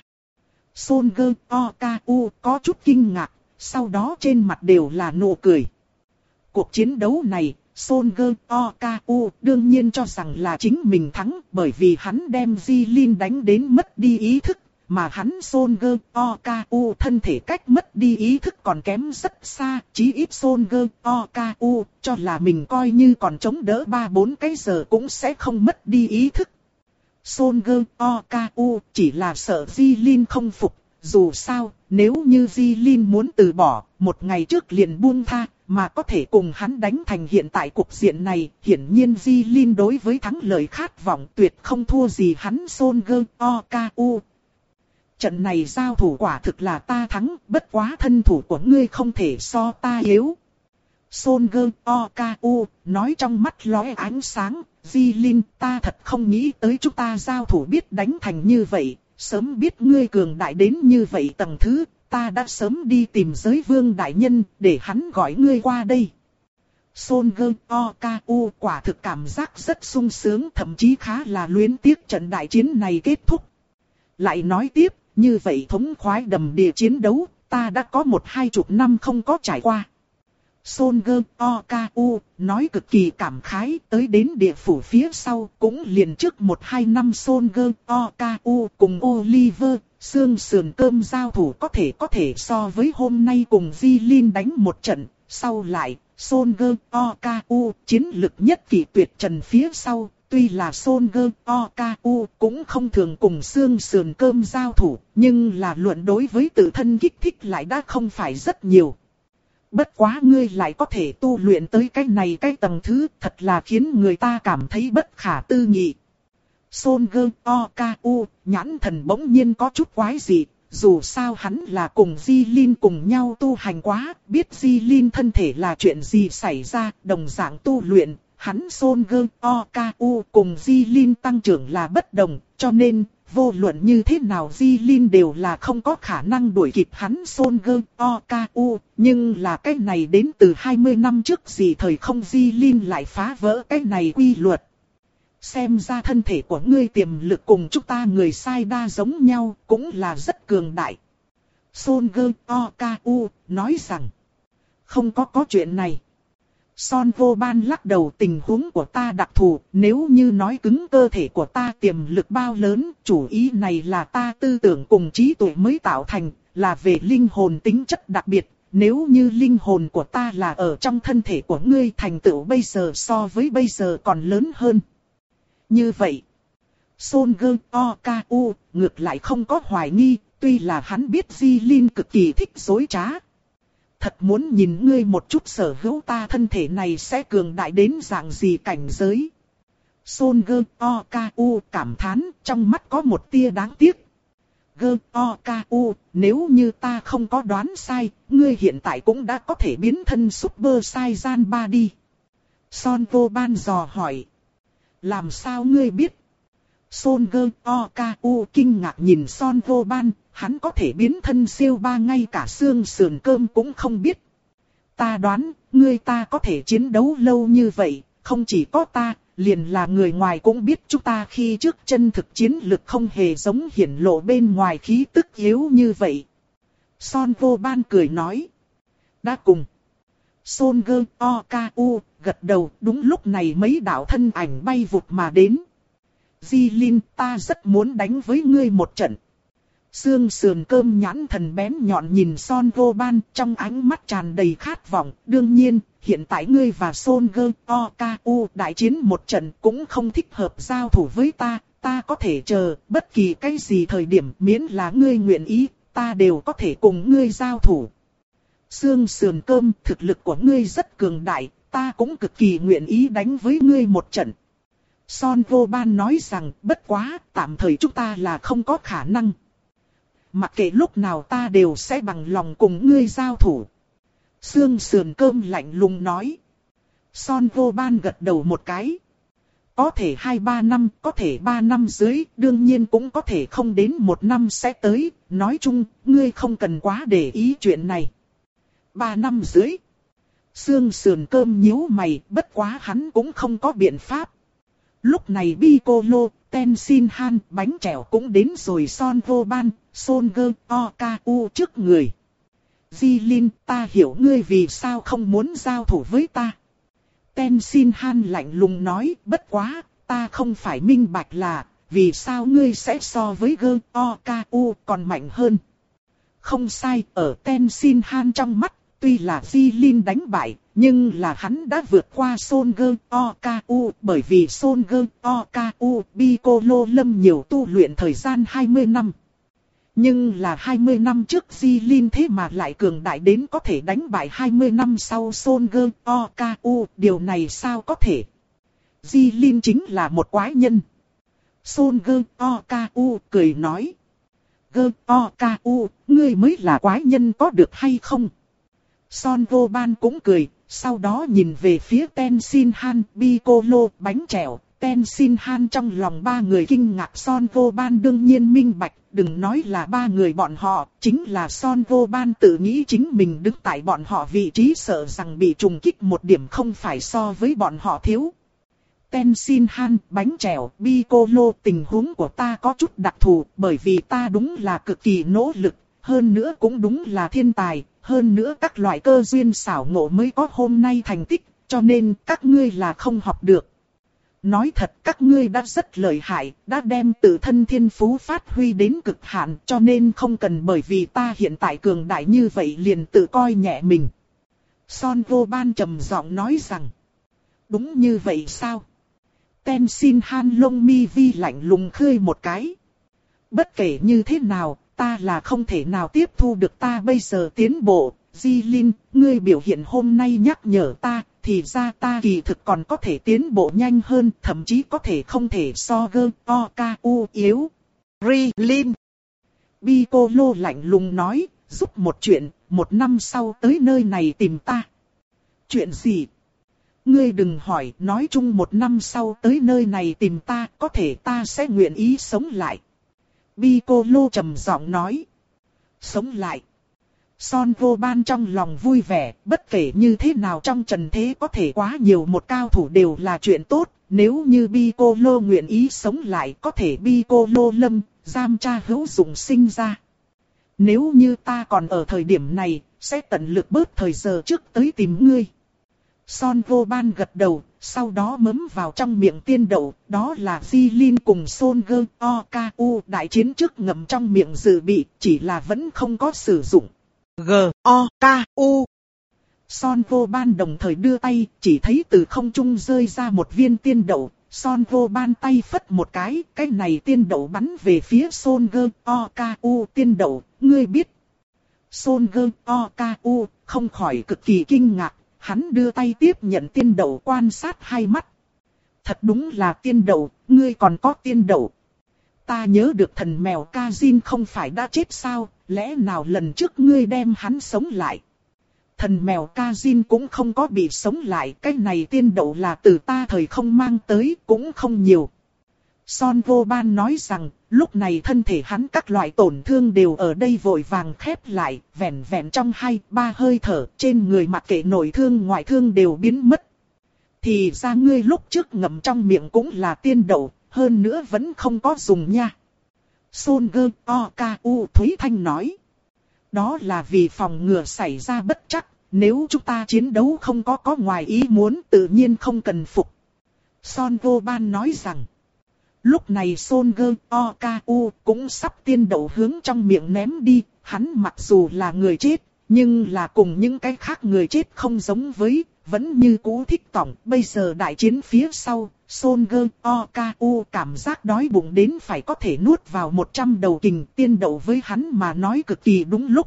Son Goku Okaku có chút kinh ngạc, sau đó trên mặt đều là nụ cười. Cuộc chiến đấu này, Son Goku Okaku đương nhiên cho rằng là chính mình thắng, bởi vì hắn đem Di Linh đánh đến mất đi ý thức, mà hắn Son-ger Oku thân thể cách mất đi ý thức còn kém rất xa, chí ít Son-ger Oku cho là mình coi như còn chống đỡ ba bốn cái giờ cũng sẽ không mất đi ý thức. Son-ger Oku chỉ là sợ Jilin không phục, dù sao, nếu như Jilin muốn từ bỏ, một ngày trước liền buông tha, mà có thể cùng hắn đánh thành hiện tại cục diện này, hiển nhiên Jilin đối với thắng lợi khát vọng tuyệt không thua gì hắn Son-ger Oku. Trận này giao thủ quả thực là ta thắng, bất quá thân thủ của ngươi không thể so ta yếu. Son-ger Oku nói trong mắt lóe ánh sáng, Jilin, ta thật không nghĩ tới chúng ta giao thủ biết đánh thành như vậy, sớm biết ngươi cường đại đến như vậy tầng thứ, ta đã sớm đi tìm giới vương đại nhân, để hắn gọi ngươi qua đây. Son-ger Oku quả thực cảm giác rất sung sướng, thậm chí khá là luyến tiếc trận đại chiến này kết thúc. Lại nói tiếp, như vậy thống khoái đầm địa chiến đấu, ta đã có một hai chục năm không có trải qua. Son-ger Oku nói cực kỳ cảm khái, tới đến địa phủ phía sau cũng liền trước một hai năm Son-ger Oku cùng Oliver, xương sườn cơm giao thủ có thể có thể so với hôm nay cùng Jilin đánh một trận, sau lại Son-ger Oku chiến lực nhất kỳ tuyệt trần phía sau. Tuy là Son-ger Oku cũng không thường cùng xương sườn cơm giao thủ, nhưng là luận đối với tự thân kích thích lại đã không phải rất nhiều. Bất quá ngươi lại có thể tu luyện tới cái này cái tầng thứ, thật là khiến người ta cảm thấy bất khả tư nghị. Son-ger Oku nhãn thần bỗng nhiên có chút quái dị, dù sao hắn là cùng Jilin cùng nhau tu hành quá, biết Jilin thân thể là chuyện gì xảy ra, đồng dạng tu luyện. Hắn Son-ger Oku cùng Jilin tăng trưởng là bất đồng, cho nên, vô luận như thế nào Jilin đều là không có khả năng đuổi kịp hắn Son-ger Oku, nhưng là cái này đến từ hai mươi năm trước gì thời không Jilin lại phá vỡ cái này quy luật. Xem ra thân thể của ngươi tiềm lực cùng chúng ta người sai đa giống nhau, cũng là rất cường đại. Son-ger Oku nói rằng, không có có chuyện này. Son Vô Ban lắc đầu, tình huống của ta đặc thù, nếu như nói cứng cơ thể của ta tiềm lực bao lớn, chủ ý này là ta tư tưởng cùng trí tuệ mới tạo thành, là về linh hồn tính chất đặc biệt, nếu như linh hồn của ta là ở trong thân thể của ngươi, thành tựu bây giờ so với bây giờ còn lớn hơn. Như vậy, Son-ger Oku ngược lại không có hoài nghi, tuy là hắn biết Jilin cực kỳ thích dối trá. Thật muốn nhìn ngươi một chút sở hữu ta thân thể này sẽ cường đại đến dạng gì cảnh giới. Son-ger Oku cảm thán, trong mắt có một tia đáng tiếc. Ger Oku, nếu như ta không có đoán sai, ngươi hiện tại cũng đã có thể biến thân Super Saiyan ba đi. Son Vô Ban dò hỏi. Làm sao ngươi biết? Son-ger Oku kinh ngạc nhìn Son Vô Ban, hắn có thể biến thân siêu ba ngay cả xương sườn cơm cũng không biết. Ta đoán, ngươi ta có thể chiến đấu lâu như vậy, không chỉ có ta, liền là người ngoài cũng biết chúng ta khi trước chân thực chiến lực không hề giống hiển lộ bên ngoài khí tức yếu như vậy. Son Vô Ban cười nói. Đã cùng. Son-ger Oku gật đầu, đúng lúc này mấy đạo thân ảnh bay vụt mà đến. Jilin, ta rất muốn đánh với ngươi một trận. Xương sườn cơm nhãn thần bén nhọn nhìn Son Vô Ban, trong ánh mắt tràn đầy khát vọng. Đương nhiên, hiện tại ngươi và Son-ger Oku đại chiến một trận cũng không thích hợp giao thủ với ta. Ta có thể chờ bất kỳ cái gì thời điểm, miễn là ngươi nguyện ý, ta đều có thể cùng ngươi giao thủ. Xương sườn cơm, thực lực của ngươi rất cường đại, ta cũng cực kỳ nguyện ý đánh với ngươi một trận. Son Vô Ban nói rằng, bất quá, tạm thời chúng ta là không có khả năng. Mặc kệ lúc nào ta đều sẽ bằng lòng cùng ngươi giao thủ. Xương sườn cơm lạnh lùng nói. Son Vô Ban gật đầu một cái. Có thể hai ba năm, có thể ba năm dưới, đương nhiên cũng có thể không đến một năm sẽ tới. Nói chung, ngươi không cần quá để ý chuyện này. Ba năm dưới. Xương sườn cơm nhíu mày, bất quá hắn cũng không có biện pháp. Lúc này Piccolo, Tenshinhan, bánh chèo cũng đến rồi. Son Vô Ban, Son-ger Oku trước người. Jilin, ta hiểu ngươi vì sao không muốn giao thủ với ta. Tenshinhan lạnh lùng nói, bất quá, ta không phải minh bạch là, vì sao ngươi sẽ so với G O K U còn mạnh hơn? Không sai, ở Tenzin Han trong mắt, tuy là Jilin đánh bại, nhưng là hắn đã vượt qua Son G O K U, bởi vì Son G O K U Piccolo lâm nhiều tu luyện thời gian hai mươi năm. Nhưng là hai mươi năm trước Jilin thế mà lại cường đại đến có thể đánh bại hai mươi năm sau Son G O K U, điều này sao có thể? Jilin chính là một quái nhân. Son G O K U cười nói. G O K U, ngươi mới là quái nhân có được hay không? Son Goban cũng cười, sau đó nhìn về phía Tenzin Han, Piccolo, bánh chèo. Tenzin Han trong lòng ba người kinh ngạc. Son Goban đương nhiên minh bạch, đừng nói là ba người bọn họ, chính là Son Goban tự nghĩ chính mình đứng tại bọn họ vị trí sợ rằng bị trùng kích một điểm không phải so với bọn họ thiếu. Tenzin Han, bánh chèo, Piccolo, tình huống của ta có chút đặc thù, bởi vì ta đúng là cực kỳ nỗ lực, hơn nữa cũng đúng là thiên tài, hơn nữa các loại cơ duyên xảo ngộ mới có hôm nay thành tích, cho nên các ngươi là không học được. Nói thật các ngươi đã rất lợi hại, đã đem tự thân thiên phú phát huy đến cực hạn, cho nên không cần bởi vì ta hiện tại cường đại như vậy liền tự coi nhẹ mình. Son Goban trầm giọng nói rằng, đúng như vậy sao? Tenzin Han lông mi vi lạnh lùng khơi một cái. Bất kể như thế nào, ta là không thể nào tiếp thu được ta bây giờ tiến bộ. Jilin, ngươi biểu hiện hôm nay nhắc nhở ta, thì ra ta kỳ thực còn có thể tiến bộ nhanh hơn, thậm chí có thể không thể so G O K U yếu. Rilin. Piccolo lạnh lùng nói, giúp một chuyện, một năm sau tới nơi này tìm ta. Chuyện gì? Ngươi đừng hỏi, nói chung một năm sau tới nơi này tìm ta, có thể ta sẽ nguyện ý sống lại. Piccolo trầm giọng nói. Sống lại. Son Goban trong lòng vui vẻ, bất kể như thế nào trong trần thế có thể quá nhiều một cao thủ đều là chuyện tốt. Nếu như Piccolo nguyện ý sống lại, có thể Piccolo lâm, giam cha hữu dụng sinh ra. Nếu như ta còn ở thời điểm này, sẽ tận lực bớt thời giờ trước tới tìm ngươi. Son Goban gật đầu, sau đó mấm vào trong miệng tiên đậu, đó là Jilin cùng Son G O K U đại chiến trước ngậm trong miệng dự bị, chỉ là vẫn không có sử dụng. G O K U. Son Goban đồng thời đưa tay, chỉ thấy từ không trung rơi ra một viên tiên đậu. Son Goban tay phất một cái, cái này tiên đậu bắn về phía Son G O K U. Tiên đậu, ngươi biết. Son G O K U không khỏi cực kỳ kinh ngạc, hắn đưa tay tiếp nhận tiên đậu quan sát hai mắt. Thật đúng là tiên đậu, ngươi còn có tiên đậu. Ta nhớ được thần mèo Kazin không phải đã chết sao, lẽ nào lần trước ngươi đem hắn sống lại? Thần mèo Kazin cũng không có bị sống lại, cái này tiên đậu là từ ta thời không mang tới, cũng không nhiều. Son Goban nói rằng, lúc này thân thể hắn các loại tổn thương đều ở đây vội vàng khép lại, vẹn vẹn trong hai, ba hơi thở, trên người mặc kệ nội thương ngoại thương đều biến mất. Thì ra ngươi lúc trước ngậm trong miệng cũng là tiên đậu, hơn nữa vẫn không có dùng nha. Son G O K U Thúy Thanh nói. Đó là vì phòng ngừa xảy ra bất trắc, nếu chúng ta chiến đấu không có có ngoài ý muốn tự nhiên không cần phục. Son Goban nói rằng. Lúc này Son G O K U cũng sắp tiên đậu hướng trong miệng ném đi, hắn mặc dù là người chết, nhưng là cùng những cái khác người chết không giống với, vẫn như cũ thích tỏng. Bây giờ đại chiến phía sau, Son G O K U cảm giác đói bụng đến phải có thể nuốt vào một trăm đầu kình, tiên đậu với hắn mà nói cực kỳ đúng lúc.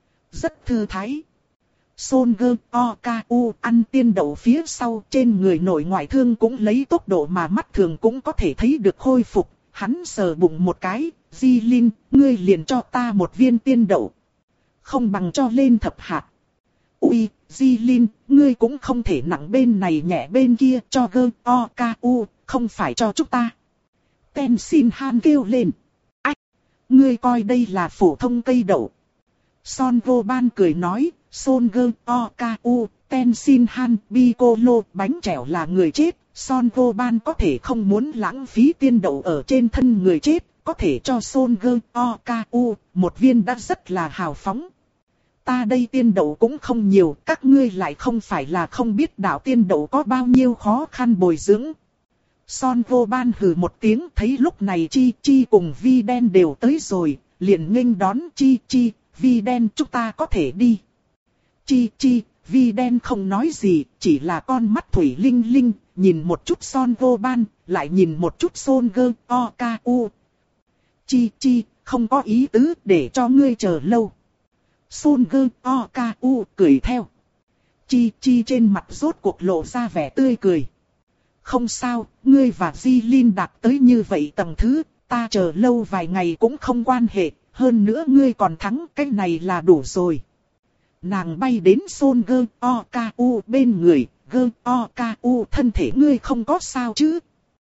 Rất thư thái. Son G O K U ăn tiên đậu phía sau, trên người nội ngoại thương cũng lấy tốc độ mà mắt thường cũng có thể thấy được khôi phục. Hắn sờ bụng một cái, Jilin, ngươi liền cho ta một viên tiên đậu. Không bằng cho lên thập hạt. Ui, Jilin, ngươi cũng không thể nặng bên này nhẹ bên kia, cho G O K U, không phải cho chúng ta. Tenzin Han kêu lên. Ách, ngươi coi đây là phổ thông cây đậu. Son Goban cười nói. Son G O K U, Tenzin Han, Piccolo, bánh chèo là người chết, Son Goban có thể không muốn lãng phí tiên đậu ở trên thân người chết, có thể cho Son G O K U, một viên đã rất là hào phóng. Ta đây tiên đậu cũng không nhiều, các ngươi lại không phải là không biết đạo tiên đậu có bao nhiêu khó khăn bồi dưỡng. Son vô ban hừ một tiếng, thấy lúc này Chi Chi cùng Vi đen đều tới rồi, liền nghênh đón Chi Chi, Vi đen chúng ta có thể đi. Chi Chi, Vi đen không nói gì, chỉ là con mắt thủy linh linh, nhìn một chút Son vô ban, lại nhìn một chút Son gơ o ca u. Chi Chi, không có ý tứ để cho ngươi chờ lâu. Son gơ o ca u cười theo. Chi Chi trên mặt rốt cuộc lộ ra vẻ tươi cười. Không sao, ngươi và Di Linh đạt tới như vậy tầng thứ, ta chờ lâu vài ngày cũng không quan hệ, hơn nữa ngươi còn thắng, cái này là đủ rồi. Nàng bay đến Son gơ o ca u bên người, gơ o ca u thân thể ngươi không có sao chứ.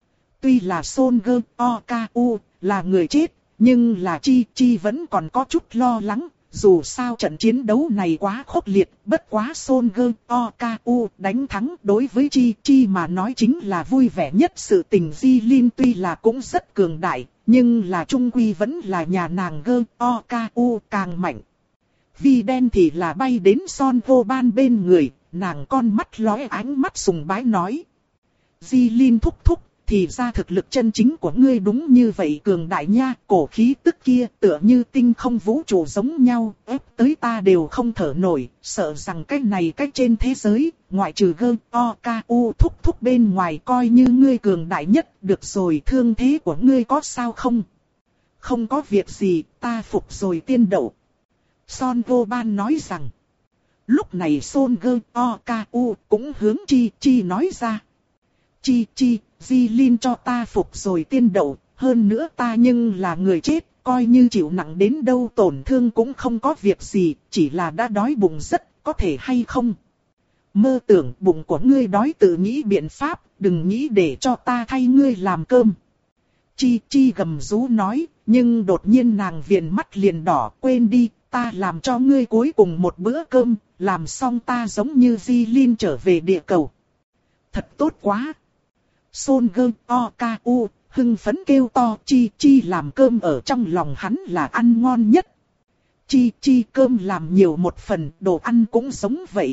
Tuy là Son gơ o ca u là người chết, nhưng là Chi Chi vẫn còn có chút lo lắng. Dù sao trận chiến đấu này quá khốc liệt, bất quá Son gơ o ca u đánh thắng đối với Chi Chi mà nói chính là vui vẻ nhất sự tình. Di Linh tuy là cũng rất cường đại, nhưng là trung quy vẫn là nhà nàng gơ o ca u càng mạnh. Vi đen thì là bay đến Son vô ban bên người, nàng con mắt lóe ánh mắt sùng bái nói. Di Linh thúc thúc. Thì ra thực lực chân chính của ngươi đúng như vậy cường đại nha, cổ khí tức kia tựa như tinh không vũ trụ giống nhau, ép tới ta đều không thở nổi, sợ rằng cái này cái trên thế giới, ngoại trừ gơ, o, ca, u thúc thúc bên ngoài coi như ngươi cường đại nhất, được rồi thương thế của ngươi có sao không? Không có việc gì, ta phục rồi tiên đậu. Son vô ban nói rằng, lúc này Son gơ, o, ca, u cũng hướng Chi Chi nói ra. Chi Chi, Di Linh cho ta phục rồi tiên đậu, hơn nữa ta nhưng là người chết, coi như chịu nặng đến đâu tổn thương cũng không có việc gì, chỉ là đã đói bụng rất, có thể hay không? Mơ tưởng bụng của ngươi đói tự nghĩ biện pháp, đừng nghĩ để cho ta thay ngươi làm cơm. Chi Chi gầm rú nói, nhưng đột nhiên nàng viền mắt liền đỏ, quên đi, ta làm cho ngươi cuối cùng một bữa cơm, làm xong ta giống như Di Linh trở về địa cầu. Thật tốt quá! Son gơ o ca u hưng phấn kêu to. Chi Chi làm cơm ở trong lòng hắn là ăn ngon nhất. Chi Chi cơm làm nhiều một phần, đồ ăn cũng giống vậy.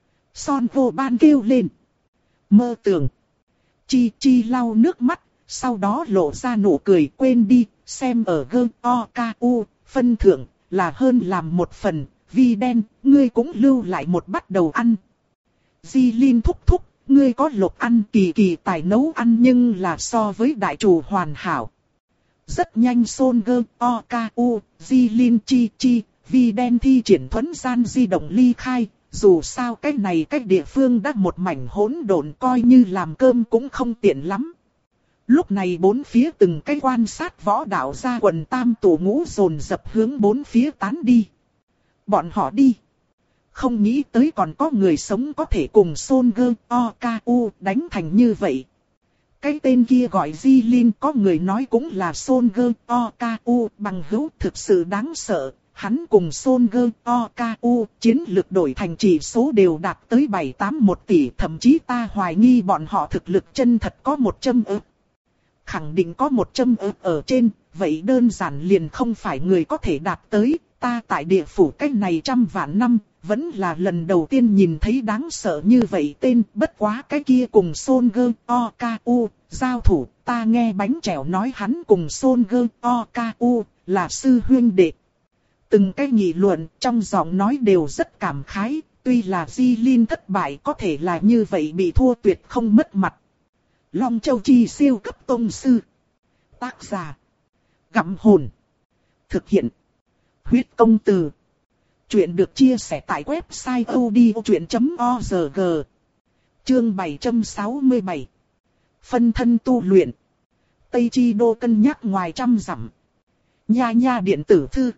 Son vô ban kêu lên. Mơ tưởng. Chi Chi lau nước mắt, sau đó lộ ra nụ cười, quên đi, xem ở gơ o ca u phân thượng là hơn làm một phần. Vi đen, ngươi cũng lưu lại một bắt đầu ăn. Di Linh thúc thúc. Ngươi có lộc ăn, kỳ kỳ tài nấu ăn nhưng là so với đại chủ hoàn hảo. Rất nhanh Son gơ, o, ca, u, Di Linh, Chi Chi, Vi đen thi triển thuấn gian di động ly khai. Dù sao cái này cái địa phương đã một mảnh hỗn độn, coi như làm cơm cũng không tiện lắm. Lúc này bốn phía từng cái quan sát võ đạo ra quần tam tổ ngũ dồn dập hướng bốn phía tán đi. Bọn họ đi. Không nghĩ tới còn có người sống có thể cùng Son gơ, o, ca, u đánh thành như vậy. Cái tên kia gọi Di Linh, có người nói cũng là Son gơ, o, ca, u bằng hữu, thực sự đáng sợ. Hắn cùng Son gơ, o, ca, u chiến lực đổi thành chỉ số đều đạt tới bảy tám một tỷ. Thậm chí ta hoài nghi bọn họ thực lực chân thật có một trăm ức. Khẳng định có một trăm ức ở trên, vậy đơn giản liền không phải người có thể đạt tới. Ta tại địa phủ cách này trăm vạn năm, vẫn là lần đầu tiên nhìn thấy đáng sợ như vậy tên. Bất quá cái kia cùng Son gơ, o, ca, u giao thủ, ta nghe bánh chèo nói hắn cùng Son gơ, o, ca, u là sư huynh đệ. Từng cái nghị luận trong giọng nói đều rất cảm khái. Tuy là Di Linh thất bại, có thể là như vậy bị thua tuyệt không mất mặt. Long Châu Chi siêu cấp tông sư. Tác giả Gặm Hồn. Thực hiện Huyết Công Từ. Chuyện được chia sẻ tại website odchuyện chấm org. Chương bảy trăm sáu mươi bảy. Phân thân tu luyện. Tây Chi Đô cân nhắc ngoài trăm dặm. Nha nha điện tử thư.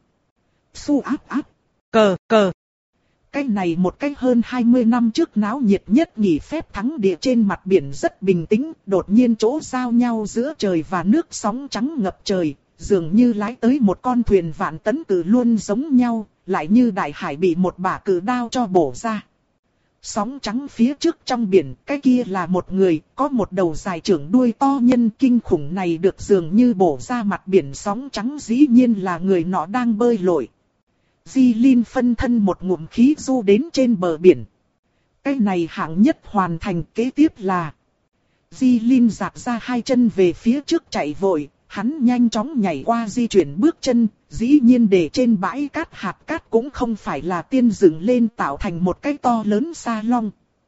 Su áp áp. Cờ cờ. Cái này một cách hơn hai mươi năm trước náo nhiệt nhất nghỉ phép thắng địa trên mặt biển rất bình tĩnh. Đột nhiên chỗ giao nhau giữa trời và nước sóng trắng ngập trời. Dường như lái tới một con thuyền vạn tấn cự luôn giống nhau, lại như đại hải bị một bả cự đao cho bổ ra. Sóng trắng phía trước trong biển, cái kia là một người, có một đầu dài trưởng đuôi to nhân kinh khủng này được dường như bổ ra mặt biển sóng trắng, dĩ nhiên là người nọ đang bơi lội. Di Linh phân thân một ngụm khí du đến trên bờ biển. Cái này hạng nhất hoàn thành, kế tiếp là Di Linh giạt ra hai chân về phía trước chạy vội, hắn nhanh chóng nhảy qua di chuyển bước chân, dĩ nhiên để trên bãi cát hạt cát cũng không phải là tiên dựng lên tạo thành một cái to lớn sa long.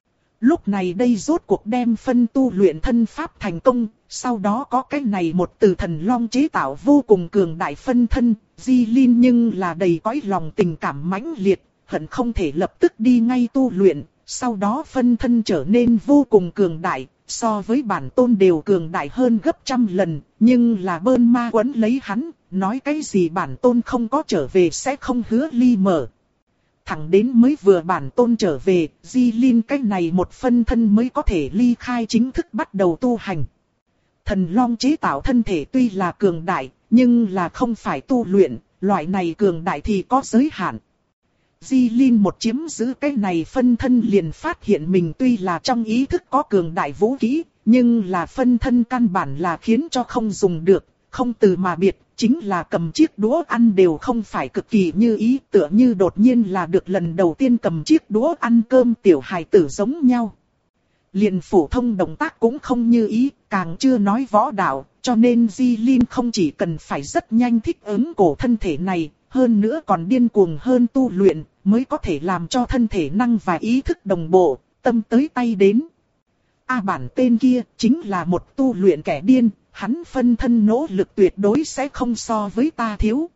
Lúc này đây rốt cuộc đem phân tu luyện thân pháp thành công, sau đó có cái này một từ thần long chế tạo vô cùng cường đại phân thân, Di Linh nhưng là đầy cõi lòng tình cảm mãnh liệt, hận không thể lập tức đi ngay tu luyện, sau đó phân thân trở nên vô cùng cường đại, so với bản tôn đều cường đại hơn gấp trăm lần, nhưng là bơn ma quấn lấy hắn, nói cái gì bản tôn không có trở về sẽ không hứa ly mở. Thẳng đến mới vừa bản tôn trở về, Di Linh cái này một phân thân mới có thể ly khai chính thức bắt đầu tu hành. Thần long chế tạo thân thể tuy là cường đại, nhưng là không phải tu luyện, loại này cường đại thì có giới hạn. Di Linh một chiếm giữ cái này phân thân liền phát hiện mình tuy là trong ý thức có cường đại vũ khí, nhưng là phân thân căn bản là khiến cho không dùng được, không từ mà biệt, chính là cầm chiếc đũa ăn đều không phải cực kỳ như ý, tựa như đột nhiên là được lần đầu tiên cầm chiếc đũa ăn cơm tiểu hài tử giống nhau. Liền phổ thông động tác cũng không như ý, càng chưa nói võ đạo, cho nên Di Linh không chỉ cần phải rất nhanh thích ứng cổ thân thể này, hơn nữa còn điên cuồng hơn tu luyện, mới có thể làm cho thân thể năng và ý thức đồng bộ, tâm tới tay đến. A bản tên kia chính là một tu luyện kẻ điên, hắn phân thân nỗ lực tuyệt đối sẽ không so với ta thiếu.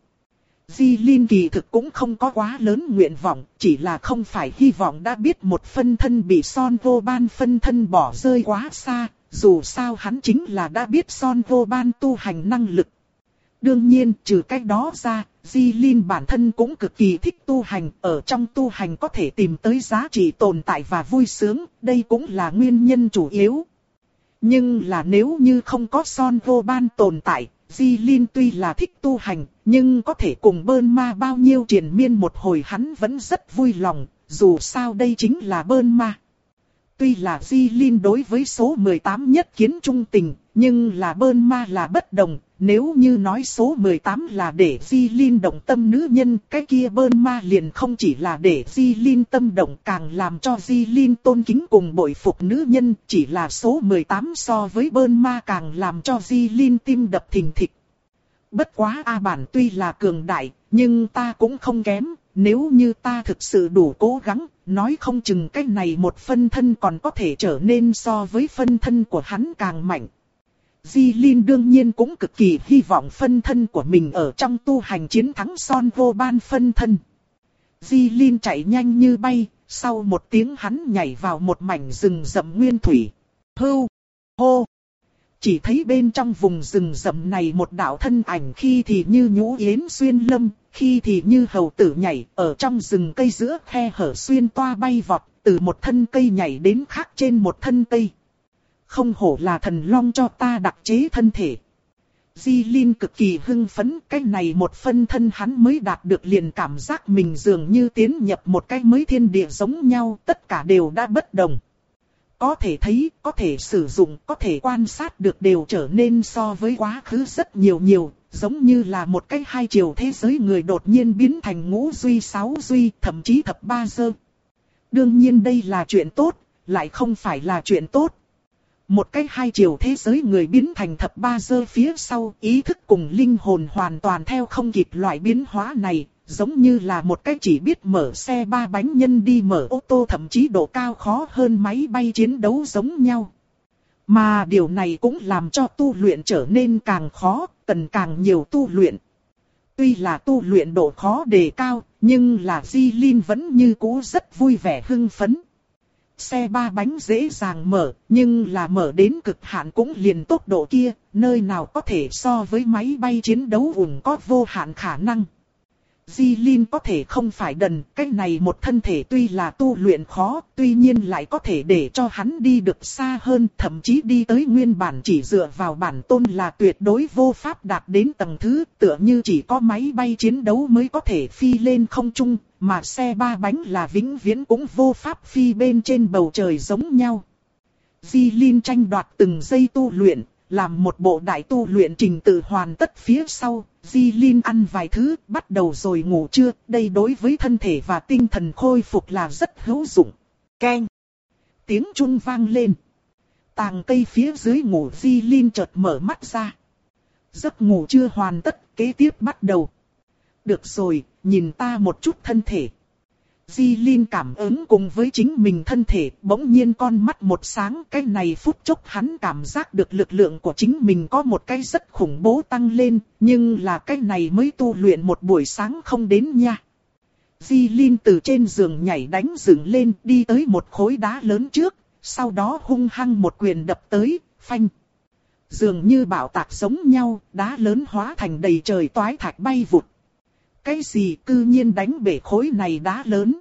Di Linh kỳ thực cũng không có quá lớn nguyện vọng, chỉ là không phải hy vọng đã biết một phân thân bị Son Vô Ban phân thân bỏ rơi quá xa, dù sao hắn chính là đã biết Son Vô Ban tu hành năng lực. Đương nhiên, trừ cách đó ra, Di Linh bản thân cũng cực kỳ thích tu hành, ở trong tu hành có thể tìm tới giá trị tồn tại và vui sướng, đây cũng là nguyên nhân chủ yếu. Nhưng là nếu như không có Son Vô Ban tồn tại, Di Linh tuy là thích tu hành, nhưng có thể cùng bơn ma bao nhiêu triền miên một hồi hắn vẫn rất vui lòng, dù sao đây chính là bơn ma. Tuy là Di Linh đối với số mười tám nhất kiến trung tình, nhưng là bơn ma là bất đồng, nếu như nói số mười tám là để Di Linh động tâm nữ nhân, cái kia bơn ma liền không chỉ là để Di Linh tâm động, càng làm cho Di Linh tôn kính cùng bội phục nữ nhân, chỉ là số mười tám so với bơn ma càng làm cho Di Linh tim đập thình thịch. Bất quá A bản tuy là cường đại, nhưng ta cũng không kém, nếu như ta thực sự đủ cố gắng, nói không chừng cái này một phân thân còn có thể trở nên so với phân thân của hắn càng mạnh. Di Linh đương nhiên cũng cực kỳ hy vọng phân thân của mình ở trong tu hành chiến thắng Son Vô Ban phân thân. Di Linh chạy nhanh như bay, sau một tiếng hắn nhảy vào một mảnh rừng rậm nguyên thủy. Hưu, hô. Chỉ thấy bên trong vùng rừng rậm này một đạo thân ảnh khi thì như nhũ yến xuyên lâm, khi thì như hầu tử nhảy, ở trong rừng cây giữa khe hở xuyên toa bay vọt, từ một thân cây nhảy đến khác trên một thân cây. Không hổ là thần long cho ta đặc chế thân thể. Di Linh cực kỳ hưng phấn, cái này một phân thân hắn mới đạt được liền cảm giác mình dường như tiến nhập một cái mới thiên địa giống nhau, tất cả đều đã bất đồng. Có thể thấy, có thể sử dụng, có thể quan sát được đều trở nên so với quá khứ rất nhiều nhiều, giống như là một cái hai chiều thế giới người đột nhiên biến thành ngũ duy sáu duy, thậm chí thập ba dơ. Đương nhiên đây là chuyện tốt, lại không phải là chuyện tốt. Một cái hai chiều thế giới người biến thành thập ba dơ phía sau, ý thức cùng linh hồn hoàn toàn theo không kịp loại biến hóa này, giống như là một cái chỉ biết mở xe ba bánh nhân đi mở ô tô, thậm chí độ cao khó hơn máy bay chiến đấu giống nhau. Mà điều này cũng làm cho tu luyện trở nên càng khó, cần càng nhiều tu luyện. Tuy là tu luyện độ khó đề cao, nhưng là Di Linh vẫn như cũ rất vui vẻ hưng phấn. Xe ba bánh dễ dàng mở, nhưng là mở đến cực hạn cũng liền tốc độ kia, nơi nào có thể so với máy bay chiến đấu ủng có vô hạn khả năng. Di Linh có thể không phải đần, cái này một thân thể tuy là tu luyện khó, tuy nhiên lại có thể để cho hắn đi được xa hơn, thậm chí đi tới nguyên bản chỉ dựa vào bản tôn là tuyệt đối vô pháp đạt đến tầng thứ, tựa như chỉ có máy bay chiến đấu mới có thể phi lên không trung, mà xe ba bánh là vĩnh viễn cũng vô pháp phi bên trên bầu trời giống nhau. Di Linh tranh đoạt từng giây tu luyện, làm một bộ đại tu luyện trình tự hoàn tất phía sau, Di Linh ăn vài thứ, bắt đầu rồi ngủ trưa, đây đối với thân thể và tinh thần khôi phục là rất hữu dụng. Keng! Tiếng chuông vang lên. Tàng cây phía dưới ngủ Di Linh chợt mở mắt ra. Giấc ngủ chưa hoàn tất, kế tiếp bắt đầu. Được rồi, nhìn ta một chút thân thể. Di Linh cảm ứng cùng với chính mình thân thể, bỗng nhiên con mắt một sáng. Cái này phút chốc hắn cảm giác được lực lượng của chính mình có một cái rất khủng bố tăng lên, nhưng là cái này mới tu luyện một buổi sáng không đến nha. Di Linh từ trên giường nhảy đánh dựng lên, đi tới một khối đá lớn trước, sau đó hung hăng một quyền đập tới, phanh. Dường như bạo tạc giống nhau, đá lớn hóa thành đầy trời toái thạch bay vụt. Cái gì cư nhiên đánh bể khối này đá lớn?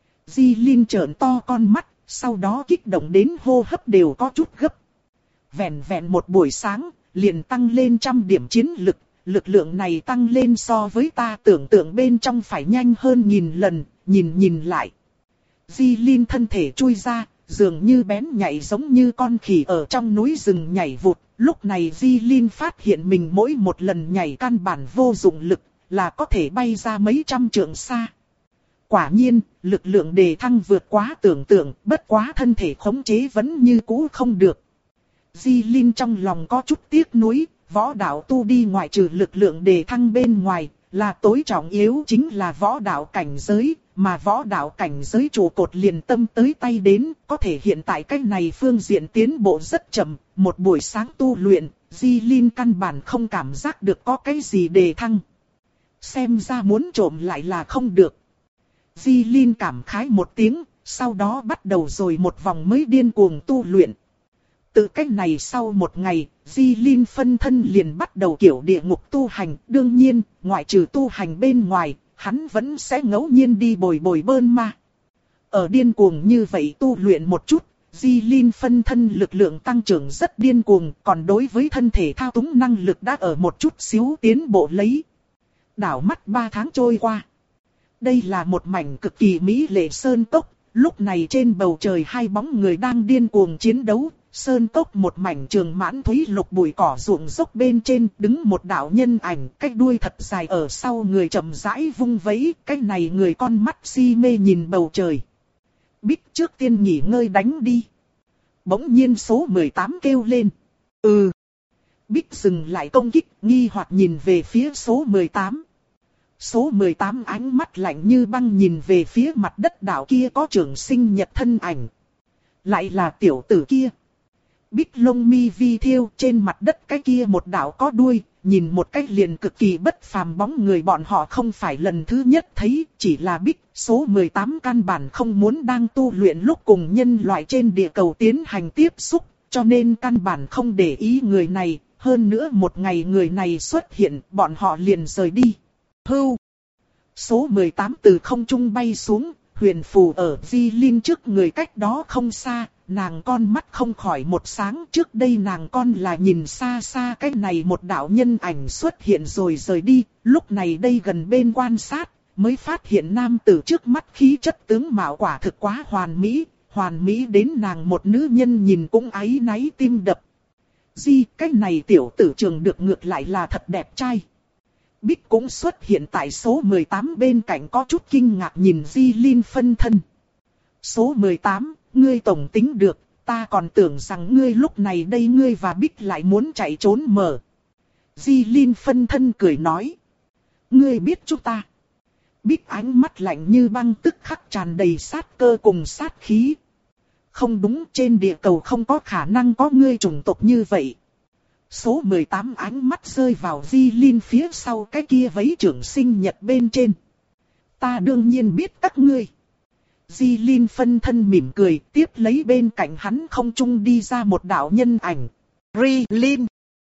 Di Linh trợn to con mắt, sau đó kích động đến hô hấp đều có chút gấp. Vẹn vẹn một buổi sáng, liền tăng lên trăm điểm chiến lực, lực lượng này tăng lên so với ta tưởng tượng bên trong phải nhanh hơn nghìn lần, nhìn nhìn lại. Di Linh thân thể chui ra, dường như bén nhảy giống như con khỉ ở trong núi rừng nhảy vụt. Lúc này Di Linh phát hiện mình mỗi một lần nhảy căn bản vô dụng lực, là có thể bay ra mấy trăm trượng xa. Quả nhiên, lực lượng đề thăng vượt quá tưởng tượng, bất quá thân thể khống chế vẫn như cũ không được. Di Linh trong lòng có chút tiếc nuối, võ đạo tu đi ngoại trừ lực lượng đề thăng bên ngoài, là tối trọng yếu chính là võ đạo cảnh giới, mà võ đạo cảnh giới trụ cột liền tâm tới tay đến, có thể hiện tại cách này phương diện tiến bộ rất chậm, một buổi sáng tu luyện, Di Linh căn bản không cảm giác được có cái gì đề thăng. Xem ra muốn trộm lại là không được. Di Linh cảm khái một tiếng, sau đó bắt đầu rồi một vòng mới điên cuồng tu luyện. Từ cách này sau một ngày, Di Linh phân thân liền bắt đầu kiểu địa ngục tu hành. Đương nhiên, ngoại trừ tu hành bên ngoài, hắn vẫn sẽ ngẫu nhiên đi bồi bồi bơn ma. Ở điên cuồng như vậy tu luyện một chút, Di Linh phân thân lực lượng tăng trưởng rất điên cuồng. Còn đối với thân thể thao túng năng lực đã ở một chút xíu tiến bộ lấy. Đảo mắt ba tháng trôi qua. Đây là một mảnh cực kỳ mỹ lệ sơn cốc. Lúc này trên bầu trời hai bóng người đang điên cuồng chiến đấu. Sơn cốc một mảnh trường mãn thúy lục bụi cỏ ruộng dốc bên trên đứng một đạo nhân ảnh, cái đuôi thật dài ở sau người chậm rãi vung vẫy, cái này người con mắt si mê nhìn bầu trời. Bích trước tiên nghỉ ngơi đánh đi. Bỗng nhiên số mười tám kêu lên. Ừ. Bích dừng lại công kích, nghi hoặc nhìn về phía số mười tám. Số mười tám ánh mắt lạnh như băng nhìn về phía mặt đất đảo kia có Trường Sinh Nhật thân ảnh. Lại là tiểu tử kia. Bích lông mi vi thiêu trên mặt đất cái kia một đảo có đuôi, nhìn một cách liền cực kỳ bất phàm bóng người bọn họ không phải lần thứ nhất thấy, chỉ là Bích số mười tám căn bản không muốn đang tu luyện lúc cùng nhân loại trên địa cầu tiến hành tiếp xúc, cho nên căn bản không để ý người này, hơn nữa một ngày người này xuất hiện, bọn họ liền rời đi. Hưu! Số mười tám từ không trung bay xuống, huyền phù ở Di Linh trước người cách đó không xa. Nàng con mắt không khỏi một sáng, trước đây nàng con là nhìn xa xa cái này một đạo nhân ảnh xuất hiện rồi rời đi, lúc này đây gần bên quan sát, mới phát hiện nam tử trước mắt khí chất tướng mạo quả thực quá hoàn mỹ, hoàn mỹ đến nàng một nữ nhân nhìn cũng áy náy tim đập. Di, cái này tiểu tử trường được ngược lại là thật đẹp trai. Bích cũng xuất hiện tại số mười tám bên cạnh có chút kinh ngạc nhìn Di Linh phân thân. Số mười tám, ngươi tổng tính được, ta còn tưởng rằng ngươi lúc này đây ngươi và Bích lại muốn chạy trốn mở. Di Linh phân thân cười nói. Ngươi biết chúng ta. Bích ánh mắt lạnh như băng tức khắc tràn đầy sát cơ cùng sát khí. Không đúng, trên địa cầu không có khả năng có ngươi chủng tộc như vậy. Số mười tám ánh mắt rơi vào Di Linh phía sau cái kia vấy Trường Sinh Nhật bên trên. Ta đương nhiên biết các ngươi. Di Linh phân thân mỉm cười, tiếp lấy bên cạnh hắn không trung đi ra một đạo nhân ảnh. Ri Linh.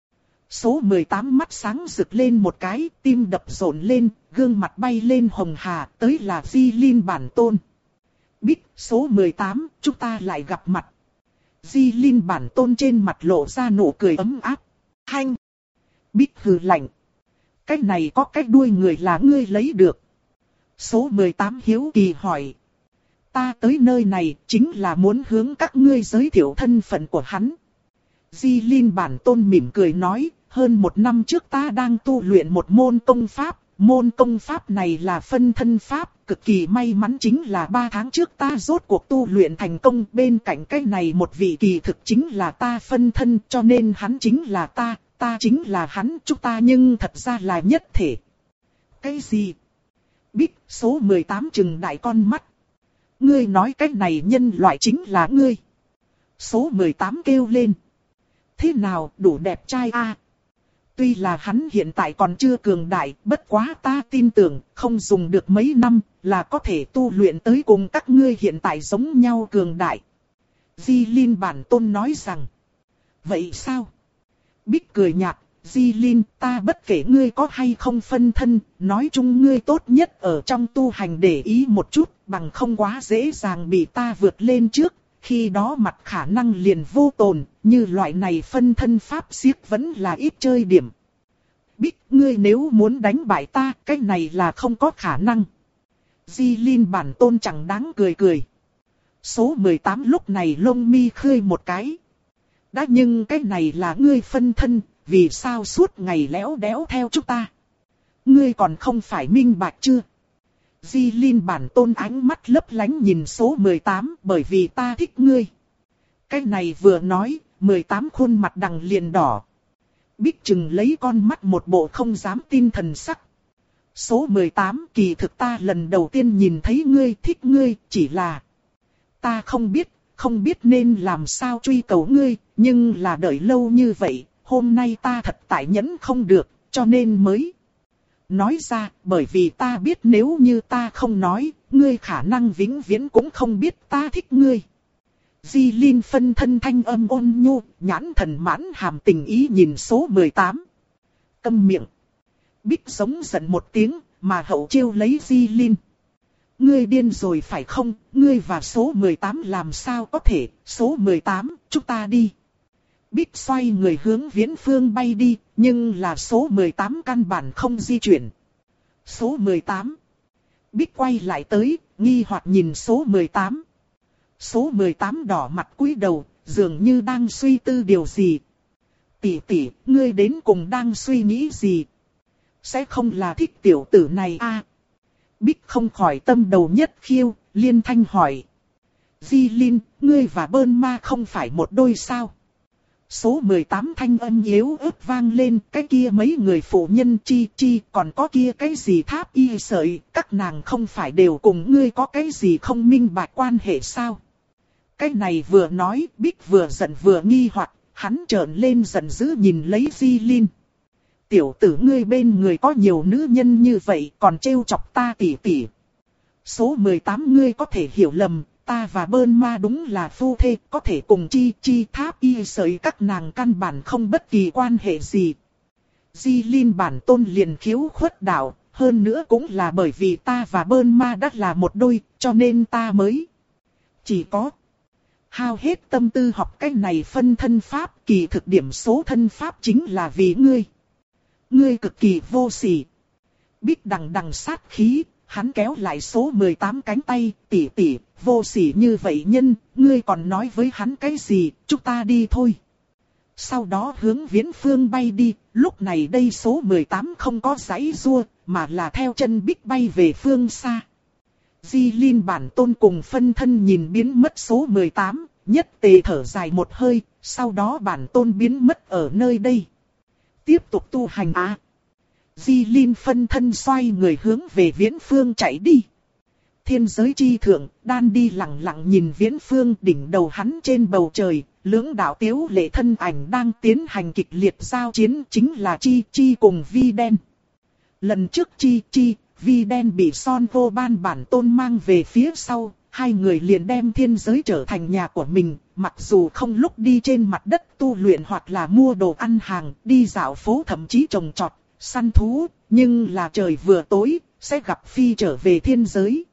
Số mười tám mắt sáng rực lên một cái, tim đập rộn lên, gương mặt bay lên hồng hà, tới là Di Linh bản tôn. Bích, số mười tám, chúng ta lại gặp mặt. Di Linh bản tôn trên mặt lộ ra nụ cười ấm áp. Hanh. Bích hừ lạnh. Cái này có cái đuôi người là ngươi lấy được. Số mười tám hiếu kỳ hỏi. Ta tới nơi này chính là muốn hướng các ngươi giới thiệu thân phận của hắn. Di Linh bản tôn mỉm cười nói, hơn một năm trước ta đang tu luyện một môn công pháp, môn công pháp này là phân thân pháp, cực kỳ may mắn chính là ba tháng trước ta rốt cuộc tu luyện thành công, bên cạnh cái này một vị kỳ thực chính là ta phân thân, cho nên hắn chính là ta, ta chính là hắn, chúng ta nhưng thật ra là nhất thể. Cái gì? Bích số mười tám trừng đại con mắt. Ngươi nói cái này nhân loại chính là ngươi. Số mười tám kêu lên. Thế nào, đủ đẹp trai a? À? Tuy là hắn hiện tại còn chưa cường đại, bất quá ta tin tưởng, không dùng được mấy năm, là có thể tu luyện tới cùng các ngươi hiện tại giống nhau cường đại. Di Linh bản tôn nói rằng. Vậy sao? Bích cười nhạt, Di Linh, ta bất kể ngươi có hay không phân thân, nói chung ngươi tốt nhất ở trong tu hành để ý một chút, bằng không quá dễ dàng bị ta vượt lên trước, khi đó mặt khả năng liền vô tồn, như loại này phân thân pháp xiếc vẫn là ít chơi điểm. Bích, ngươi nếu muốn đánh bại ta, cái này là không có khả năng. Di Linh bản tôn chẳng đáng cười cười. Số mười tám lúc này lông mi khơi một cái. Đã nhưng cái này là ngươi phân thân, vì sao suốt ngày léo đéo theo chúng ta? Ngươi còn không phải minh bạch chưa? Di Linh bản tôn ánh mắt lấp lánh nhìn số mười tám, bởi vì ta thích ngươi. Cái này vừa nói, mười tám khuôn mặt đằng liền đỏ. Bích Trừng lấy con mắt một bộ không dám tin thần sắc. Số mười tám, kỳ thực ta lần đầu tiên nhìn thấy ngươi, thích ngươi, chỉ là ta không biết, không biết nên làm sao truy cầu ngươi, nhưng là đợi lâu như vậy, hôm nay ta thật tại nhẫn không được, cho nên mới nói ra, bởi vì ta biết nếu như ta không nói, ngươi khả năng vĩnh viễn cũng không biết ta thích ngươi. Di Linh phân thân thanh âm ôn nhu, nhãn thần mãn hàm tình ý nhìn số mười tám. Câm miệng. Bích giống giận một tiếng, mà hậu chiêu lấy Di Linh. Ngươi điên rồi phải không, ngươi và số mười tám làm sao có thể, số mười tám, chúng ta đi. Bích xoay người hướng viễn phương bay đi, nhưng là số mười tám căn bản không di chuyển. Số mười tám. Bích quay lại tới, nghi hoặc nhìn số mười tám. Số mười tám đỏ mặt cúi đầu, dường như đang suy tư điều gì. Tỷ tỷ, ngươi đến cùng đang suy nghĩ gì? Sẽ không là thích tiểu tử này à? Bích không khỏi tâm đầu nhất khiêu, liên thanh hỏi. Di Linh, ngươi và Bơn Ma không phải một đôi sao? Số mười tám thanh âm yếu ớt vang lên, cái kia mấy người phụ nhân chi chi, còn có kia cái gì tháp y sợi, các nàng không phải đều cùng ngươi có cái gì không minh bạch quan hệ sao? Cái này vừa nói, Bích vừa giận vừa nghi hoặc, hắn trợn lên giận dữ nhìn lấy Di Linh. Tiểu tử ngươi bên người có nhiều nữ nhân như vậy, còn trêu chọc ta tỉ tỉ. Số mười tám ngươi có thể hiểu lầm, ta và Bơn Ma đúng là phu thê, có thể cùng chi chi tháp y sợi các nàng căn bản không bất kỳ quan hệ gì. Di Linh bản tôn liền khiếu khuất đạo, hơn nữa cũng là bởi vì ta và Bơn Ma đã là một đôi, cho nên ta mới chỉ có hao hết tâm tư học cái này phân thân pháp, kỳ thực điểm số thân pháp chính là vì ngươi. Ngươi cực kỳ vô sỉ. Bích đằng đằng sát khí, hắn kéo lại số mười tám cánh tay, tỷ tỷ, vô sỉ như vậy nhân, ngươi còn nói với hắn cái gì, chúng ta đi thôi. Sau đó hướng viễn phương bay đi, lúc này đây số mười tám không có giãy giụa, mà là theo chân Bích bay về phương xa. Di Linh bản tôn cùng phân thân nhìn biến mất số mười tám, nhất tề thở dài một hơi, sau đó bản tôn biến mất ở nơi đây. Tiếp tục tu hành á. À. Di Linh phân thân xoay người hướng về viễn phương chạy đi. Thiên giới chi thượng, đan đi lặng lặng nhìn viễn phương, đỉnh đầu hắn trên bầu trời, lưỡng đạo tiếu lệ thân ảnh đang tiến hành kịch liệt giao chiến, chính là Chi Chi cùng Vi Đen. Lần trước Chi Chi, Vi Đen bị Son Vô Ban bản tôn mang về phía sau, hai người liền đem thiên giới trở thành nhà của mình, mặc dù không lúc đi trên mặt đất tu luyện hoặc là mua đồ ăn hàng, đi dạo phố thậm chí trồng trọt, săn thú, nhưng là trời vừa tối, sẽ gặp Phi trở về thiên giới.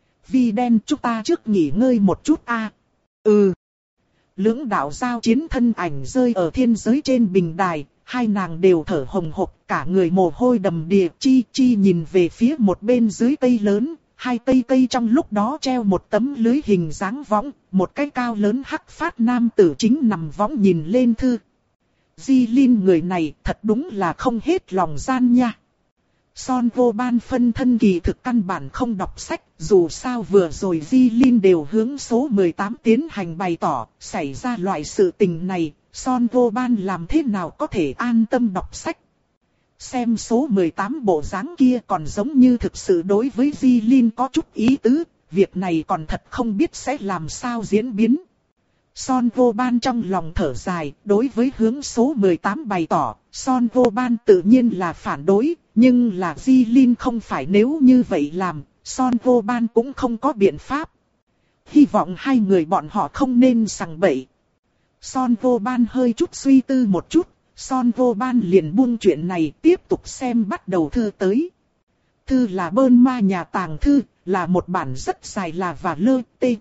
Vi Đen, chúng ta trước nghỉ ngơi một chút a. À. Ừ. Lưỡng đạo giao chiến thân ảnh rơi ở thiên giới trên bình đài, hai nàng đều thở hồng hộc, cả người mồ hôi đầm đìa. Chi Chi nhìn về phía một bên dưới cây lớn, hai cây cây trong lúc đó treo một tấm lưới hình dáng võng, một cái cao lớn hắc phát nam tử chính nằm võng nhìn lên thư. Di Linh người này thật đúng là không hết lòng gian nha. Son Vô Ban phân thân kỳ thực căn bản không đọc sách, dù sao vừa rồi Di Linh đều hướng số mười tám tiến hành bày tỏ, xảy ra loại sự tình này, Son Vô Ban làm thế nào có thể an tâm đọc sách. Xem số mười tám bộ dáng kia còn giống như thực sự đối với Di Linh có chút ý tứ, việc này còn thật không biết sẽ làm sao diễn biến. Son Vô Ban trong lòng thở dài, đối với hướng số mười tám bày tỏ, Son Vô Ban tự nhiên là phản đối, nhưng là Di Linh không phải nếu như vậy làm, Son Vô Ban cũng không có biện pháp. Hy vọng hai người bọn họ không nên sằng bậy. Son Vô Ban hơi chút suy tư một chút, Son Vô Ban liền buông chuyện này tiếp tục xem bắt đầu thư tới. Thư là Bơn Ma nhà tàng thư, là một bản rất dài là và lơ tê.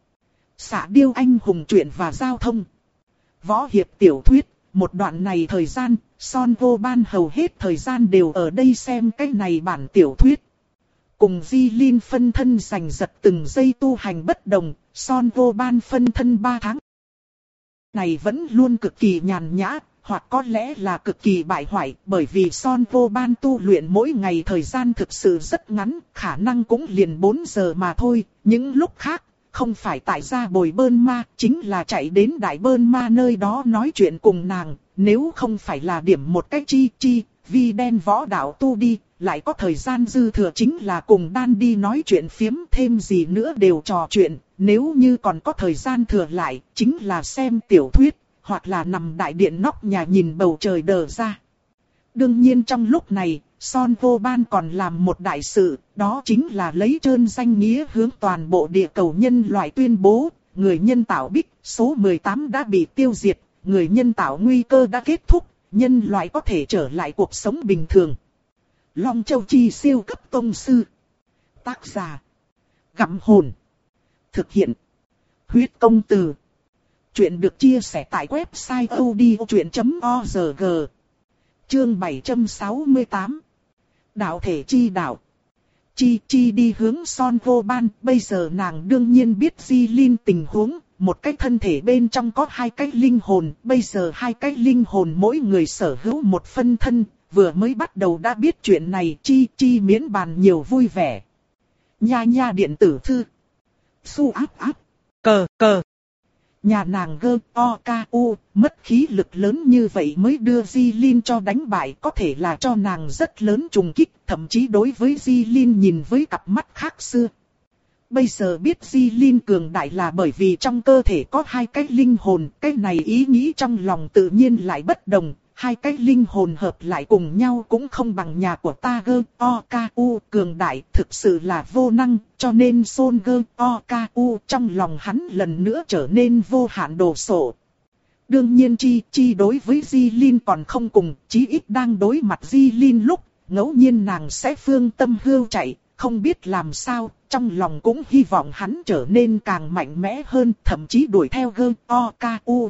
Xạ điêu anh hùng truyện và giao thông. Võ hiệp tiểu thuyết, một đoạn này thời gian, Son Vô Ban hầu hết thời gian đều ở đây xem cái này bản tiểu thuyết. Cùng Di Linh phân thân giành giật từng giây tu hành bất đồng, Son Vô Ban phân thân ba tháng này vẫn luôn cực kỳ nhàn nhã, hoặc có lẽ là cực kỳ bại hoại, bởi vì Son Vô Ban tu luyện mỗi ngày thời gian thực sự rất ngắn, khả năng cũng liền bốn giờ mà thôi, những lúc khác, không phải tại gia bồi Bơn Ma, chính là chạy đến Đại Bơn Ma nơi đó nói chuyện cùng nàng, nếu không phải là điểm một cách chi chi, vi đen võ đạo tu đi, lại có thời gian dư thừa chính là cùng Đan đi nói chuyện phiếm, thêm gì nữa đều trò chuyện, nếu như còn có thời gian thừa lại, chính là xem tiểu thuyết, hoặc là nằm đại điện nóc nhà nhìn bầu trời đờ ra. Đương nhiên trong lúc này, Son Vô Ban còn làm một đại sự, đó chính là lấy trơn danh nghĩa hướng toàn bộ địa cầu nhân loại tuyên bố, người nhân tạo Bích, số mười tám đã bị tiêu diệt, người nhân tạo nguy cơ đã kết thúc, nhân loại có thể trở lại cuộc sống bình thường. Long Châu Chi siêu cấp tông sư. Tác giả. Gặm hồn. Thực hiện. Huyết công từ. Chuyện được chia sẻ tại website odchuyện chấm org. Chương bảy trăm sáu mươi tám. Đạo thể chi đạo. Chi chi đi hướng Son Vô Ban, bây giờ nàng đương nhiên biết Di Linh tình huống, một cái thân thể bên trong có hai cái linh hồn, bây giờ hai cái linh hồn mỗi người sở hữu một phân thân, vừa mới bắt đầu đã biết chuyện này, chi chi miễn bàn nhiều vui vẻ. Nha nha điện tử thư. Su áp áp. Cờ cờ. Nhà nàng gơ o ca u, mất khí lực lớn như vậy mới đưa Di Linh cho đánh bại, có thể là cho nàng rất lớn trùng kích, thậm chí đối với Di Linh nhìn với cặp mắt khác xưa. Bây giờ biết Di Linh cường đại là bởi vì trong cơ thể có hai cái linh hồn, cái này ý nghĩ trong lòng tự nhiên lại bất đồng. Hai cái linh hồn hợp lại cùng nhau cũng không bằng nhà của ta gơ o ca u cường đại, thực sự là vô năng, cho nên Son gơ o ca u trong lòng hắn lần nữa trở nên vô hạn đồ sộ. Đương nhiên chi chi đối với Di Linh còn không cùng, chí ít đang đối mặt Di Linh lúc, ngẫu nhiên nàng sẽ phương tâm hưu chạy, không biết làm sao, trong lòng cũng hy vọng hắn trở nên càng mạnh mẽ hơn, thậm chí đuổi theo gơ o ca u.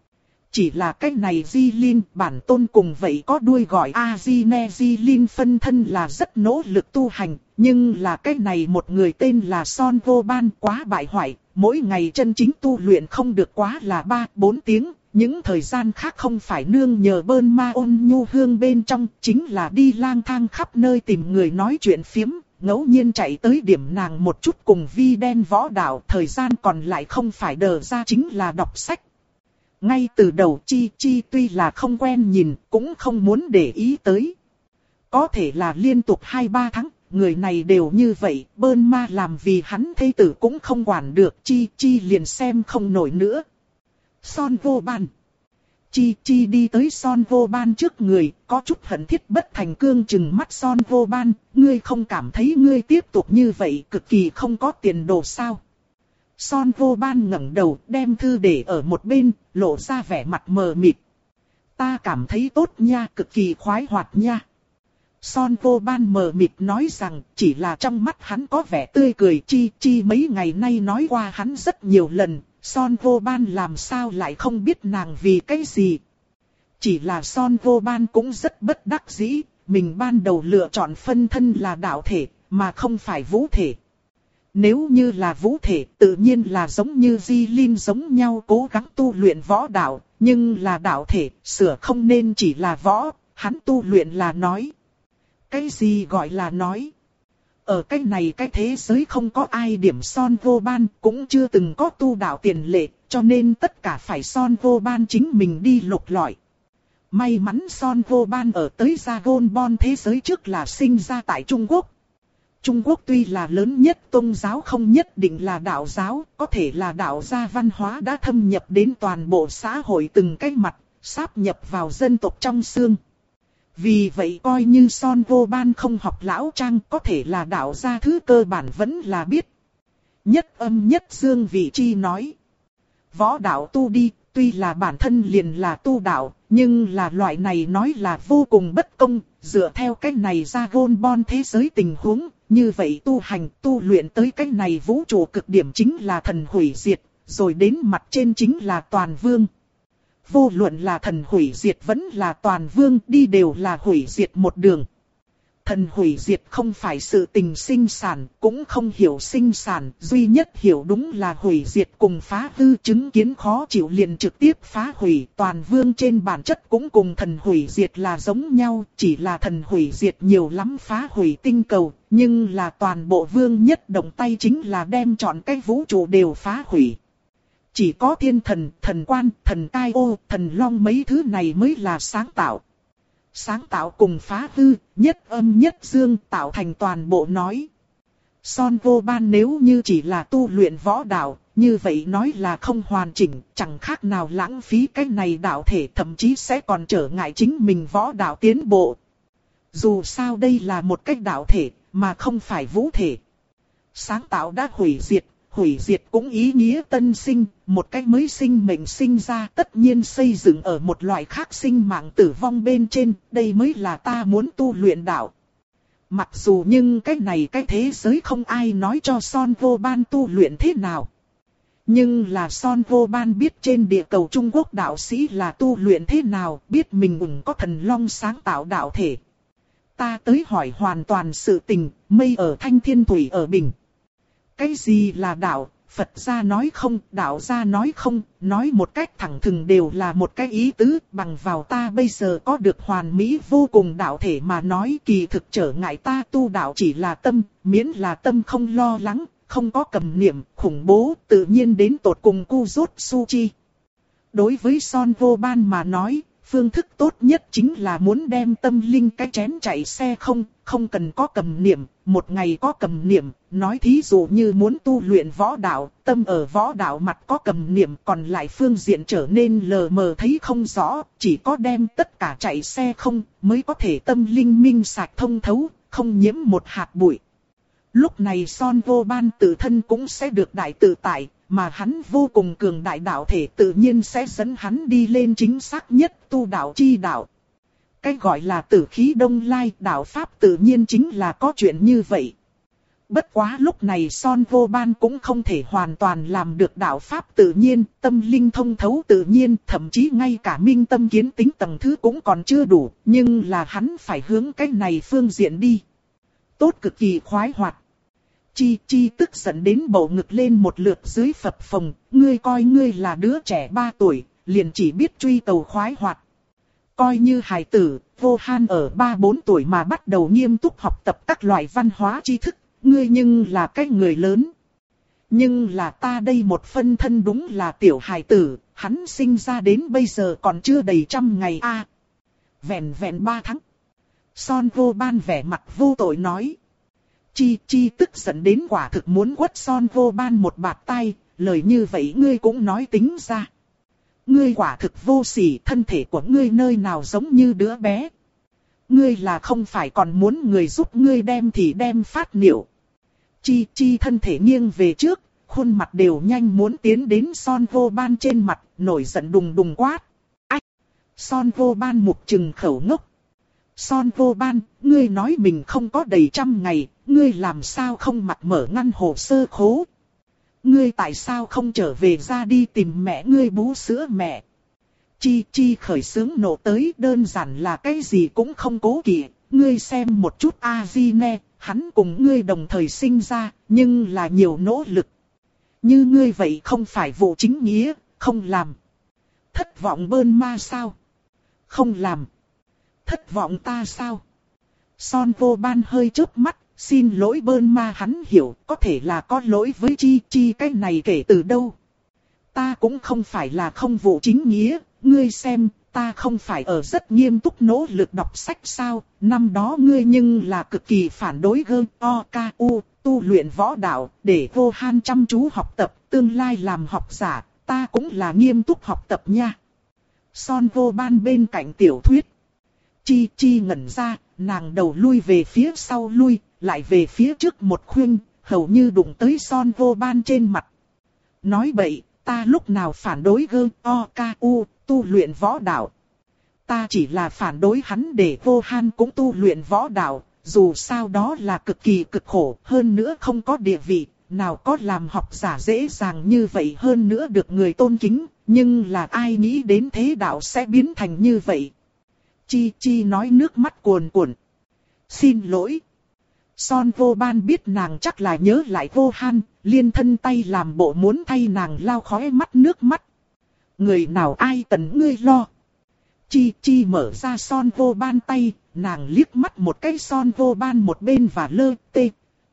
Chỉ là cái này Di Linh bản tôn cùng vậy có đuôi gọi A-di-ne Di Linh phân thân là rất nỗ lực tu hành, nhưng là cái này một người tên là Son Vô Ban quá bại hoại, mỗi ngày chân chính tu luyện không được quá là ba bốn tiếng, những thời gian khác không phải nương nhờ Bơn Ma ôn nhu hương bên trong, chính là đi lang thang khắp nơi tìm người nói chuyện phiếm, ngẫu nhiên chạy tới điểm nàng một chút cùng vi đen võ đạo, thời gian còn lại không phải đờ ra chính là đọc sách. Ngay từ đầu Chi Chi tuy là không quen nhìn, cũng không muốn để ý tới. Có thể là liên tục hai ba tháng, người này đều như vậy, Bơn Ma làm vì hắn thê tử cũng không quản được, Chi Chi liền xem không nổi nữa. Son Vô Ban. Chi Chi đi tới Son Vô Ban trước người, có chút hận thiết bất thành cương chừng mắt Son Vô Ban, ngươi không cảm thấy ngươi tiếp tục như vậy cực kỳ không có tiền đồ sao? Son Vô Ban ngẩng đầu đem thư để ở một bên, lộ ra vẻ mặt mờ mịt. Ta cảm thấy tốt nha, cực kỳ khoái hoạt nha. Son Vô Ban mờ mịt nói rằng chỉ là trong mắt hắn có vẻ tươi cười. Chi Chi mấy ngày nay nói qua hắn rất nhiều lần, Son Vô Ban làm sao lại không biết nàng vì cái gì. Chỉ là Son Vô Ban cũng rất bất đắc dĩ, mình ban đầu lựa chọn phân thân là đạo thể, mà không phải vũ thể. Nếu như là vũ thể, tự nhiên là giống như Di Linh giống nhau cố gắng tu luyện võ đạo, nhưng là đạo thể, sửa không nên chỉ là võ, hắn tu luyện là nói. Cái gì gọi là nói? Ở cái này cái thế giới không có ai điểm Son Vô Ban, cũng chưa từng có tu đạo tiền lệ, cho nên tất cả phải Son Vô Ban chính mình đi lục lọi. May mắn Son Vô Ban ở tới Dragon Ball thế giới trước là sinh ra tại Trung Quốc. Trung Quốc tuy là lớn nhất tôn giáo không nhất định là đạo giáo, có thể là đạo gia văn hóa đã thâm nhập đến toàn bộ xã hội từng cái mặt, sáp nhập vào dân tộc trong xương. Vì vậy coi như Son Vô Ban không học lão trang, có thể là đạo gia thứ cơ bản vẫn là biết. Nhất âm nhất dương vị chi nói. Võ đạo tu đi, tuy là bản thân liền là tu đạo, nhưng là loại này nói là vô cùng bất công, dựa theo cách này ra Dragon Ball thế giới tình huống, như vậy tu hành tu luyện tới cách này vũ trụ cực điểm chính là thần hủy diệt, rồi đến mặt trên chính là toàn vương. Vô luận là thần hủy diệt vẫn là toàn vương đi đều là hủy diệt một đường. Thần hủy diệt không phải sự tình sinh sản, cũng không hiểu sinh sản, duy nhất hiểu đúng là hủy diệt cùng phá hư, chứng kiến khó chịu liền trực tiếp phá hủy. Toàn vương trên bản chất cũng cùng thần hủy diệt là giống nhau, chỉ là thần hủy diệt nhiều lắm phá hủy tinh cầu, nhưng là toàn bộ vương nhất động tay chính là đem trọn cái vũ trụ đều phá hủy. Chỉ có thiên thần, thần quan, thần cai ô, thần long mấy thứ này mới là sáng tạo. Sáng tạo cùng phá hư, nhất âm nhất dương tạo thành toàn bộ nói. Son Vô Ban nếu như chỉ là tu luyện võ đạo, như vậy nói là không hoàn chỉnh, chẳng khác nào lãng phí cái này đạo thể, thậm chí sẽ còn trở ngại chính mình võ đạo tiến bộ. Dù sao đây là một cách đạo thể, mà không phải vũ thể. Sáng tạo đã hủy diệt. Hủy diệt cũng ý nghĩa tân sinh, một cách mới sinh mệnh sinh ra tất nhiên xây dựng ở một loại khác sinh mạng tử vong bên trên, đây mới là ta muốn tu luyện đạo. Mặc dù nhưng cái này cái thế giới không ai nói cho Son Vô Ban tu luyện thế nào. Nhưng là Son Vô Ban biết trên địa cầu Trung Quốc đạo sĩ là tu luyện thế nào, biết mình cũng có thần long sáng tạo đạo thể. Ta tới hỏi hoàn toàn sự tình, mây ở thanh thiên thủy ở bình. Cái gì là đạo, Phật gia nói không, đạo gia nói không, nói một cách thẳng thừng đều là một cái ý tứ, bằng vào ta bây giờ có được hoàn mỹ vô cùng đạo thể mà nói kỳ thực trở ngại ta tu đạo chỉ là tâm, miễn là tâm không lo lắng, không có cầm niệm, khủng bố, tự nhiên đến tột cùng cu rốt su chi. Đối với Son Vô Ban mà nói, phương thức tốt nhất chính là muốn đem tâm linh cái chén chạy xe không, không cần có cầm niệm, một ngày có cầm niệm, nói thí dụ như muốn tu luyện võ đạo, tâm ở võ đạo mặt có cầm niệm, còn lại phương diện trở nên lờ mờ thấy không rõ, chỉ có đem tất cả chạy xe không, mới có thể tâm linh minh sạch thông thấu, không nhiễm một hạt bụi. Lúc này Son Vô Ban tự thân cũng sẽ được đại tự tại, mà hắn vô cùng cường đại đạo thể tự nhiên sẽ dẫn hắn đi lên chính xác nhất tu đạo chi đạo. Cái gọi là tử khí đông lai đạo pháp tự nhiên chính là có chuyện như vậy. Bất quá lúc này Son Vô Ban cũng không thể hoàn toàn làm được đạo pháp tự nhiên, tâm linh thông thấu tự nhiên, thậm chí ngay cả minh tâm kiến tính tầng thứ cũng còn chưa đủ, nhưng là hắn phải hướng cái này phương diện đi. Tốt cực kỳ khoái hoạt. Chi Chi tức giận đến bầu ngực lên một lượt dưới phập phồng, ngươi coi ngươi là đứa trẻ ba tuổi, liền chỉ biết truy cầu khoái hoạt. Coi như hài tử, Vô Han ở ba bốn tuổi mà bắt đầu nghiêm túc học tập các loại văn hóa tri thức, ngươi nhưng là cái người lớn. Nhưng là ta đây một phân thân đúng là tiểu hài tử, hắn sinh ra đến bây giờ còn chưa đầy trăm ngày a, à, vẹn vẹn ba tháng. Son Vô Ban vẻ mặt vô tội nói. Chi Chi tức giận đến quả thực muốn quất Son Vô Ban một bạt tay, lời như vậy ngươi cũng nói tính ra. Ngươi quả thực vô sỉ, thân thể của ngươi nơi nào giống như đứa bé. Ngươi là không phải còn muốn người giúp ngươi đem thì đem phát niệu. Chi Chi thân thể nghiêng về trước, khuôn mặt đều nhanh muốn tiến đến Son Vô Ban trên mặt, nổi giận đùng đùng quát. Ách! Son Vô Ban mục trừng khẩu ngốc. Son Vô Ban, ngươi nói mình không có đầy trăm ngày, ngươi làm sao không mặt mở ngăn hồ sơ khố? Ngươi tại sao không trở về ra đi tìm mẹ ngươi bú sữa mẹ? Chi Chi khởi sướng nổ tới, đơn giản là cái gì cũng không cố kỵ. Ngươi xem một chút A-di-ne, hắn cùng ngươi đồng thời sinh ra, nhưng là nhiều nỗ lực. Như ngươi vậy không phải vụ chính nghĩa, không làm. Thất vọng bơn ma sao? Không làm. Thất vọng ta sao? Son vô ban hơi chớp mắt, xin lỗi Bơn Ma, hắn hiểu, có thể là có lỗi với Chi Chi, cái này kể từ đâu. Ta cũng không phải là không vụ chính nghĩa, ngươi xem, ta không phải ở rất nghiêm túc nỗ lực đọc sách sao, năm đó ngươi nhưng là cực kỳ phản đối gơ o ca u, tu luyện võ đạo, để Vô Han chăm chú học tập, tương lai làm học giả, ta cũng là nghiêm túc học tập nha. Son vô ban bên cạnh tiểu thuyết. Chi Chi ngẩn ra, nàng đầu lui về phía sau lui, lại về phía trước một khuynh, hầu như đụng tới Son vô ban trên mặt. Nói bậy, ta lúc nào phản đối gơ o ca u, tu luyện võ đạo. Ta chỉ là phản đối hắn để Vô Han cũng tu luyện võ đạo, dù sao đó là cực kỳ cực khổ, hơn nữa không có địa vị, nào có làm học giả dễ dàng như vậy, hơn nữa được người tôn kính, nhưng là ai nghĩ đến thế đạo sẽ biến thành như vậy. Chi Chi nói nước mắt cuồn cuộn. Xin lỗi. Son vô ban biết nàng chắc là nhớ lại Vô Han, liên thân tay làm bộ muốn thay nàng lau khóe mắt nước mắt. Người nào ai tần ngươi lo. Chi Chi mở ra Son vô ban tay, nàng liếc mắt một cái Son vô ban một bên và lơ tê.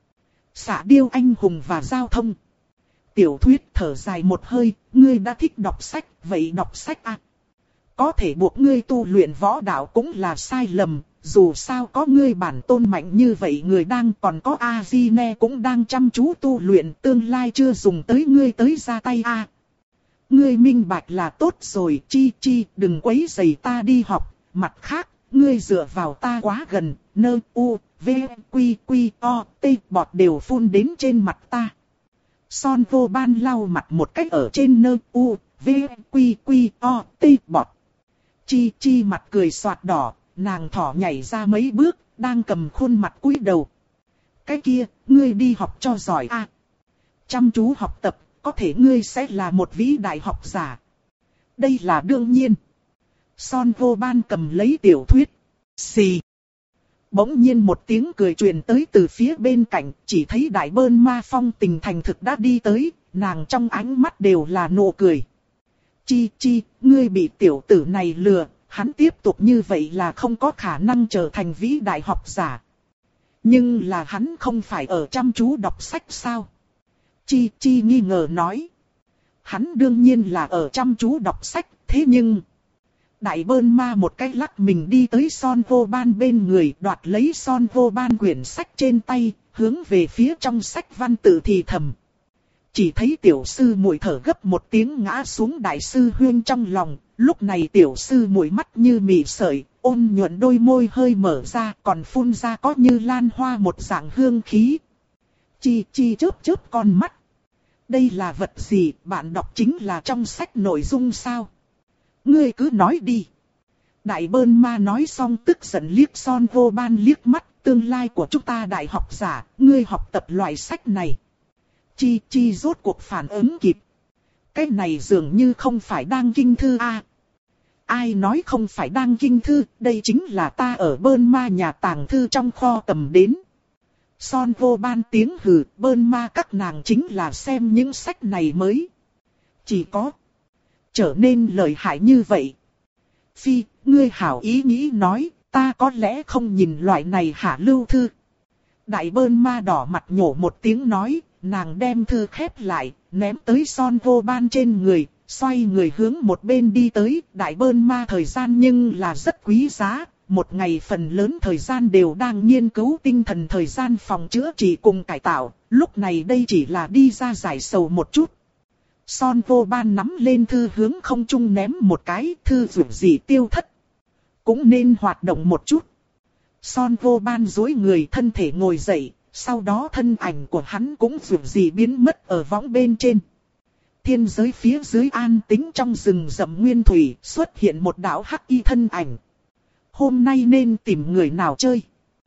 Xạ điêu anh hùng và giao thông. Tiểu thuyết thở dài một hơi, ngươi đã thích đọc sách, vậy đọc sách à. Có thể buộc ngươi tu luyện võ đạo cũng là sai lầm, dù sao có ngươi bản tôn mạnh như vậy, người đang còn có A-di-ne cũng đang chăm chú tu luyện, tương lai chưa dùng tới ngươi tới ra tay a. À. Ngươi minh bạch là tốt rồi, Chi Chi, đừng quấy rầy ta đi học, mặt khác, ngươi dựa vào ta quá gần, nơ u, v, quy quy, o, t, bọt đều phun đến trên mặt ta. Son vô ban lau mặt một cách ở trên nơ u, v, quy quy, o, t, bọt. Chi Chi mặt cười xoạt đỏ, nàng thỏ nhảy ra mấy bước, đang cầm khuôn mặt cúi đầu. Cái kia, ngươi đi học cho giỏi a. À. Chăm chú học tập, có thể ngươi sẽ là một vĩ đại học giả. Đây là đương nhiên. Son vô ban cầm lấy tiểu thuyết. Xì. Bỗng nhiên một tiếng cười truyền tới từ phía bên cạnh, chỉ thấy Đại Bơn Ma phong tình thành thực đã đi tới, nàng trong ánh mắt đều là nụ cười. Chi Chi, ngươi bị tiểu tử này lừa, hắn tiếp tục như vậy là không có khả năng trở thành vĩ đại học giả. Nhưng là hắn không phải ở chăm chú đọc sách sao? Chi Chi nghi ngờ nói. Hắn đương nhiên là ở chăm chú đọc sách, thế nhưng... Đại Bơn Ma một cái lắc mình đi tới Son vô ban bên người, đoạt lấy Son vô ban quyển sách trên tay, hướng về phía trong sách văn tự thì thầm. Chỉ thấy tiểu sư muội thở gấp một tiếng ngã xuống đại sư huyên trong lòng, lúc này tiểu sư muội mắt như mì sợi, ôn nhuận đôi môi hơi mở ra, còn phun ra có như lan hoa một dạng hương khí. Chi Chi chớp chớp con mắt. Đây là vật gì, bạn đọc chính là trong sách nội dung sao? Ngươi cứ nói đi. Đại Bơn Ma nói xong tức giận liếc Son vô ban liếc mắt, tương lai của chúng ta đại học giả, ngươi học tập loại sách này. Chi Chi rốt cuộc phản ứng kịp. Cái này dường như không phải đang kinh thư a. À. Ai nói không phải đang kinh thư, đây chính là ta ở Bơn Ma nhà tàng thư trong kho cầm đến. Son vô ban tiếng hừ, Bơn Ma các nàng chính là xem những sách này mới. Chỉ có trở nên lợi hại như vậy. Phi, ngươi hảo ý nghĩ nói, ta có lẽ không nhìn loại này hạ lưu thư. Đại Bơn Ma đỏ mặt nhổ một tiếng nói, nàng đem thư khép lại, ném tới Son vô ban trên người, xoay người hướng một bên đi tới. Đại Bơn Ma thời gian nhưng là rất quý giá, một ngày phần lớn thời gian đều đang nghiên cứu tinh thần thời gian phòng chữa trị cùng cải tạo, lúc này đây chỉ là đi ra giải sầu một chút. Son vô ban nắm lên thư hướng không trung ném một cái, thư dù gì tiêu thất. Cũng nên hoạt động một chút. Son vô ban duỗi người thân thể ngồi dậy, sau đó thân ảnh của hắn cũng dù gì biến mất ở võng bên trên. Thiên giới phía dưới an tĩnh trong rừng rậm nguyên thủy xuất hiện một đạo hắc y thân ảnh. Hôm nay nên tìm người nào chơi?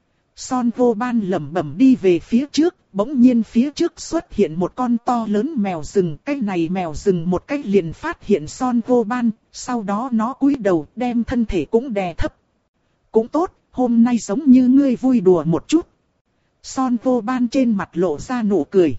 Son vô ban lẩm bẩm đi về phía trước, bỗng nhiên phía trước xuất hiện một con to lớn mèo rừng. Cái này mèo rừng một cách liền phát hiện Son vô ban, sau đó nó cúi đầu đem thân thể cũng đè thấp. Cũng tốt, hôm nay giống như ngươi vui đùa một chút. Son vô ban trên mặt lộ ra nụ cười.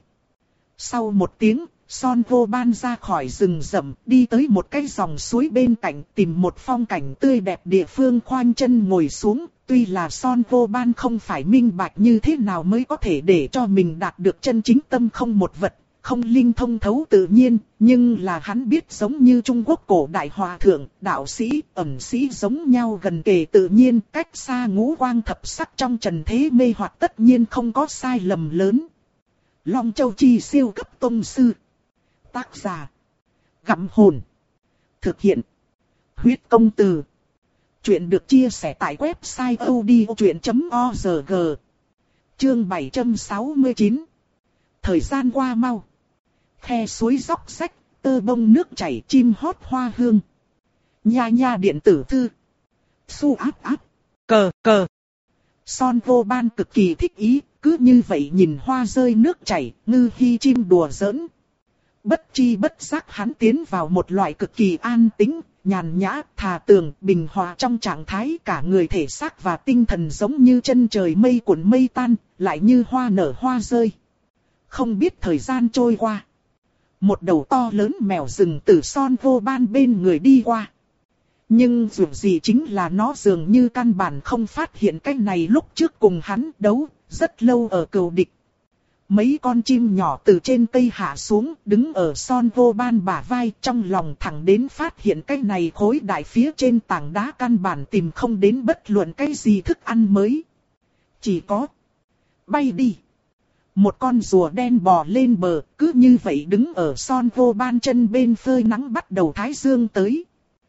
Sau một tiếng, Son vô ban ra khỏi rừng rậm, đi tới một cái dòng suối bên cạnh, tìm một phong cảnh tươi đẹp địa phương khoanh chân ngồi xuống, Tuy là Son Vô Ban không phải minh bạch như thế nào mới có thể để cho mình đạt được chân chính tâm không một vật, không linh thông thấu tự nhiên, nhưng là hắn biết giống như Trung Quốc cổ đại hòa thượng, đạo sĩ, ẩn sĩ giống nhau gần kề tự nhiên, cách xa ngũ quang thập sắc trong trần thế mê hoặc tất nhiên không có sai lầm lớn. Long Châu Chi siêu cấp tông sư. Tác giả: Gặm Hồn. Thực hiện: Huyết Công Từ. Chuyện được chia sẻ tại website odchuyện chấm org. Chương bảy trăm sáu mươi chín. Thời gian qua mau. Khe suối róc rách, tơ bông nước chảy, chim hót hoa hương. Nha nha điện tử thư. Su áp áp. Cờ cờ. Son Vô Ban cực kỳ thích ý, cứ như vậy nhìn hoa rơi nước chảy, ngư hi chim đùa giỡn. Bất chi bất giác hắn tiến vào một loại cực kỳ an tĩnh, nhàn nhã, thà tường, bình hòa trong trạng thái cả người thể xác và tinh thần giống như chân trời mây cuộn mây tan, lại như hoa nở hoa rơi. Không biết thời gian trôi qua. Một đầu to lớn mèo rừng từ Son Vô Ban bên người đi qua. Nhưng dù gì chính là nó dường như căn bản không phát hiện cái này lúc trước cùng hắn đấu, rất lâu ở cừu địch. Mấy con chim nhỏ từ trên cây hạ xuống, đứng ở Son Vô Ban bả vai, trong lòng thẳng đến phát hiện cái này khối đại phía trên tảng đá căn bản tìm không đến bất luận cái gì thức ăn mới. Chỉ có bay đi. Một con rùa đen bò lên bờ, cứ như vậy đứng ở Son Vô Ban chân bên phơi nắng bắt đầu thái dương tới.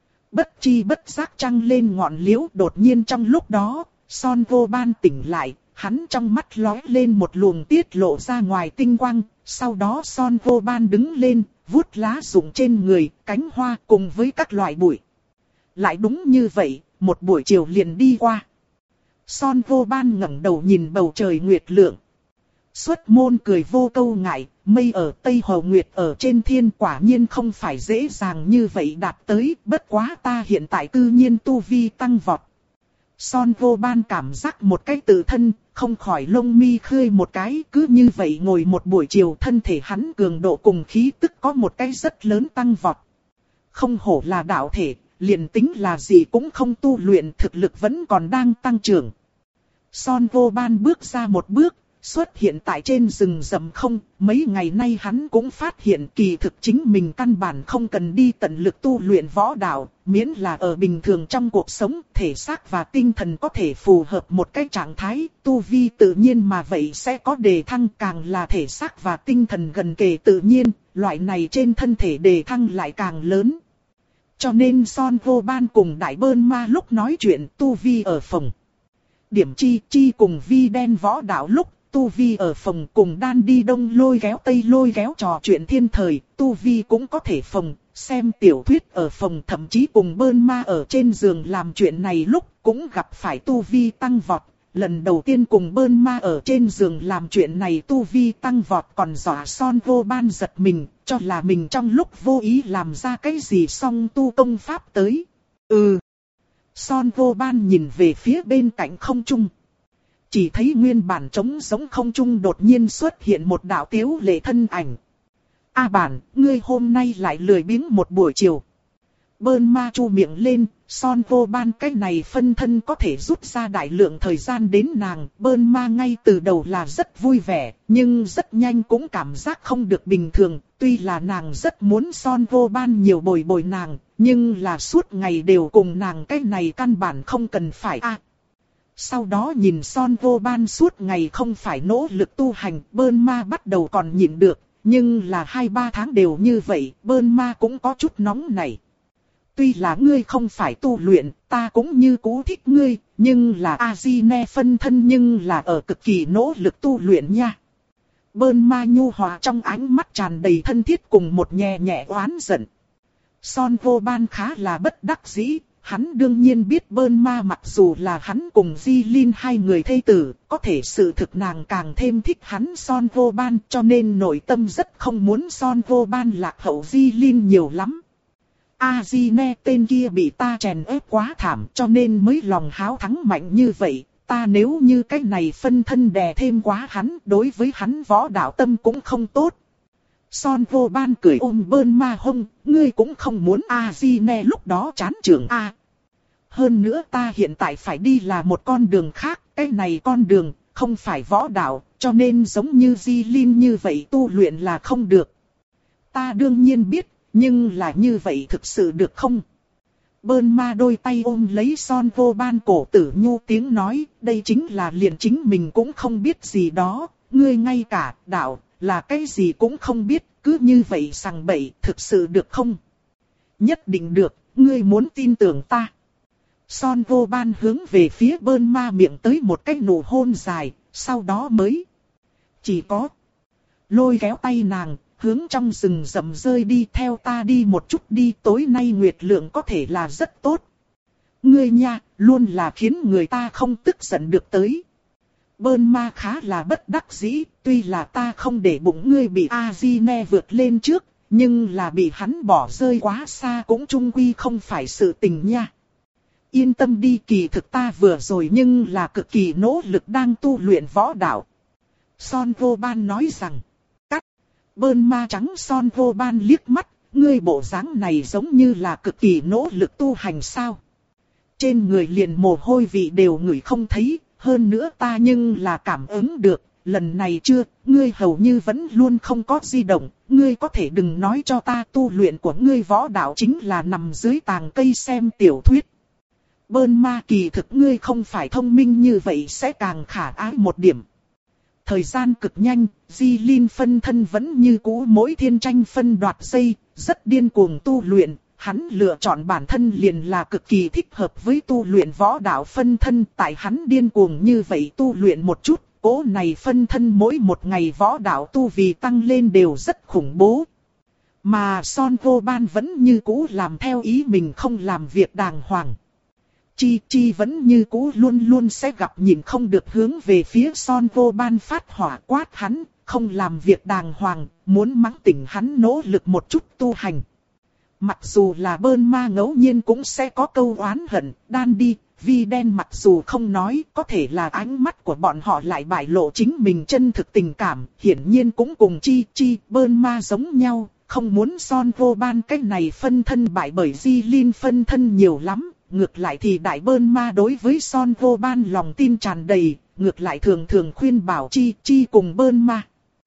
Bất chi bất giác trăng lên ngọn liễu, đột nhiên trong lúc đó, Son Vô Ban tỉnh lại. Hắn trong mắt lóe lên một luồng tiết lộ ra ngoài tinh quang, sau đó Son Vô Ban đứng lên, vuốt lá rụng trên người, cánh hoa cùng với các loại bụi. Lại đúng như vậy, một buổi chiều liền đi qua. Son Vô Ban ngẩng đầu nhìn bầu trời nguyệt lượng. Xuất môn cười vô câu ngại, mây ở Tây Hồ Nguyệt ở trên thiên quả nhiên không phải dễ dàng như vậy đạt tới, bất quá ta hiện tại cư nhiên tu vi tăng vọt. Son Vô Ban cảm giác một cái tự thân, không khỏi lông mi khơi một cái, cứ như vậy ngồi một buổi chiều thân thể hắn cường độ cùng khí tức có một cái rất lớn tăng vọt. Không hổ là đạo thể, liền tính là gì cũng không tu luyện, thực lực vẫn còn đang tăng trưởng. Son Vô Ban bước ra một bước, xuất hiện tại trên rừng rậm không, mấy ngày nay hắn cũng phát hiện kỳ thực chính mình căn bản không cần đi tận lực tu luyện võ đạo, miễn là ở bình thường trong cuộc sống, thể xác và tinh thần có thể phù hợp một cái trạng thái, tu vi tự nhiên mà vậy sẽ có đề thăng, càng là thể xác và tinh thần gần kề tự nhiên, loại này trên thân thể đề thăng lại càng lớn. Cho nên Son Vô Ban cùng Đại Bơn Ma lúc nói chuyện tu vi ở phòng. Điểm chi chi cùng vi đen võ đạo lúc tu vi ở phòng cùng đan đi đông lôi kéo tây lôi kéo trò chuyện thiên thời, tu vi cũng có thể phòng, xem tiểu thuyết ở phòng thậm chí cùng Bơn Ma ở trên giường làm chuyện này lúc cũng gặp phải tu vi tăng vọt. Lần đầu tiên cùng Bơn Ma ở trên giường làm chuyện này tu vi tăng vọt còn dọa Son Vô Ban giật mình, cho là mình trong lúc vô ý làm ra cái gì song tu công pháp tới. Ừ. Son Vô Ban nhìn về phía bên cạnh không trung. Chỉ thấy nguyên bản trống giống không trung đột nhiên xuất hiện một đạo tiếu lệ thân ảnh. A bản, ngươi hôm nay lại lười biếng một buổi chiều. Bơn Ma chu miệng lên, Son Vô Ban cái này phân thân có thể rút ra đại lượng thời gian đến nàng. Bơn Ma ngay từ đầu là rất vui vẻ, nhưng rất nhanh cũng cảm giác không được bình thường. Tuy là nàng rất muốn Son Vô Ban nhiều bồi bồi nàng, nhưng là suốt ngày đều cùng nàng cái này căn bản không cần phải a. À, sau đó nhìn Son Vô Ban suốt ngày không phải nỗ lực tu hành, Bơn Ma bắt đầu còn nhịn được, nhưng là hai ba tháng đều như vậy, Bơn Ma cũng có chút nóng nảy. Tuy là ngươi không phải tu luyện, ta cũng như cũ thích ngươi, nhưng là A-di-ne phân thân nhưng là ở cực kỳ nỗ lực tu luyện nha. Bơn Ma nhu hòa trong ánh mắt tràn đầy thân thiết cùng một nhẹ nhẹ oán giận. Son Vô Ban khá là bất đắc dĩ. Hắn đương nhiên biết Bơn Ma mặc dù là hắn cùng Di Linh hai người thê tử, có thể sự thực nàng càng thêm thích hắn Son Vô Ban, cho nên nội tâm rất không muốn Son Vô Ban lạc hậu Di Linh nhiều lắm. A-di-ne tên kia bị ta chèn ép quá thảm cho nên mới lòng háo thắng mạnh như vậy, ta nếu như cái này phân thân đè thêm quá hắn, đối với hắn võ đạo tâm cũng không tốt. Son Vô Ban cười ôm Bơn Ma hông, ngươi cũng không muốn A-di-ne lúc đó chán trường A. hơn nữa ta hiện tại phải đi là một con đường khác, cái này con đường không phải võ đạo, cho nên giống như Di Linh như vậy tu luyện là không được. Ta đương nhiên biết, nhưng là như vậy thực sự được không? Bơn ma đôi tay ôm lấy Son Vô Ban cổ tử nhu tiếng nói, đây chính là liền chính mình cũng không biết gì đó, ngươi ngay cả đạo là cái gì cũng không biết, cứ như vậy sằng bậy, thực sự được không? Nhất định được, ngươi muốn tin tưởng ta. Son Vô Ban hướng về phía Bơn ma miệng tới một cái nụ hôn dài, sau đó mới chỉ có lôi kéo tay nàng, hướng trong rừng rậm rơi đi, theo ta đi một chút đi, tối nay nguyệt lượng có thể là rất tốt. Ngươi nha, luôn là khiến người ta không tức giận được tới. Bơn ma khá là bất đắc dĩ, tuy là ta không để bụng ngươi bị A-di-ne vượt lên trước, nhưng là bị hắn bỏ rơi quá xa cũng chung quy không phải sự tình nha. Yên tâm đi, kỳ thực ta vừa rồi nhưng là cực kỳ nỗ lực đang tu luyện võ đạo. Son Vô Ban nói rằng, cắt. Bơn ma trắng Son Vô Ban liếc mắt, ngươi bộ dáng này giống như là cực kỳ nỗ lực tu hành sao. Trên người liền mồ hôi vị đều ngửi không thấy, hơn nữa ta nhưng là cảm ứng được, lần này chưa, ngươi hầu như vẫn luôn không có di động, ngươi có thể đừng nói cho ta tu luyện của ngươi võ đạo chính là nằm dưới tàng cây xem tiểu thuyết. Bơn ma, kỳ thực ngươi không phải thông minh như vậy sẽ càng khả ái một điểm. Thời gian cực nhanh, Di Linh phân thân vẫn như cũ mỗi thiên tranh phân đoạt giây, rất điên cuồng tu luyện. Hắn lựa chọn bản thân liền là cực kỳ thích hợp với tu luyện võ đạo phân thân. Tại hắn điên cuồng như vậy tu luyện một chút, cố này phân thân mỗi một ngày võ đạo tu vì tăng lên đều rất khủng bố. Mà Son Vô Ban vẫn như cũ làm theo ý mình, không làm việc đàng hoàng. Chi Chi vẫn như cũ luôn luôn sẽ gặp nhìn không được hướng về phía Son Vô Ban phát hỏa, quát hắn, không làm việc đàng hoàng, muốn mắng tỉnh hắn nỗ lực một chút tu hành. Mặc dù là Bơn ma ngẫu nhiên cũng sẽ có câu oán hận, đan đi, vi đen mặc dù không nói, có thể là ánh mắt của bọn họ lại bại lộ chính mình chân thực tình cảm, hiển nhiên cũng cùng Chi Chi, Bơn ma giống nhau, không muốn Son Vô Ban cái này phân thân bại bởi Di Linh phân thân nhiều lắm. Ngược lại thì Đại Bơn ma đối với Son Vô Ban lòng tin tràn đầy, ngược lại thường thường khuyên bảo Chi Chi cùng Bơn ma.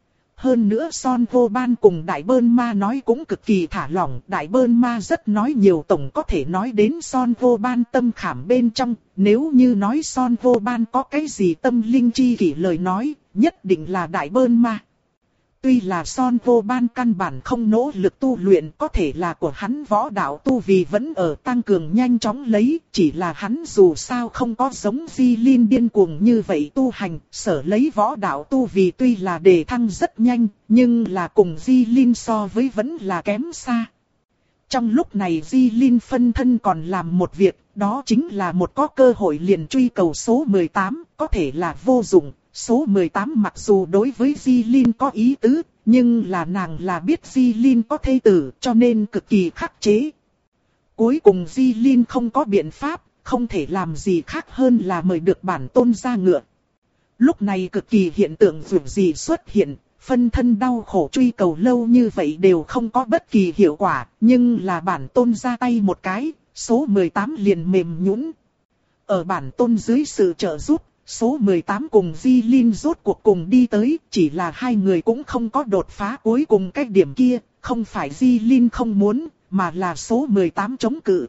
Hơn nữa Son Vô Ban cùng Đại Bơn ma nói cũng cực kỳ thả lỏng, Đại Bơn ma rất nói nhiều, tổng có thể nói đến Son Vô Ban tâm khảm bên trong, nếu như nói Son Vô Ban có cái gì tâm linh chi kỷ lời nói, nhất định là Đại Bơn ma. Tuy là Son Vô Ban căn bản không nỗ lực tu luyện, có thể là của hắn võ đạo tu vì vẫn ở tăng cường nhanh chóng lấy, chỉ là hắn dù sao không có giống Di Linh điên cuồng như vậy tu hành, sở lấy võ đạo tu vì tuy là đề thăng rất nhanh, nhưng là cùng Di Linh so với vẫn là kém xa. Trong lúc này Di Linh phân thân còn làm một việc, đó chính là một có cơ hội liền truy cầu số mười tám, có thể là vô dụng. Số mười tám mặc dù đối với Di Linh có ý tứ, nhưng là nàng là biết Di Linh có thê tử cho nên cực kỳ khắc chế. Cuối cùng Di Linh không có biện pháp, không thể làm gì khác hơn là mời được bản tôn ra ngựa. Lúc này cực kỳ hiện tượng dù gì xuất hiện, phân thân đau khổ truy cầu lâu như vậy đều không có bất kỳ hiệu quả, nhưng là bản tôn ra tay một cái, số mười tám liền mềm nhũn. Ở bản tôn dưới sự trợ giúp, số mười tám cùng Di Linh rốt cuộc cùng đi tới, chỉ là hai người cũng không có đột phá cuối cùng cái điểm kia, không phải Di Linh không muốn, mà là số mười tám chống cự.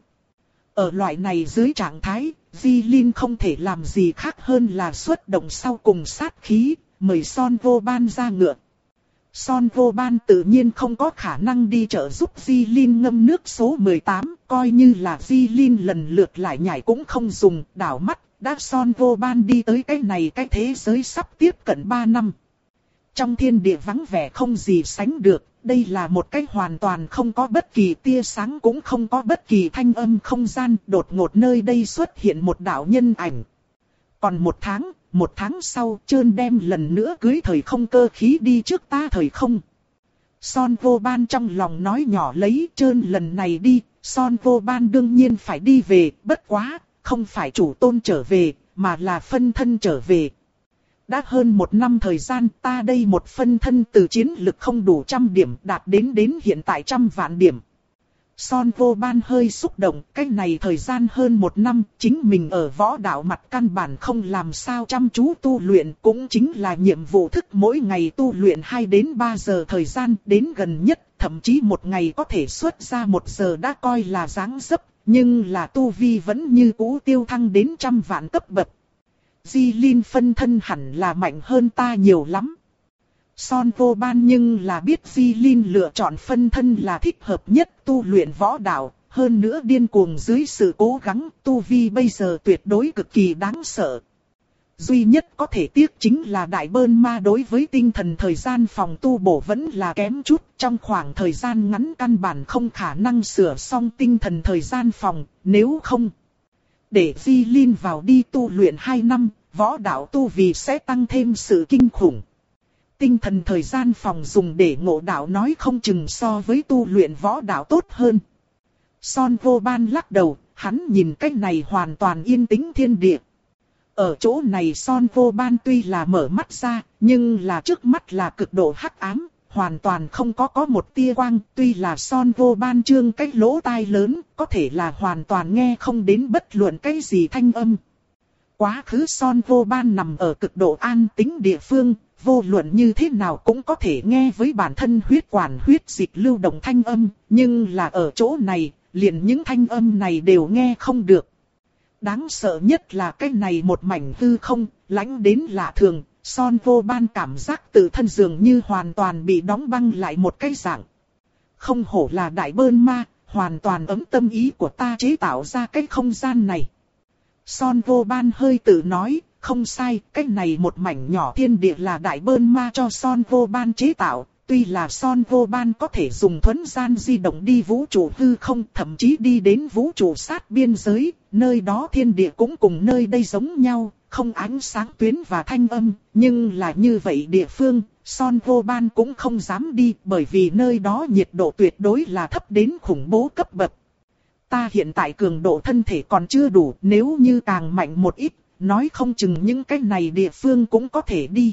Ở loại này dưới trạng thái, Di Linh không thể làm gì khác hơn là xuất động sau cùng sát khí, mời Son Vô Ban ra ngựa. Son Vô Ban tự nhiên không có khả năng đi trợ giúp Di Linh ngâm nước số mười tám, coi như là Di Linh lần lượt lại nhảy cũng không dùng, đảo mắt. Đã Son Vô Ban đi tới cái này cái thế giới sắp tiếp cận ba năm. Trong thiên địa vắng vẻ không gì sánh được, đây là một cái hoàn toàn không có bất kỳ tia sáng cũng không có bất kỳ thanh âm không gian, đột ngột nơi đây xuất hiện một đạo nhân ảnh. Còn một tháng, một tháng sau, Trơn đem lần nữa cưới thời không cơ khí đi trước ta thời không. Son Vô Ban trong lòng nói nhỏ lấy Trơn lần này đi, Son Vô Ban đương nhiên phải đi về, bất quá. Không phải chủ tôn trở về, mà là phân thân trở về. Đã hơn một năm thời gian, ta đây một phân thân từ chiến lực không đủ trăm điểm đạt đến đến hiện tại trăm vạn điểm. Son Vô Ban hơi xúc động, cái này thời gian hơn một năm, chính mình ở võ đạo mặt căn bản không làm sao chăm chú tu luyện, cũng chính là nhiệm vụ thức mỗi ngày tu luyện hai đến ba giờ thời gian, đến gần nhất, thậm chí một ngày có thể xuất ra một giờ đã coi là dáng dấp, nhưng là tu vi vẫn như cũ tiêu thăng đến trăm vạn cấp bậc. Di Linh phân thân hẳn là mạnh hơn ta nhiều lắm. Son Vô Ban nhưng là biết Di Linh lựa chọn phân thân là thích hợp nhất tu luyện võ đạo, hơn nữa điên cuồng dưới sự cố gắng, tu vi bây giờ tuyệt đối cực kỳ đáng sợ. Duy nhất có thể tiếc chính là Đại Bơn Ma đối với tinh thần thời gian phòng tu bổ vẫn là kém chút, trong khoảng thời gian ngắn căn bản không khả năng sửa xong tinh thần thời gian phòng, nếu không. Để Di Linh vào đi tu luyện hai năm, võ đạo tu vi sẽ tăng thêm sự kinh khủng. Tinh thần thời gian phòng dùng để ngộ đạo nói không chừng so với tu luyện võ đạo tốt hơn. Son Vô Ban lắc đầu, hắn nhìn cái này hoàn toàn yên tĩnh thiên địa. Ở chỗ này Son Vô Ban tuy là mở mắt ra, nhưng là trước mắt là cực độ hắc ám, hoàn toàn không có có một tia quang. Tuy là Son Vô Ban trương cái lỗ tai lớn, có thể là hoàn toàn nghe không đến bất luận cái gì thanh âm. Quá khứ Son Vô Ban nằm ở cực độ an tĩnh địa phương, vô luận như thế nào cũng có thể nghe với bản thân huyết quản huyết dịch lưu động thanh âm, nhưng là ở chỗ này, liền những thanh âm này đều nghe không được. Đáng sợ nhất là cái này một mảnh hư không, lãnh đến lạ thường, Son Vô Ban cảm giác tự thân dường như hoàn toàn bị đóng băng lại một cái dạng. Không hổ là Đại Bơn Ma, hoàn toàn ấm tâm ý của ta chế tạo ra cái không gian này. Son Vô Ban hơi tự nói, không sai, cái này một mảnh nhỏ thiên địa là Đại Bơn Ma cho Son Vô Ban chế tạo. Tuy là Son Vô Ban có thể dùng thuấn gian di động đi vũ trụ hư không, thậm chí đi đến vũ trụ sát biên giới, nơi đó thiên địa cũng cùng nơi đây giống nhau, không ánh sáng tuyến và thanh âm, nhưng là như vậy địa phương, Son Vô Ban cũng không dám đi, bởi vì nơi đó nhiệt độ tuyệt đối là thấp đến khủng bố cấp bậc. Ta hiện tại cường độ thân thể còn chưa đủ, nếu như càng mạnh một ít, nói không chừng những cái này địa phương cũng có thể đi.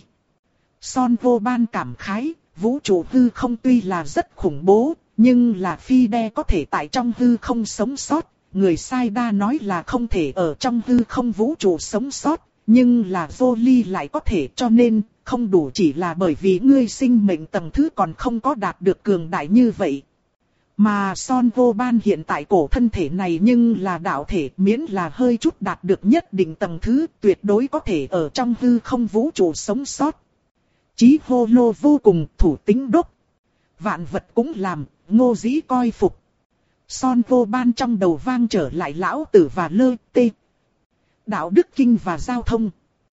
Son Vô Ban cảm khái. Vũ trụ hư không tuy là rất khủng bố, nhưng là phi đe có thể tại trong hư không sống sót. Người sai đa nói là không thể ở trong hư không vũ trụ sống sót, nhưng là vô ly lại có thể, cho nên không đủ chỉ là bởi vì ngươi sinh mệnh tầng thứ còn không có đạt được cường đại như vậy. Mà Son Vô Ban hiện tại cổ thân thể này nhưng là đạo thể, miễn là hơi chút đạt được nhất định tầng thứ, tuyệt đối có thể ở trong hư không vũ trụ sống sót. Chí hô lô vô cùng, thủ tính đốc. Vạn vật cũng làm, ngô dĩ coi phục. Son Vô Ban trong đầu vang trở lại lão tử và lơ tê. Đạo đức kinh và giao thông.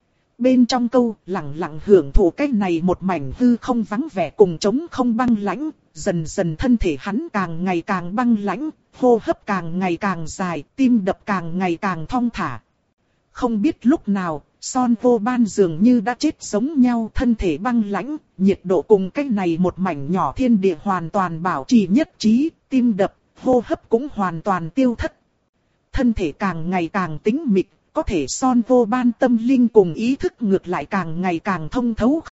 Bên trong câu lặng lặng hưởng thụ cái này một mảnh hư không vắng vẻ cùng trống không băng lãnh. Dần dần thân thể hắn càng ngày càng băng lãnh, hô hấp càng ngày càng dài, tim đập càng ngày càng thong thả. Không biết lúc nào, Son Vô Ban dường như đã chết giống nhau, thân thể băng lãnh, nhiệt độ cùng cái này một mảnh nhỏ thiên địa hoàn toàn bảo trì nhất trí, tim đập, hô hấp cũng hoàn toàn tiêu thất. Thân thể càng ngày càng tĩnh mịch, có thể Son Vô Ban tâm linh cùng ý thức ngược lại càng ngày càng thông thấu